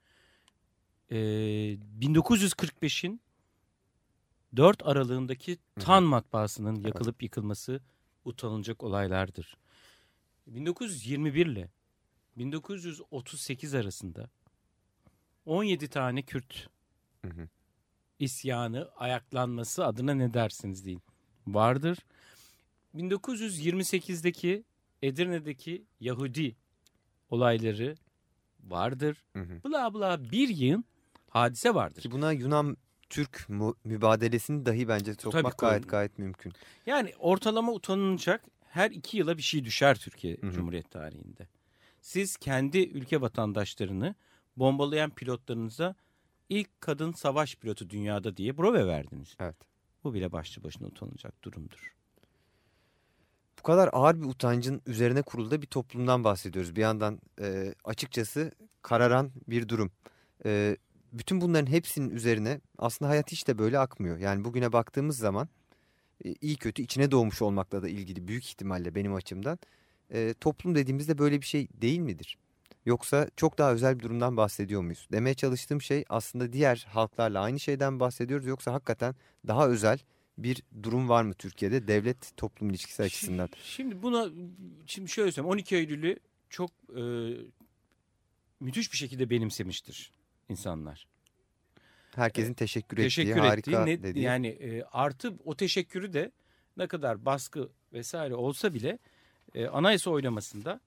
Ee, bin dokuz yüz kırk beşin dört aralığındaki Tan matbaasının yakılıp yıkılması utanılacak olaylardır. bin dokuz yüz yirmi bir ile bin dokuz yüz otuz sekiz arasında on yedi tane Kürt Hı hı. isyanı, ayaklanması adına ne dersiniz deyin vardır. bin dokuz yüz yirmi sekizdeki Edirne'deki Yahudi olayları vardır. Hı hı. Bla bla bir yığın hadise vardır. Ki buna Yunan-Türk mu- mübadelesini dahi bence sokmak Tabii, gayet koy- gayet mümkün. Yani ortalama utanılacak her iki yıla bir şey düşer Türkiye Hı hı. Cumhuriyet tarihinde. Siz kendi ülke vatandaşlarını bombalayan pilotlarınıza ilk kadın savaş pilotu dünyada diye breve verdiniz. Evet. Bu bile başlı başına utanılacak durumdur. Bu kadar ağır bir utancın üzerine kurulu da bir toplumdan bahsediyoruz. Bir yandan e, açıkçası kararan bir durum. E, bütün bunların hepsinin üzerine aslında hayat hiç de böyle akmıyor. Yani bugüne baktığımız zaman e, iyi kötü içine doğmuş olmakla da ilgili büyük ihtimalle benim açımdan e, toplum dediğimizde böyle bir şey değil midir? Yoksa çok daha özel bir durumdan bahsediyor muyuz? Demeye çalıştığım şey aslında diğer halklarla aynı şeyden bahsediyoruz. Yoksa hakikaten daha özel bir durum var mı Türkiye'de devlet toplum ilişkisi açısından? Şimdi buna şimdi şöyle söyleyeyim. on iki Eylül'ü çok e, müthiş bir şekilde benimsemiştir insanlar. Herkesin teşekkür ettiği, Teşekkür harika ettiği, ne- dediği. yani e, artı o teşekkürü de ne kadar baskı vesaire olsa bile e, anayasa oylamasında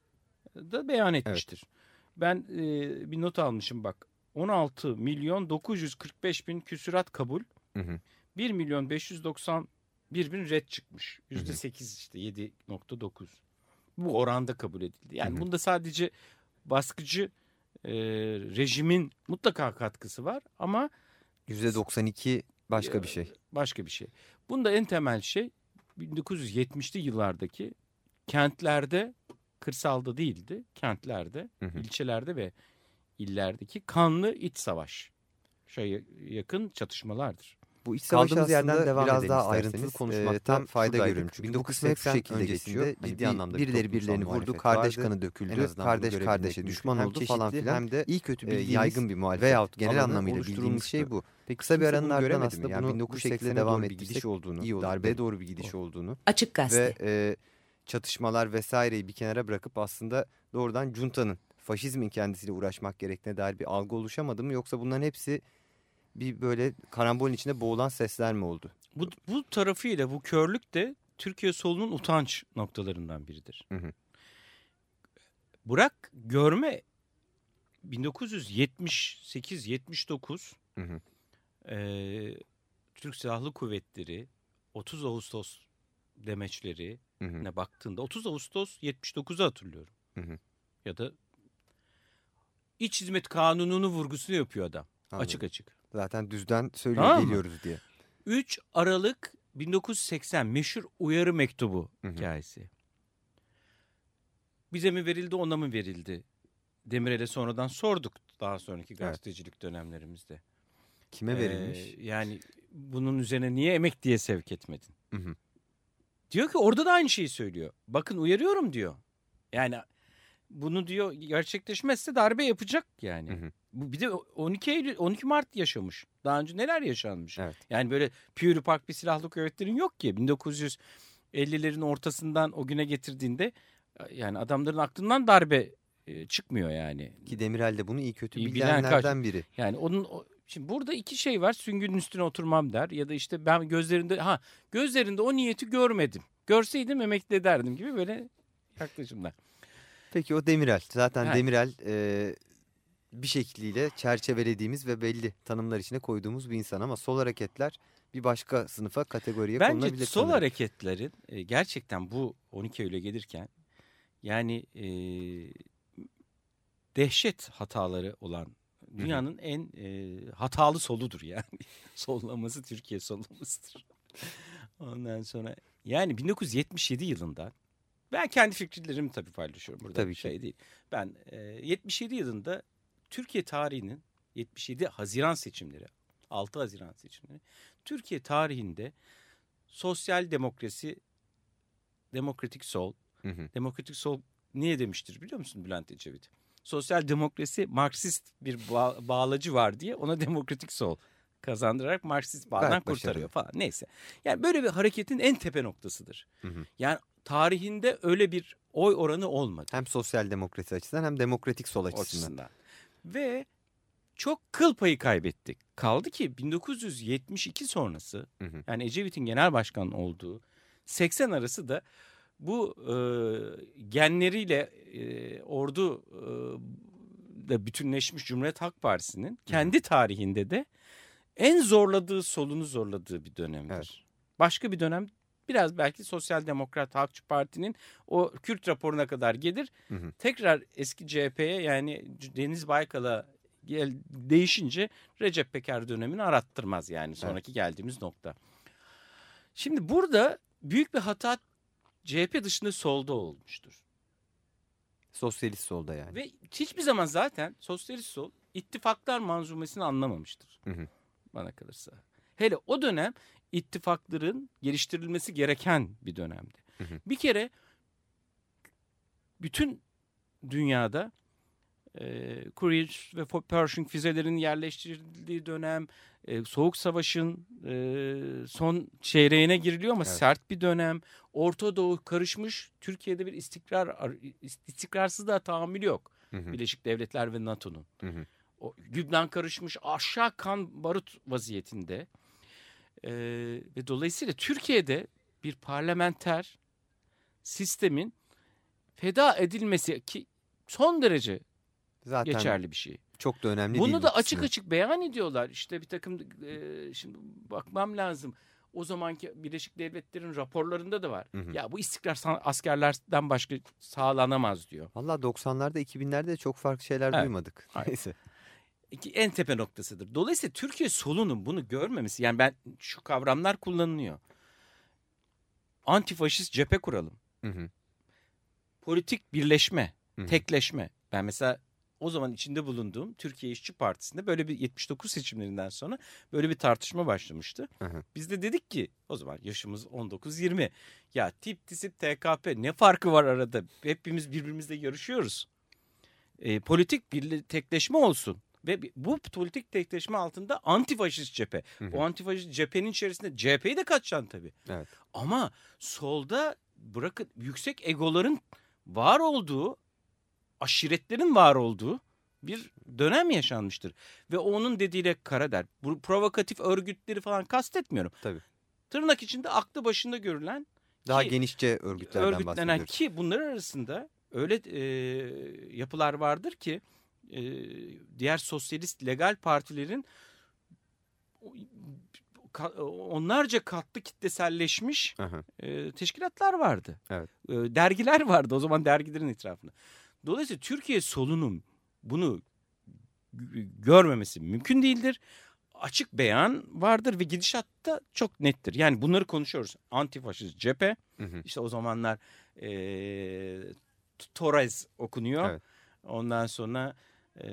da beyan etmiştir. Ben e, bir not almışım bak. on altı milyon dokuz yüz kırk beş bin küsurat kabul, Hı hı. bir milyon beş yüz doksan bir bin red çıkmış. yüzde sekiz işte yedi nokta dokuz. Bu oranda kabul edildi. Yani Hı hı. bunda sadece baskıcı e, rejimin mutlaka katkısı var ama yüzde doksan iki başka bir e, şey. Başka bir şey. Bunda en temel şey bin dokuz yüz yetmişli yıllardaki kentlerde, kırsalda değildi, kentlerde, Hı hı. ilçelerde ve illerdeki kanlı iç savaş. Şeye yakın çatışmalardır. Bu iç savaşı Kaldığımız aslında yerden devam biraz edelim daha isterseniz. ayrıntılı Ee, konuşmakta tam fayda şuradaydık. görüyorum. Çünkü bin bu dokuz yüz kısmı hep şu seksen şekilde öncesinde geçiyor. hani Ciddi bir- anlamda birileri birileri birilerini birilerini vurdu, vurdu, kardeş vardı. kanı En döküldü, azından kardeş bunu kardeşe görebilmek düşman mümkün. oldu Hem falan çeşitli filan. hem de iyi kötü e, bildiğimiz yaygın bir muhalefet veyahut genel alanı anlamıyla bildiğimiz oluşturulmuştu. şey bu. Peki Kısa bir kimse aranın bunu ardından göremedi aslında mi? Yani bunun bin bu dokuz yüz şekilde seksene devam doğru bir ettiği gidiş olduğunu, iyi olur. darbeye Doğru. doğru bir gidiş olduğunu Açık Gazete. ve e, çatışmalar vesaireyi bir kenara bırakıp aslında doğrudan juntanın, faşizmin kendisiyle uğraşmak gerektiğine dair bir algı oluşamadı mı? Yoksa bunların hepsi bir böyle karambolün içinde boğulan sesler mi oldu? Bu, bu tarafıyla bu körlük de Türkiye solunun utanç noktalarından biridir. Hı hı. Bırak görme bin dokuz yüz yetmiş sekiz yetmiş dokuz Hı hı. e, Türk Silahlı Kuvvetleri otuz Ağustos demeçleri Hı hı. ne baktığında otuz Ağustos yetmiş dokuzu hatırlıyorum. Hı hı. Ya da iç hizmet kanununu vurgusunu yapıyor adam. Anladım. Açık açık. Zaten düzden söylüyor Tamam mı? geliyoruz diye. üç Aralık bin dokuz yüz seksen meşhur uyarı mektubu Hı hı. hikayesi. Bize mi verildi, ona mı verildi? Demirel'e sonradan sorduk daha sonraki gazetecilik dönemlerimizde. Kime verilmiş? Ee, yani bunun üzerine niye emekliye sevk etmedin? Hı hı. Diyor ki orada da aynı şeyi söylüyor. Bakın uyarıyorum diyor. Yani bunu diyor gerçekleşmezse darbe yapacak yani. Hı hı. Bu bir de on iki Eylül on iki Mart yaşamış. Daha önce neler yaşanmış? Evet. Yani böyle pür pak bir silahlı kuvvetlerin yok ki. bin dokuz yüz ellilerin ortasından o güne getirdiğinde yani adamların aklından darbe e, çıkmıyor yani. Ki Demirel de bunu iyi kötü İyi bilen bilenlerden kaç- biri. Yani onun o- şimdi burada iki şey var. Süngünün üstüne oturmam der ya da işte ben gözlerinde ha gözlerinde o niyeti görmedim. Görseydim emekli ederdim gibi böyle yaklaşımlar. Peki o Demirel. Zaten Evet. Demirel e, bir şekliyle çerçevelediğimiz ve belli tanımlar içine koyduğumuz bir insan ama sol hareketler bir başka sınıfa, kategoriye Bence konulabilir sol sanırım. hareketlerin e, gerçekten bu on iki Eylül'e gelirken yani e, dehşet hataları olan dünyanın en e, hatalı soludur yani. Sollaması Türkiye sollamasıdır. Ondan sonra yani bin dokuz yüz yetmiş yedi yılında ben kendi fikirlerimi tabii paylaşıyorum burada. Tabii ki. Şey değil. Ben e, yetmiş yedi yılında Türkiye tarihinin yetmiş yedi Haziran seçimleri, altı Haziran seçimleri Türkiye tarihinde sosyal demokrasi, demokratik sol, Hı hı. demokratik sol niye demiştir biliyor musun Bülent Ecevit? Sosyal demokrasi Marksist bir bağ- bağlacı var diye ona demokratik sol kazandırarak Marksist bağdan Gayet kurtarıyor başarılı. falan. Neyse. Yani böyle bir hareketin en tepe noktasıdır. Hı hı. Yani tarihinde öyle bir oy oranı olmadı. Hem sosyal demokrasi açısından hem demokratik sol o açısından. açısından. Ve çok kıl payı kaybettik. Kaldı ki bin dokuz yüz yetmiş iki sonrası Hı hı. yani Ecevit'in genel başkan olduğu seksen arası da bu e, genleriyle e, ordu e, da bütünleşmiş Cumhuriyet Halk Partisi'nin kendi tarihinde de en zorladığı solunu zorladığı bir dönemdir. Evet. Başka bir dönem biraz belki Sosyal Demokrat Halkçı Parti'nin o Kürt raporuna kadar gelir. Hı hı. Tekrar eski C H P'ye yani Deniz Baykal'a gel, değişince Recep Peker dönemini arattırmaz yani sonraki geldiğimiz nokta. Şimdi burada büyük bir hata C H P dışında solda olmuştur. Sosyalist solda yani. Ve hiçbir zaman zaten sosyalist sol ittifaklar manzumesini anlamamıştır. Hı hı. Bana kalırsa. Hele o dönem ittifakların geliştirilmesi gereken bir dönemdi. Hı hı. Bir kere bütün dünyada e, Courage ve Pershing füzelerin yerleştirildiği dönem, e, Soğuk Savaş'ın e, son çeyreğine giriliyor ama Evet. sert bir dönem. Orta Doğu karışmış. Türkiye'de bir istikrar istikrarsızlığa tahammülü yok. Hı hı. Birleşik Devletler ve NATO'nun. Hı hı. O, Lübnan karışmış, aşağı kan barut vaziyetinde. Ee, ve dolayısıyla Türkiye'de bir parlamenter sistemin feda edilmesi ki son derece Zaten geçerli bir şey. çok da önemli değil. Bunu bu da açık kısmı. açık beyan ediyorlar. İşte bir takım e, şimdi bakmam lazım. O zamanki Birleşik Devletler'in raporlarında da var. Hı hı. Ya bu istikrar san- askerlerden başka sağlanamaz diyor. Valla doksanlarda iki binlerde de çok farklı şeyler Evet. duymadık. Hayır. Neyse. İki- en tepe noktasıdır. Dolayısıyla Türkiye solunun bunu görmemesi yani ben şu kavramlar kullanılıyor. Antifaşist cephe kuralım. Hı hı. Politik birleşme, Hı hı. tekleşme. Ben mesela o zaman içinde bulunduğum Türkiye İşçi Partisi'nde böyle bir yetmiş dokuz seçimlerinden sonra böyle bir tartışma başlamıştı. Hı hı. Biz de dedik ki o zaman yaşımız on dokuz yirmi. Ya tip tisip T K P ne farkı var arada? Hepimiz birbirimizle yarışıyoruz. E, politik bir tekleşme olsun. Ve bu politik tekleşme altında antifaşist cephe. Hı hı. O antifaşist cephenin içerisinde C H P'yi de katacaksın tabii. Evet. Ama solda bırakın yüksek egoların var olduğu, aşiretlerin var olduğu bir dönem yaşanmıştır. Ve onun dediğiyle kara der. Bu provokatif örgütleri falan kastetmiyorum. Tabii. Tırnak içinde aklı başında görülen Daha ki, genişçe örgütlerden örgütlenen bahsediyoruz. ki bunların arasında öyle e, yapılar vardır ki e, diğer sosyalist legal partilerin ka- onlarca katlı kitleselleşmiş Hı hı. e, teşkilatlar vardı. Evet. E, dergiler vardı o zaman dergilerin etrafında. Dolayısıyla Türkiye solunun bunu görmemesi mümkün değildir. Açık beyan vardır ve gidişat da çok nettir. Yani bunları konuşuyoruz. Antifaşist cephe, hı hı. işte o zamanlar e, Torres okunuyor. Evet. Ondan sonra e,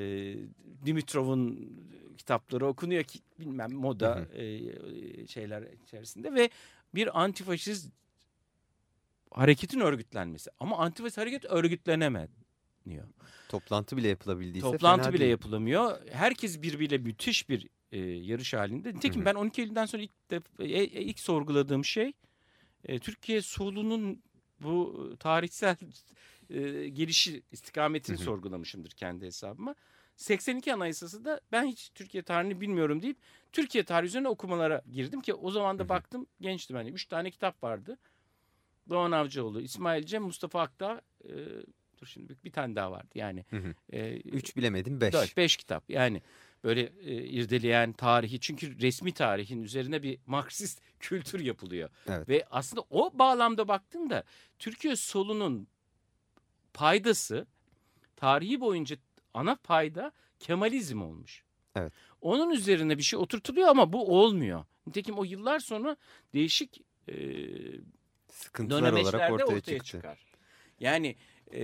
Dimitrov'un kitapları okunuyor ki bilmem moda hı hı. E, şeyler içerisinde ve bir antifaşist hareketin örgütlenmesi. Ama antifaşist hareket örgütlenemedi. Toplantı bile yapılabildiyse Toplantı bile değil. yapılamıyor. Herkes birbiriyle müthiş bir e, yarış halinde. Nitekim hı hı. ben on iki Eylül'den sonra ilk, defa, e, ilk sorguladığım şey e, Türkiye solunun bu tarihsel e, gelişi istikametini hı hı. sorgulamışımdır kendi hesabıma. seksen iki Anayasası da ben hiç Türkiye tarihini bilmiyorum deyip Türkiye tarihi üzerine okumalara girdim ki o zaman da hı hı. baktım gençtim. Hani üç tane kitap vardı. Doğan Avcıoğlu, İsmail Cem, Mustafa Akdağ, e, dur şimdi bir tane daha vardı yani. Hı hı. E, Üç bilemedim beş. Dört, beş kitap yani böyle e, irdeleyen tarihi çünkü resmi tarihin üzerine bir Marksist kültür yapılıyor. Evet. Ve aslında o bağlamda baktığında Türkiye solunun paydası tarihi boyunca ana payda Kemalizm olmuş. Evet. Onun üzerine bir şey oturtuluyor ama bu olmuyor. Nitekim o yıllar sonra değişik e, sıkıntılar olarak ortaya, ortaya çıktı. Çıkar. Yani e,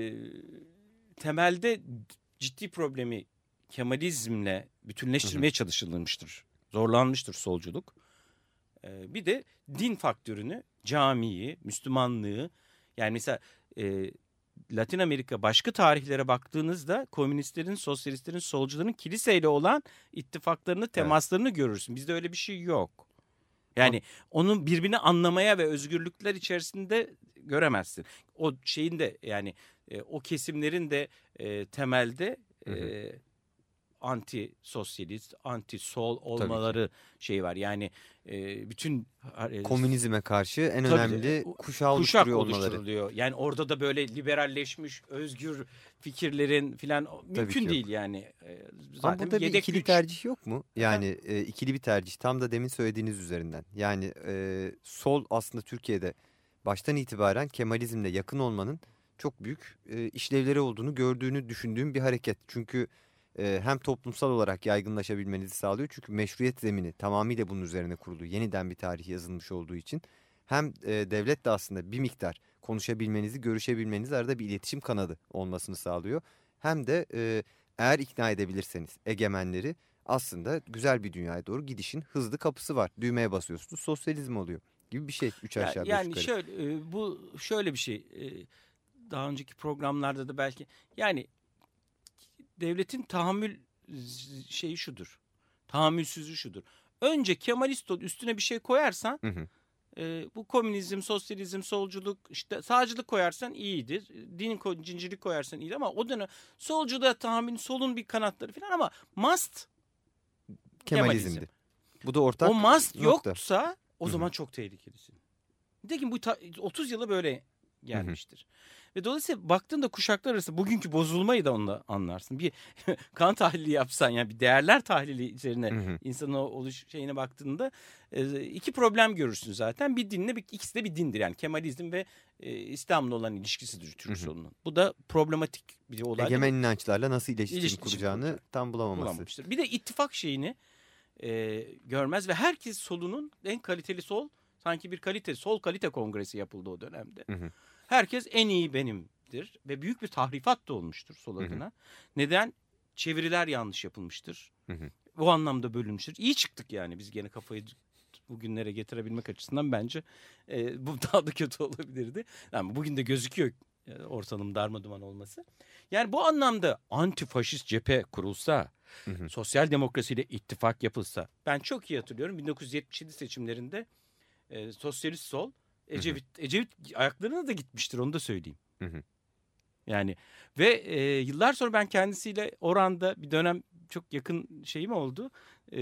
temelde ciddi problemi Kemalizmle bütünleştirmeye hı hı. çalışılmıştır. Zorlanmıştır solculuk. E, bir de din faktörünü, camiyi, Müslümanlığı yani mesela e, Latin Amerika başka tarihlere baktığınızda komünistlerin, sosyalistlerin, solcuların kiliseyle olan ittifaklarını, temaslarını evet. görürsün. Bizde öyle bir şey yok. Yani onun birbirini anlamaya ve özgürlükler içerisinde göremezsin. O şeyin de yani e, o kesimlerin de e, temelde e, anti sosyalist, anti sol olmaları şey var. Yani e, bütün e, komünizme karşı en önemli kuşağı oluşturuyor olmaları. Yani orada da böyle liberalleşmiş, özgür fikirlerin filan mümkün değil yani. Zaten ama burada bir, bir ikili güç. tercih yok mu? Yani e, ikili bir tercih tam da demin söylediğiniz üzerinden. Yani e, sol aslında Türkiye'de baştan itibaren Kemalizmle yakın olmanın çok büyük e, işlevleri olduğunu gördüğünü düşündüğüm bir hareket. Çünkü e, hem toplumsal olarak yaygınlaşabilmenizi sağlıyor. Çünkü meşruiyet zemini tamamıyla bunun üzerine kurulu. Yeniden bir tarih yazılmış olduğu için. Hem e, devlet de aslında bir miktar konuşabilmenizi, görüşebilmenizi arada bir iletişim kanadı olmasını sağlıyor. Hem de e, eğer ikna edebilirseniz egemenleri aslında güzel bir dünyaya doğru gidişin hızlı kapısı var. Düğmeye basıyorsunuz, sosyalizm oluyor gibi bir şey. Üç aşağı beş yani yukarı. şöyle e, bu şöyle bir şey. E, daha önceki programlarda da belki yani devletin tahammül şeyi şudur. Tahammülsüzlüğü şudur. Önce Kemalist ol, üstüne bir şey koyarsan hı hı. E, bu komünizm, sosyalizm, solculuk, işte sağcılık koyarsan iyidir. Din cincilik koyarsan iyidir ama o dönem solculuğa tahammül, solun bir kanatları falan ama must Kemalizmdi. Kemalizm. Bu da ortak o must nokta. Yoksa o zaman hı hı. çok tehlikelisin. Nitekim bu otuz yılı böyle gelmiştir. Hı hı. Ve dolayısıyla baktığında kuşaklar arası bugünkü bozulmayı da onunla anlarsın. Bir kan tahlili yapsan yani bir değerler tahlili üzerine hı hı. insanın o oluş şeyine baktığında iki problem görürsün zaten. Bir dinle, ikisi de bir dindir. Yani Kemalizm ve İslam'la olan ilişkisidir Türk solunun. Bu da problematik bir olay. Egemen inançlarla nasıl iletişim, iletişim kuracağını kuracak. tam bulamaması. Bulamamıştır. Bir de ittifak şeyini e, görmez ve herkes solunun en kaliteli sol, sanki bir kalite sol kalite kongresi yapıldı o dönemde. Hı hı. Herkes en iyi benimdir ve büyük bir tahrifat da olmuştur sol adına. Hı hı. Neden? Çeviriler yanlış yapılmıştır. Hı hı. O anlamda bölünmüştür. İyi çıktık yani biz gene kafayı bugünlere getirebilmek açısından bence e, bu daha da kötü olabilirdi. Yani bugün de gözüküyor e, ortalım darmaduman olması. Yani bu anlamda antifaşist cephe kurulsa, hı hı. sosyal demokrasiyle ittifak yapılsa. Ben çok iyi hatırlıyorum bin dokuz yüz yetmiş yedi seçimlerinde e, sosyalist sol Ecevit, hı hı. Ecevit ayaklarına da gitmiştir onu da söyleyeyim. Hı hı. Yani ve e, yıllar sonra ben kendisiyle oranda bir dönem çok yakın şeyim oldu. E,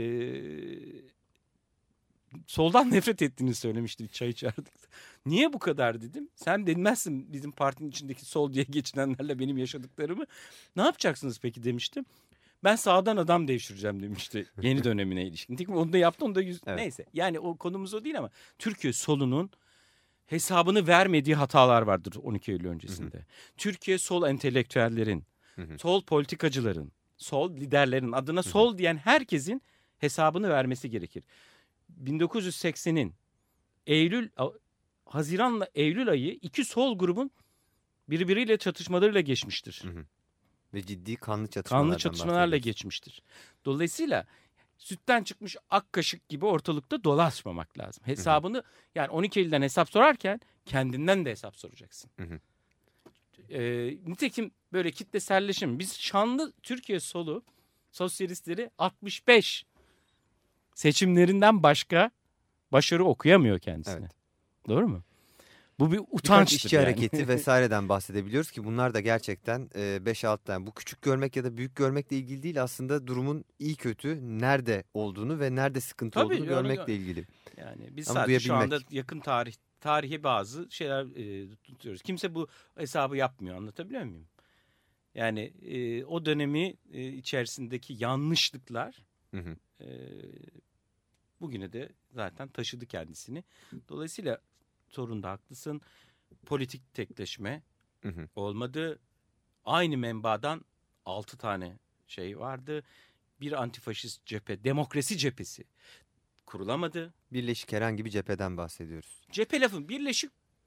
soldan nefret ettiğini söylemişti çay içerdik. Niye bu kadar dedim. Sen bilmezsin bizim partinin içindeki sol diye geçinenlerle benim yaşadıklarımı. Ne yapacaksınız peki demiştim. Ben sağdan adam devşireceğim demişti yeni dönemine ilişkin. Onu da yaptı onu da yüz... evet. Neyse yani o konumuz o değil ama Türkiye solunun hesabını vermediği hatalar vardır on iki Eylül öncesinde. Hı hı. Türkiye sol entelektüellerin, hı hı. sol politikacıların, sol liderlerin adına hı hı. sol diyen herkesin hesabını vermesi gerekir. bin dokuz yüz seksenin Eylül, Haziran'la Eylül ayı iki sol grubun birbiriyle çatışmalarıyla geçmiştir. Hı hı. Ve ciddi kanlı çatışmalardan Kanlı çatışmalarla geçmiştir. Dolayısıyla sütten çıkmış ak kaşık gibi ortalıkta dolaşmamak lazım. Hesabını, hı hı. yani on iki Eylül'den hesap sorarken kendinden de hesap soracaksın. Hı hı. Ee, nitekim böyle kitleselleşim. Biz şanlı Türkiye solu sosyalistleri altmış beş seçimlerinden başka başarı okuyamıyor kendisine. Evet. Doğru mu? Bu bir utançtır. İşçi yani. Hareketi vesaireden bahsedebiliyoruz ki bunlar da gerçekten beş altı tane. Bu küçük görmek ya da büyük görmekle ilgili değil, aslında durumun iyi kötü nerede olduğunu ve nerede sıkıntı Tabii, olduğunu yani, görmekle ilgili. Yani biz Ama sadece şu anda yakın tarih tarihe bazı şeyler e, tutuyoruz. Kimse bu hesabı yapmıyor, anlatabiliyor muyum? Yani e, o dönemi e, içerisindeki yanlışlıklar hı hı. E, bugüne de zaten taşıdı kendisini. Dolayısıyla sorunda haklısın. Politik tekleşme hı hı. olmadı. Aynı menbadan altı tane şey vardı. Bir antifaşist cephe, demokrasi cephesi kurulamadı. Birleşik herhangi bir cepheden bahsediyoruz. Cephe lafın birleşik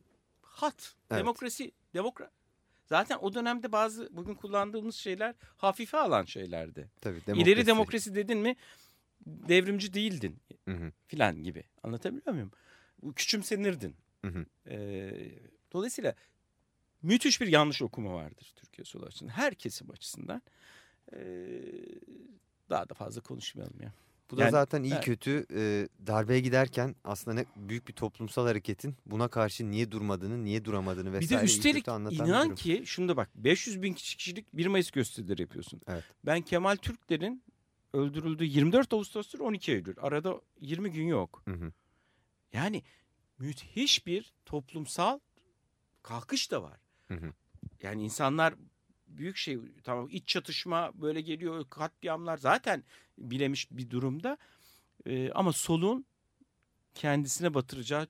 hat. Evet. Demokrasi, demokra. Zaten o dönemde bazı bugün kullandığımız şeyler hafife alan şeylerdi. Tabii, demokrasi. İleri demokrasi dedin mi devrimci değildin hı hı. filan gibi. Anlatabiliyor muyum? Küçümsenirdin. Hı hı. Ee, dolayısıyla müthiş bir yanlış okuma vardır Türkiye solu açısından. Her kesim açısından. Ee, daha da fazla konuşmayalım ya. Bu da yani, zaten iyi evet. kötü e, darbeye giderken aslında ne büyük bir toplumsal hareketin buna karşı niye durmadığını, niye duramadığını vesaire. Bir de üstelik inan ki şunu da bak, beş yüz bin kişilik bir Mayıs gösterileri yapıyorsun. Evet. Ben Kemal Türkler'in öldürüldüğü yirmi dört Ağustos'tur on iki Eylül. Arada yirmi gün yok. Hı hı. Yani müthiş bir toplumsal kalkış da var. Hı hı. Yani insanlar büyük şey, tamam, iç çatışma böyle geliyor, katliamlar zaten bilemiş bir durumda. Ee, ama solun kendisine batıracağı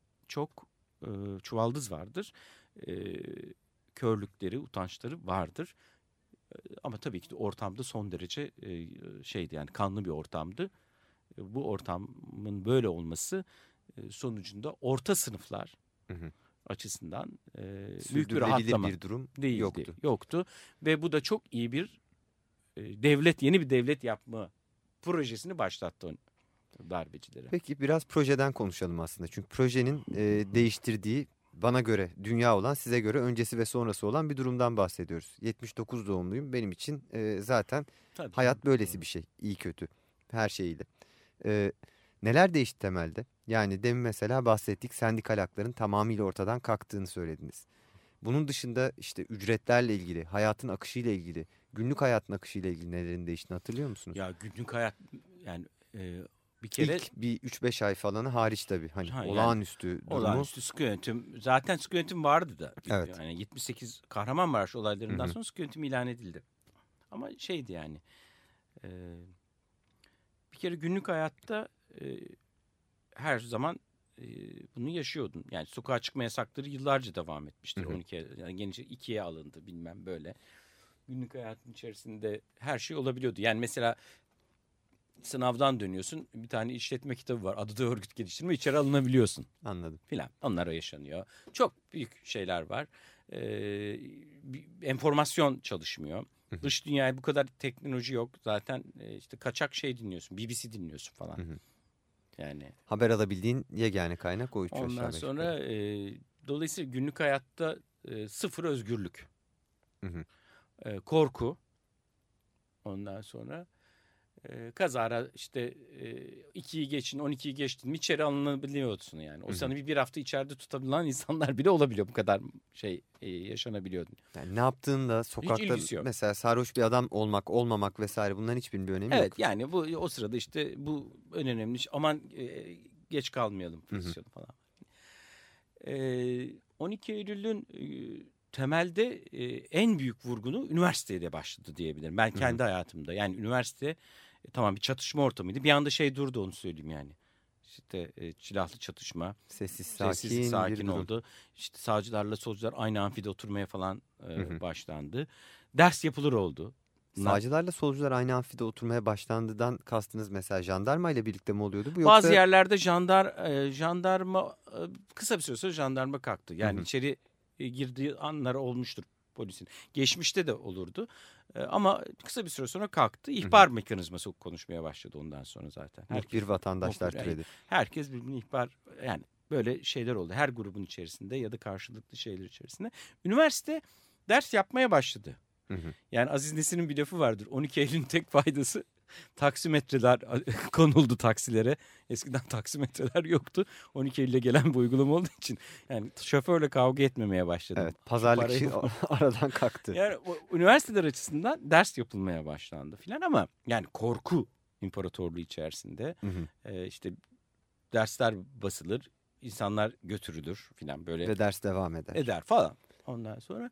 çok e, çuvaldız vardır. E, körlükleri, utançları vardır. E, ama tabii ki de ortamda son derece e, şeydi, yani kanlı bir ortamdı. E, bu ortamın böyle olması e, sonucunda orta sınıflar hı hı. açısından e, büyük bir rahatlama bir durum değildi, yoktu. yoktu. Ve bu da çok iyi bir e, devlet, yeni bir devlet yapma projesini başlattı darbecileri. Peki biraz projeden konuşalım aslında. Çünkü projenin e, değiştirdiği, bana göre dünya olan, size göre öncesi ve sonrası olan bir durumdan bahsediyoruz. yetmiş dokuz doğumluyum. Benim için e, zaten Tabii. hayat böylesi bir şey. İyi kötü her şeyiyle. E, neler değişti temelde? Yani demin mesela bahsettik, sendikal hakların tamamıyla ortadan kalktığını söylediniz. Bunun dışında işte ücretlerle ilgili, hayatın akışıyla ilgili, günlük hayatın akışıyla ilgili nelerin değiştiğini hatırlıyor musunuz? Ya günlük hayat yani e, bir kere... İlk bir üç beş ay falanı hariç tabii. Hani ha, olağanüstü yani, durumu. Olağanüstü sıkı yönetim. Zaten sıkı yönetim vardı da. Evet. Yani yetmiş sekiz Kahramanmaraş olaylarından Hı-hı. sonra sıkı yönetim ilan edildi. Ama şeydi yani. E, bir kere günlük hayatta e, her zaman e, bunu yaşıyordun. Yani sokağa çıkma yasakları yıllarca devam etmiştir. Hı-hı. on iki yani geniş ikiye alındı bilmem böyle. Günlük hayatın içerisinde her şey olabiliyordu. Yani mesela sınavdan dönüyorsun, bir tane işletme kitabı var, adı da örgüt geliştirme, içeri alınabiliyorsun. Anladım. Filan. Onlar yaşanıyor. Çok büyük şeyler var. Ee, enformasyon çalışmıyor. Hı hı. Dış dünyaya bu kadar teknoloji yok. Zaten e, işte kaçak şey dinliyorsun, B B C dinliyorsun falan. Hı hı. Yani haber alabildiğin yegane kaynak o üç. Ondan sonra e, dolayısıyla günlük hayatta e, sıfır özgürlük. Hı hı. E, korku. Ondan sonra e, kazara işte e, ikiyi geçin, on ikiyi geçtin mi içeri alınabiliyorsun yani. O sana bir, bir hafta içeride tutabilen insanlar bile olabiliyor. Bu kadar şey e, yaşanabiliyor. Yani ne yaptığında sokakta mesela sarhoş bir adam olmak, olmamak vesaire, bunların hiçbirinin bir önemi evet, yok. Evet yani bu o sırada işte bu en önemli şey. Aman e, geç kalmayalım pozisyonu falan. E, on iki Eylül'ün e, temelde e, en büyük vurgunu üniversitede başladı diyebilirim. Ben kendi Hı-hı. hayatımda. Yani üniversite e, tamam bir çatışma ortamıydı. Bir anda şey durdu, onu söyleyeyim yani. işte e, silahlı çatışma. Sessiz sakin, Sessiz sakin bir durum. oldu. İşte sağcılarla solcular aynı amfide oturmaya falan e, Hı hı. başlandı. Ders yapılır oldu. Bunlar- Sağcılarla solcular aynı amfide oturmaya başlandığından kastınız mesela jandarma ile birlikte mi oluyordu bu, Bazı yoksa? yerlerde jandar e, jandarma e, kısa bir süre sonra jandarma kalktı. Yani Hı hı. içeri e, girdiği anlar olmuştur polisin. Geçmişte de olurdu. E, ama kısa bir süre sonra kalktı. İhbar mekanizması konuşmaya başladı ondan sonra zaten. Muhbir vatandaşlar Yani türedi. herkes birbirini ihbar, yani böyle şeyler oldu. Her grubun içerisinde ya da karşılıklı şeyler içerisinde. Üniversite ders yapmaya başladı. Hı hı. Yani Aziz Nesin'in bir lafı vardır. on iki Eylül'ün tek faydası taksimetreler konuldu taksilere. Eskiden taksimetreler yoktu. on iki Eylül'e gelen bir uygulama olduğu için yani şoförle kavga etmemeye başladım. Evet, pazarlık Şu işi parayı- aradan kalktı. Yani o, üniversiteler açısından ders yapılmaya başlandı filan ama yani korku imparatorluğu içerisinde Hı hı. e, işte dersler basılır, insanlar götürülür filan böyle Ve ders devam eder. eder falan. Ondan sonra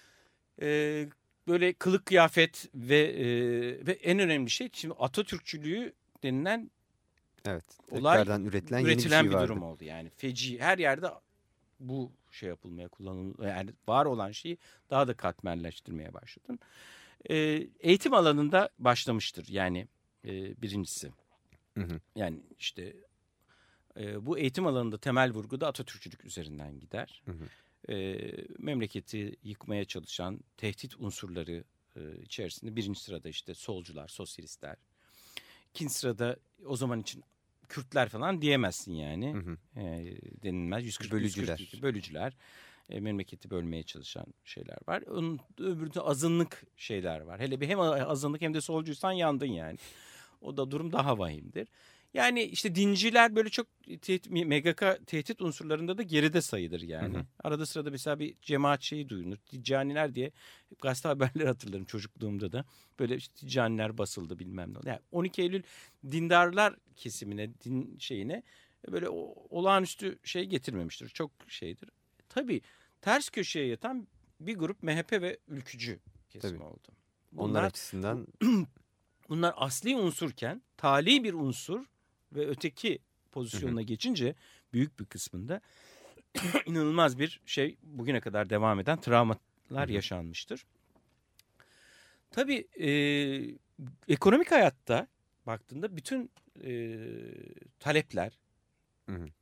e, böyle kılık kıyafet ve e, ve en önemli şey şimdi Atatürkçülüğü denilen Evet. olay Tekrardan üretilen, üretilen yeni bir bir, şey vardı. durum oldu yani. Feci her yerde bu şey yapılmaya kullanılıyor. Yani var olan şeyi daha da katmerleştirmeye başladın. E, eğitim alanında başlamıştır yani e, birincisi. Hı hı. Yani işte e, bu eğitim alanında temel vurgu da Atatürkçülük üzerinden gider. Hı hı. E, memleketi yıkmaya çalışan tehdit unsurları e, içerisinde birinci sırada işte solcular, sosyalistler. İkinci sırada o zaman için Kürtler falan diyemezsin yani. Hı hı. E, denilmez. yüz kırk, Bölücüler. yüz kırk iki, bölücüler. E, memleketi bölmeye çalışan şeyler var. Onun öbüründe azınlık şeyler var. Hele bir hem azınlık hem de solcuysan yandın yani. O da durum daha vahimdir. Yani işte dinciler böyle çok tehdit, M G K tehdit unsurlarında da geride sayılır yani. Hı hı. Arada sırada mesela bir cemaat şeyi duyulur. Ticaniler diye gazete haberleri hatırlarım çocukluğumda da. Böyle işte ticaniler basıldı bilmem ne. Yani on iki Eylül dindarlar kesimine, din şeyine böyle olağanüstü şey getirmemiştir. Çok şeydir. Tabii ters köşeye yatan bir grup M H P ve ülkücü kesim Tabii. oldu. Onlar Bunlar açısından Bunlar asli unsurken tali bir unsur ve öteki pozisyonuna geçince büyük bir kısmında inanılmaz bir şey bugüne kadar devam eden travmalar yaşanmıştır. Tabii e, ekonomik hayatta baktığında bütün e, talepler, Hı hı.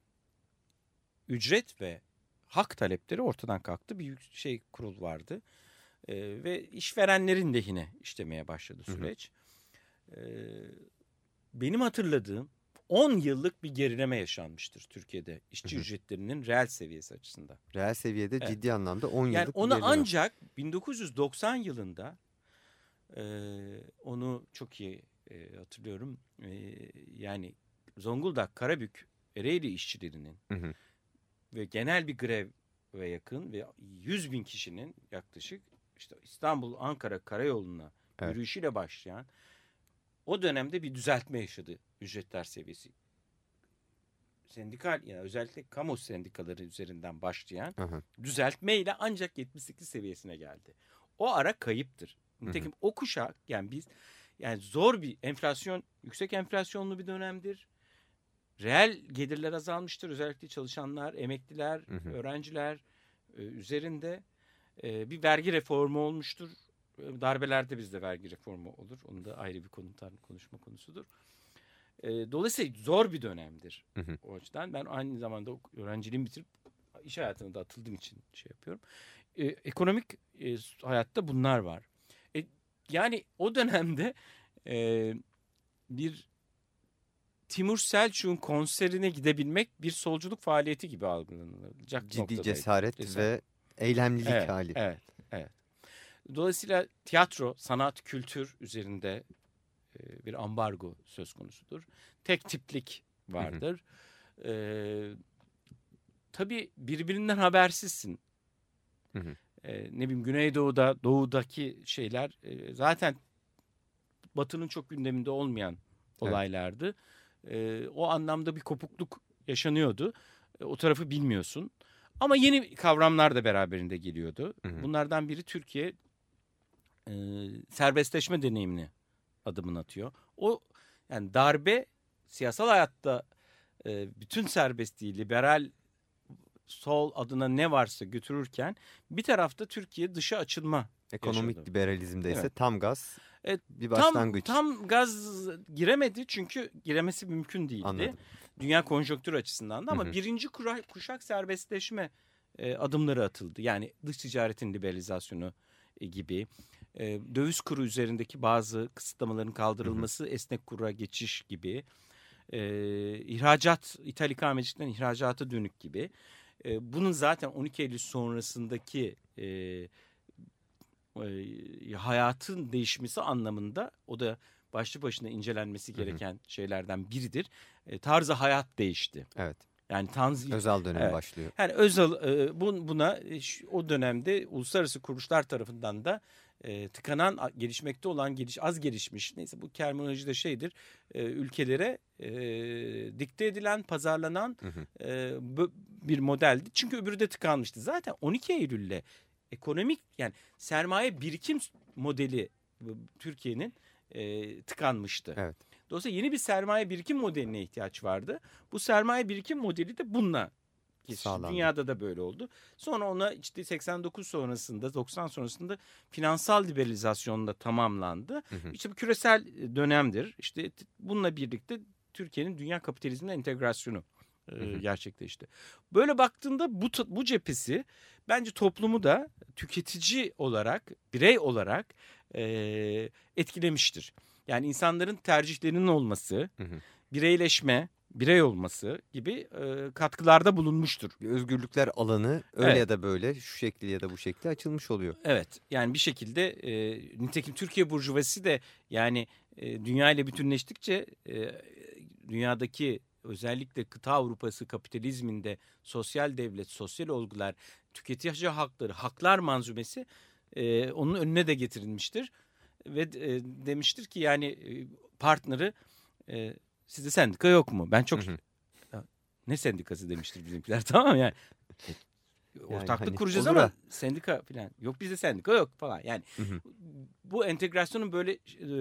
ücret ve hak talepleri ortadan kalktı. Bir şey kurul vardı e, ve işverenlerin lehine işlemeye başladı süreç. Hı hı. E, benim hatırladığım on yıllık bir gerileme yaşanmıştır Türkiye'de işçi Hı hı. ücretlerinin reel seviyesi açısından. reel seviyede Evet. ciddi anlamda on yıllık Yani bir onu gerileme. ancak bin dokuz yüz doksan yılında e, onu çok iyi e, hatırlıyorum. E, yani Zonguldak, Karabük, Ereğli işçilerinin Hı hı. ve genel bir grev ve yakın ve yüz bin kişinin yaklaşık işte İstanbul, Ankara karayoluna Evet. yürüyüşüyle başlayan o dönemde bir düzeltme yaşadı ücretler seviyesi. Sendikal yani özellikle kamu sendikaları üzerinden başlayan Hı hı. düzeltmeyle ancak yetmiş sekiz seviyesine geldi. O ara kayıptır. Nitekim o kuşak yani biz yani zor bir enflasyon, yüksek enflasyonlu bir dönemdir. Reel gelirler azalmıştır. Özellikle çalışanlar, emekliler, Hı hı. öğrenciler e, üzerinde e, bir vergi reformu olmuştur. E, darbelerde bizde vergi reformu olur. Onu da ayrı bir konu, konuşma konusudur. E, dolayısıyla zor bir dönemdir Hı hı. o açıdan. Ben aynı zamanda öğrenciliğimi bitirip iş hayatına da atıldığım için şey yapıyorum. E, ekonomik e, hayatta bunlar var. E, yani o dönemde e, bir Timur Selçuk'un konserine gidebilmek bir solculuk faaliyeti gibi algılanılacak Ciddi noktadaydı. cesaret Cesaret. ve eylemlilik Evet, hali. evet, evet. Dolayısıyla tiyatro, sanat, kültür üzerinde e, bir ambargo söz konusudur. Tek tiplik vardır. Hı hı. E, tabii birbirinden habersizsin. Hı hı. E, ne bileyim Güneydoğu'da, Doğu'daki şeyler e, zaten Batı'nın çok gündeminde olmayan olaylardı. Evet. E, o anlamda bir kopukluk yaşanıyordu. E, o tarafı bilmiyorsun. Ama yeni kavramlar da beraberinde geliyordu. Hı hı. Bunlardan biri Türkiye e, serbestleşme deneyimini adımını atıyor. O yani darbe siyasal hayatta e, bütün serbestliği, liberal sol adına ne varsa götürürken bir tarafta Türkiye dışa açılma Ekonomik yaşadı. liberalizmde ise Evet. tam gaz Evet, bir başlangıç. Tam, tam gaz giremedi çünkü giremesi mümkün değildi. Anladım. Dünya konjonktür açısından da ama Hı hı. birinci kura, kuşak serbestleşme e, adımları atıldı. Yani dış ticaretin liberalizasyonu e, gibi. E, döviz kuru üzerindeki bazı kısıtlamaların kaldırılması, hı hı. esnek kura geçiş gibi. E, ihracat, ithal ikametçiden ihracata dönük gibi. E, bunun zaten on iki Eylül sonrasındaki e, e, hayatın değişmesi anlamında o da başlı başına incelenmesi gereken hı hı. şeylerden biridir. E, tarzı hayat değişti. Evet. Yani Tanzi Özal dönemi evet. başlıyor. Yani Özal e, bun, buna e, şu, o dönemde uluslararası kuruluşlar tarafından da e, tıkanan, gelişmekte olan, geliş az gelişmiş, neyse bu terminoloji de şeydir, e, ülkelere e, dikte edilen, pazarlanan hı hı. E, bu, bir modeldi. Çünkü öbürü de tıkanmıştı. Zaten on iki Eylül'le ekonomik yani sermaye birikim modeli Türkiye'nin e, tıkanmıştı. Evet. Dolayısıyla yeni bir sermaye birikim modeline ihtiyaç vardı. Bu sermaye birikim modeli de bununla geçti. Dünyada da böyle oldu. Sonra ona işte seksen dokuz sonrasında, doksan sonrasında finansal liberalizasyonla tamamlandı. Hı hı. İşte bu küresel dönemdir. İşte bununla birlikte Türkiye'nin dünya kapitalizmine entegrasyonu hı hı. gerçekleşti. Böyle baktığında bu bu cephesi bence toplumu da tüketici olarak, birey olarak e, etkilemiştir. Yani insanların tercihlerinin olması, hı hı. bireyleşme, birey olması gibi e, katkılarda bulunmuştur. Bir özgürlükler alanı öyle evet. ya da böyle şu şekli ya da bu şekli açılmış oluyor. Evet, yani bir şekilde e, nitekim Türkiye burjuvazisi de yani e, dünya ile bütünleştikçe e, dünyadaki özellikle kıta Avrupası kapitalizminde sosyal devlet, sosyal olgular, tüketici hakları, haklar manzumesi e, onun önüne de getirilmiştir. Ve e, demiştir ki yani e, partneri e, sizde sendika yok mu? Ben çok... Hı hı. Ne sendikası demiştir bizimkiler, tamam yani. yani ortaklık hani, kuracağız ama ha. sendika falan. Yok bizde sendika yok falan. Yani hı hı. bu entegrasyonun böyle e,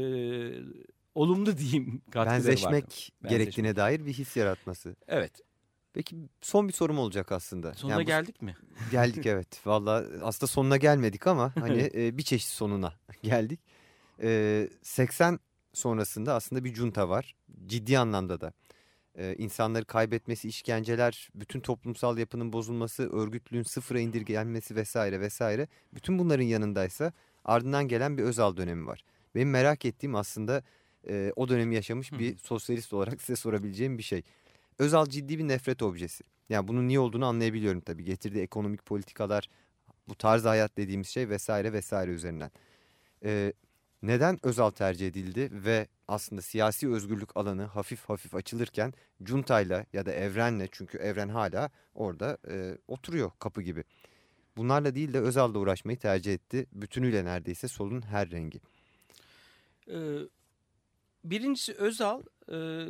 olumlu diyeyim katkıları var. Benzeşmek gerektiğine dair bir his yaratması. Evet. Peki son bir sorum olacak aslında. Sonuna yani bu, geldik mi? Geldik evet. Vallahi aslında sonuna gelmedik ama hani e, bir çeşit sonuna geldik. E, seksen sonrasında aslında bir junta var. Ciddi anlamda da. E, insanları kaybetmesi, işkenceler, bütün toplumsal yapının bozulması, örgütlüğün sıfıra indirgenmesi vesaire vesaire. Bütün bunların yanındaysa ardından gelen bir Özal dönemi var. Benim merak ettiğim aslında e, o dönemi yaşamış bir sosyalist olarak size sorabileceğim bir şey. Özal ciddi bir nefret objesi. Yani bunun niye olduğunu anlayabiliyorum tabii. Getirdiği ekonomik politikalar, bu tarz hayat dediğimiz şey vesaire vesaire üzerinden. Ee, neden Özal tercih edildi ve aslında siyasi özgürlük alanı hafif hafif açılırken Cunta'yla ya da Evren'le, çünkü Evren hala orada e, oturuyor kapı gibi. Bunlarla değil de Özal'la uğraşmayı tercih etti. Bütünüyle neredeyse solun her rengi. Ee, birincisi Özal... E...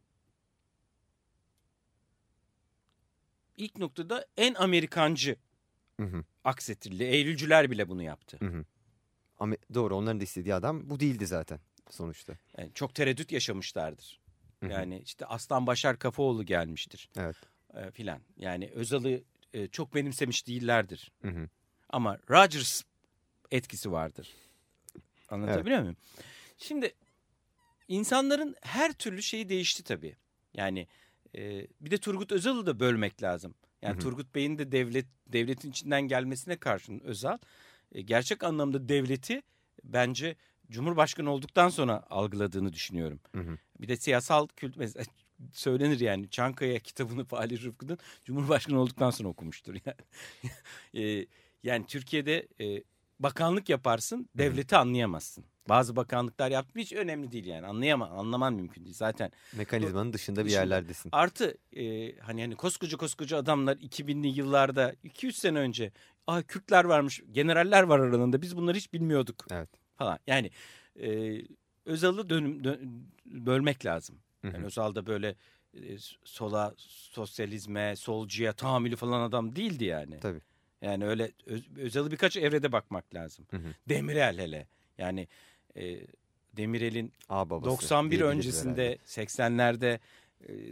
İlk noktada en Amerikancı hı hı. aksettirildi. Eylülcüler bile bunu yaptı. Hı hı. Ama doğru, onların da istediği adam bu değildi zaten sonuçta. Yani çok tereddüt yaşamışlardır. Hı hı. Yani işte Aslan Başar Kafaoğlu gelmiştir. Evet. E, filan. Yani Özal'ı e, çok benimsemiş değillerdir. Hı hı. Ama Rogers etkisi vardır. Anlatabiliyor evet. muyum? Şimdi insanların her türlü şeyi değişti tabii. Yani Ee, bir de Turgut Özal'ı da bölmek lazım. Yani hı hı. Turgut Bey'in de devlet devletin içinden gelmesine karşın Özal e, gerçek anlamda devleti bence Cumhurbaşkanı olduktan sonra algıladığını düşünüyorum. Hı hı. Bir de siyasal kült mesela söylenir yani Çankaya kitabını Fahri Rıfkı'nın Cumhurbaşkanı olduktan sonra okumuştur yani. e, yani Türkiye'de e, bakanlık yaparsın, devleti hı hı. anlayamazsın. Bazı bakanlıklar yaptı, hiç önemli değil yani, anlayamam, anlaman mümkün değil zaten. Mekanizmanın dışında bir yerlerdesin. Artı e, hani hani koskoca koskoca adamlar iki binli yıllarda iki üç sene önce ah Kürtler varmış, generaller var aralarında, biz bunları hiç bilmiyorduk evet. falan. Yani e, Özal'ı dönüm, dön, bölmek lazım. Hı hı. Yani Özal'da böyle e, sola, sosyalizme, solcuya tahammülü falan adam değildi yani. Tabii. Yani öyle Öz, Özal'ı birkaç evrede bakmak lazım. Hı hı. Demirel hele yani. E, Demirel'in doksan bir öncesinde herhalde. seksenlerde e,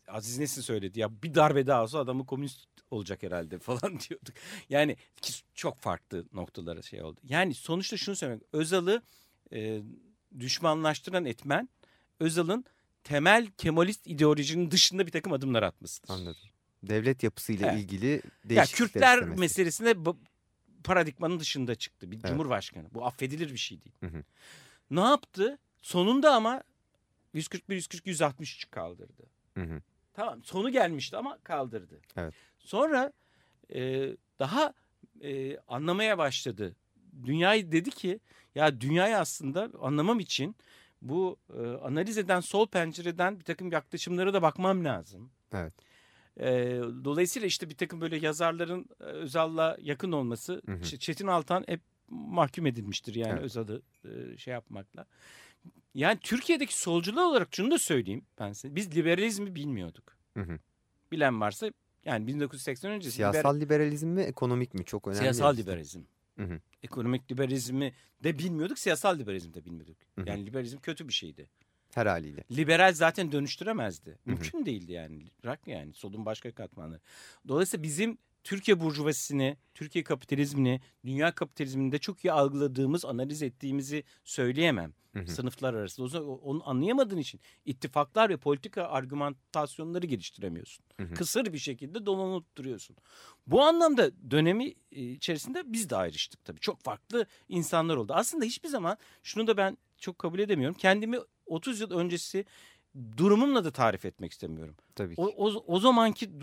Aziz Nesin söyledi ya, bir darbe daha olsa adamı komünist olacak herhalde falan diyorduk. Yani çok farklı noktalara şey oldu. Yani sonuçta şunu söylemek, Özal'ı e, düşmanlaştıran etmen Özal'ın temel Kemalist ideolojinin dışında bir takım adımlar atmasıdır. Anladım. Devlet yapısıyla evet. ilgili değişiklikler ya Kürtler istemesi. meselesinde bu paradigmanın dışında çıktı. Bir evet. Cumhurbaşkanı. Bu affedilir bir şey değil. Hı hı. Ne yaptı? Sonunda ama yüz kırk bir yüz kırk yüz altmış üç kaldırdı. Hı hı. Tamam, sonu gelmişti ama kaldırdı. Evet. Sonra e, daha e, anlamaya başladı. Dünyayı dedi ki ya dünyayı aslında anlamam için bu e, analiz eden sol pencereden bir takım yaklaşımlara da bakmam lazım. Evet. E, dolayısıyla işte bir takım böyle yazarların e, Özal'la yakın olması, hı hı. İşte Çetin Altan hep mahkum edilmiştir yani evet. Özal'ı e, şey yapmakla. Yani Türkiye'deki solcular olarak şunu da söyleyeyim ben size. Biz liberalizmi bilmiyorduk. Hı hı. Bilen varsa yani bin dokuz yüz seksen öncesi. Siyasal liber... liberalizm mi, ekonomik mi? Çok önemli. Siyasal liberalizm. Hı hı. Ekonomik liberalizmi de bilmiyorduk, siyasal liberalizmi de bilmiyorduk. Hı hı. Yani liberalizm kötü bir şeydi. Her haliyle. Liberal zaten dönüştüremezdi. Mümkün hı hı. değildi yani. Rak yani solun başka katmanları. Dolayısıyla bizim Türkiye burjuvasisini, Türkiye kapitalizmini, dünya kapitalizmini de çok iyi algıladığımız, analiz ettiğimizi söyleyemem. Hı hı. Sınıflar arasında. O zaman onu anlayamadığın için ittifaklar ve politika argümantasyonları geliştiremiyorsun. Hı hı. Kısır bir şekilde dolanıp duruyorsun. Bu anlamda dönemi içerisinde biz de ayrıştık tabii. Çok farklı insanlar oldu. Aslında hiçbir zaman şunu da ben çok kabul edemiyorum. Kendimi otuz yıl öncesi durumumla da tarif etmek istemiyorum. Tabii ki. O, o, o zamanki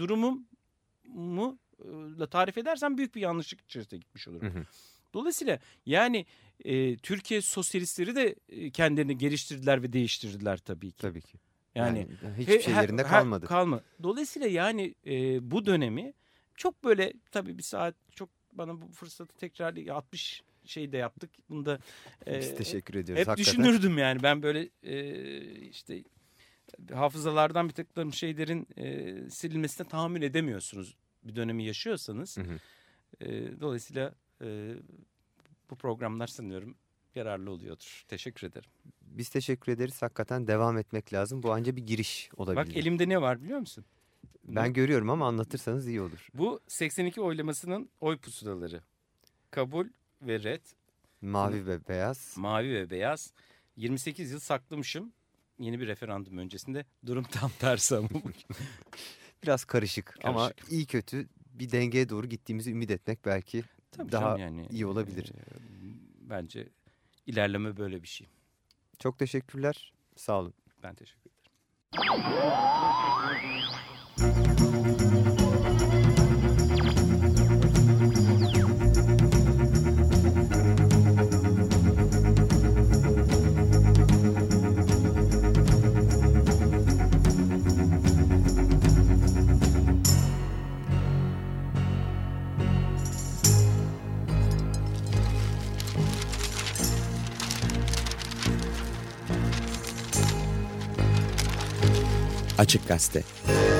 durumumu da tarif edersem büyük bir yanlışlık içerisinde gitmiş olurum. Hı hı. Dolayısıyla yani e, Türkiye sosyalistleri de e, kendilerini geliştirdiler ve değiştirdiler tabii ki. Tabii ki. Yani, yani hiçbir he, şey yerinde kalmadı. Kalma. Dolayısıyla yani e, bu dönemi çok böyle tabii bir saat çok bana bu fırsatı tekrar altmış şey de yaptık. Bunu da e, biz teşekkür ediyoruz. Hep hakikaten. Düşünürdüm yani ben böyle e, işte hafızalardan bir takım şeylerin e, silinmesine tahammül edemiyorsunuz. Bir dönemi yaşıyorsanız. Hı hı. E, dolayısıyla e, bu programlar sanıyorum yararlı oluyordur. Teşekkür ederim. Biz teşekkür ederiz. Hakikaten devam etmek lazım. Bu anca bir giriş olabilir. Bak elimde ne var biliyor musun? Ben bu, görüyorum ama anlatırsanız iyi olur. Bu seksen iki oylamasının oy pusulaları. Kabul ve red. Mavi ve beyaz. Mavi ve beyaz. yirmi sekiz yıl saklamışım. Yeni bir referandum öncesinde. Durum tam tersi ama. Biraz karışık, karışık ama iyi kötü bir dengeye doğru gittiğimizi ümit etmek belki Tabii daha yani, iyi olabilir. E, bence ilerleme böyle bir şey. Çok teşekkürler. Sağ olun. Ben teşekkür ederim. Açık Gazete.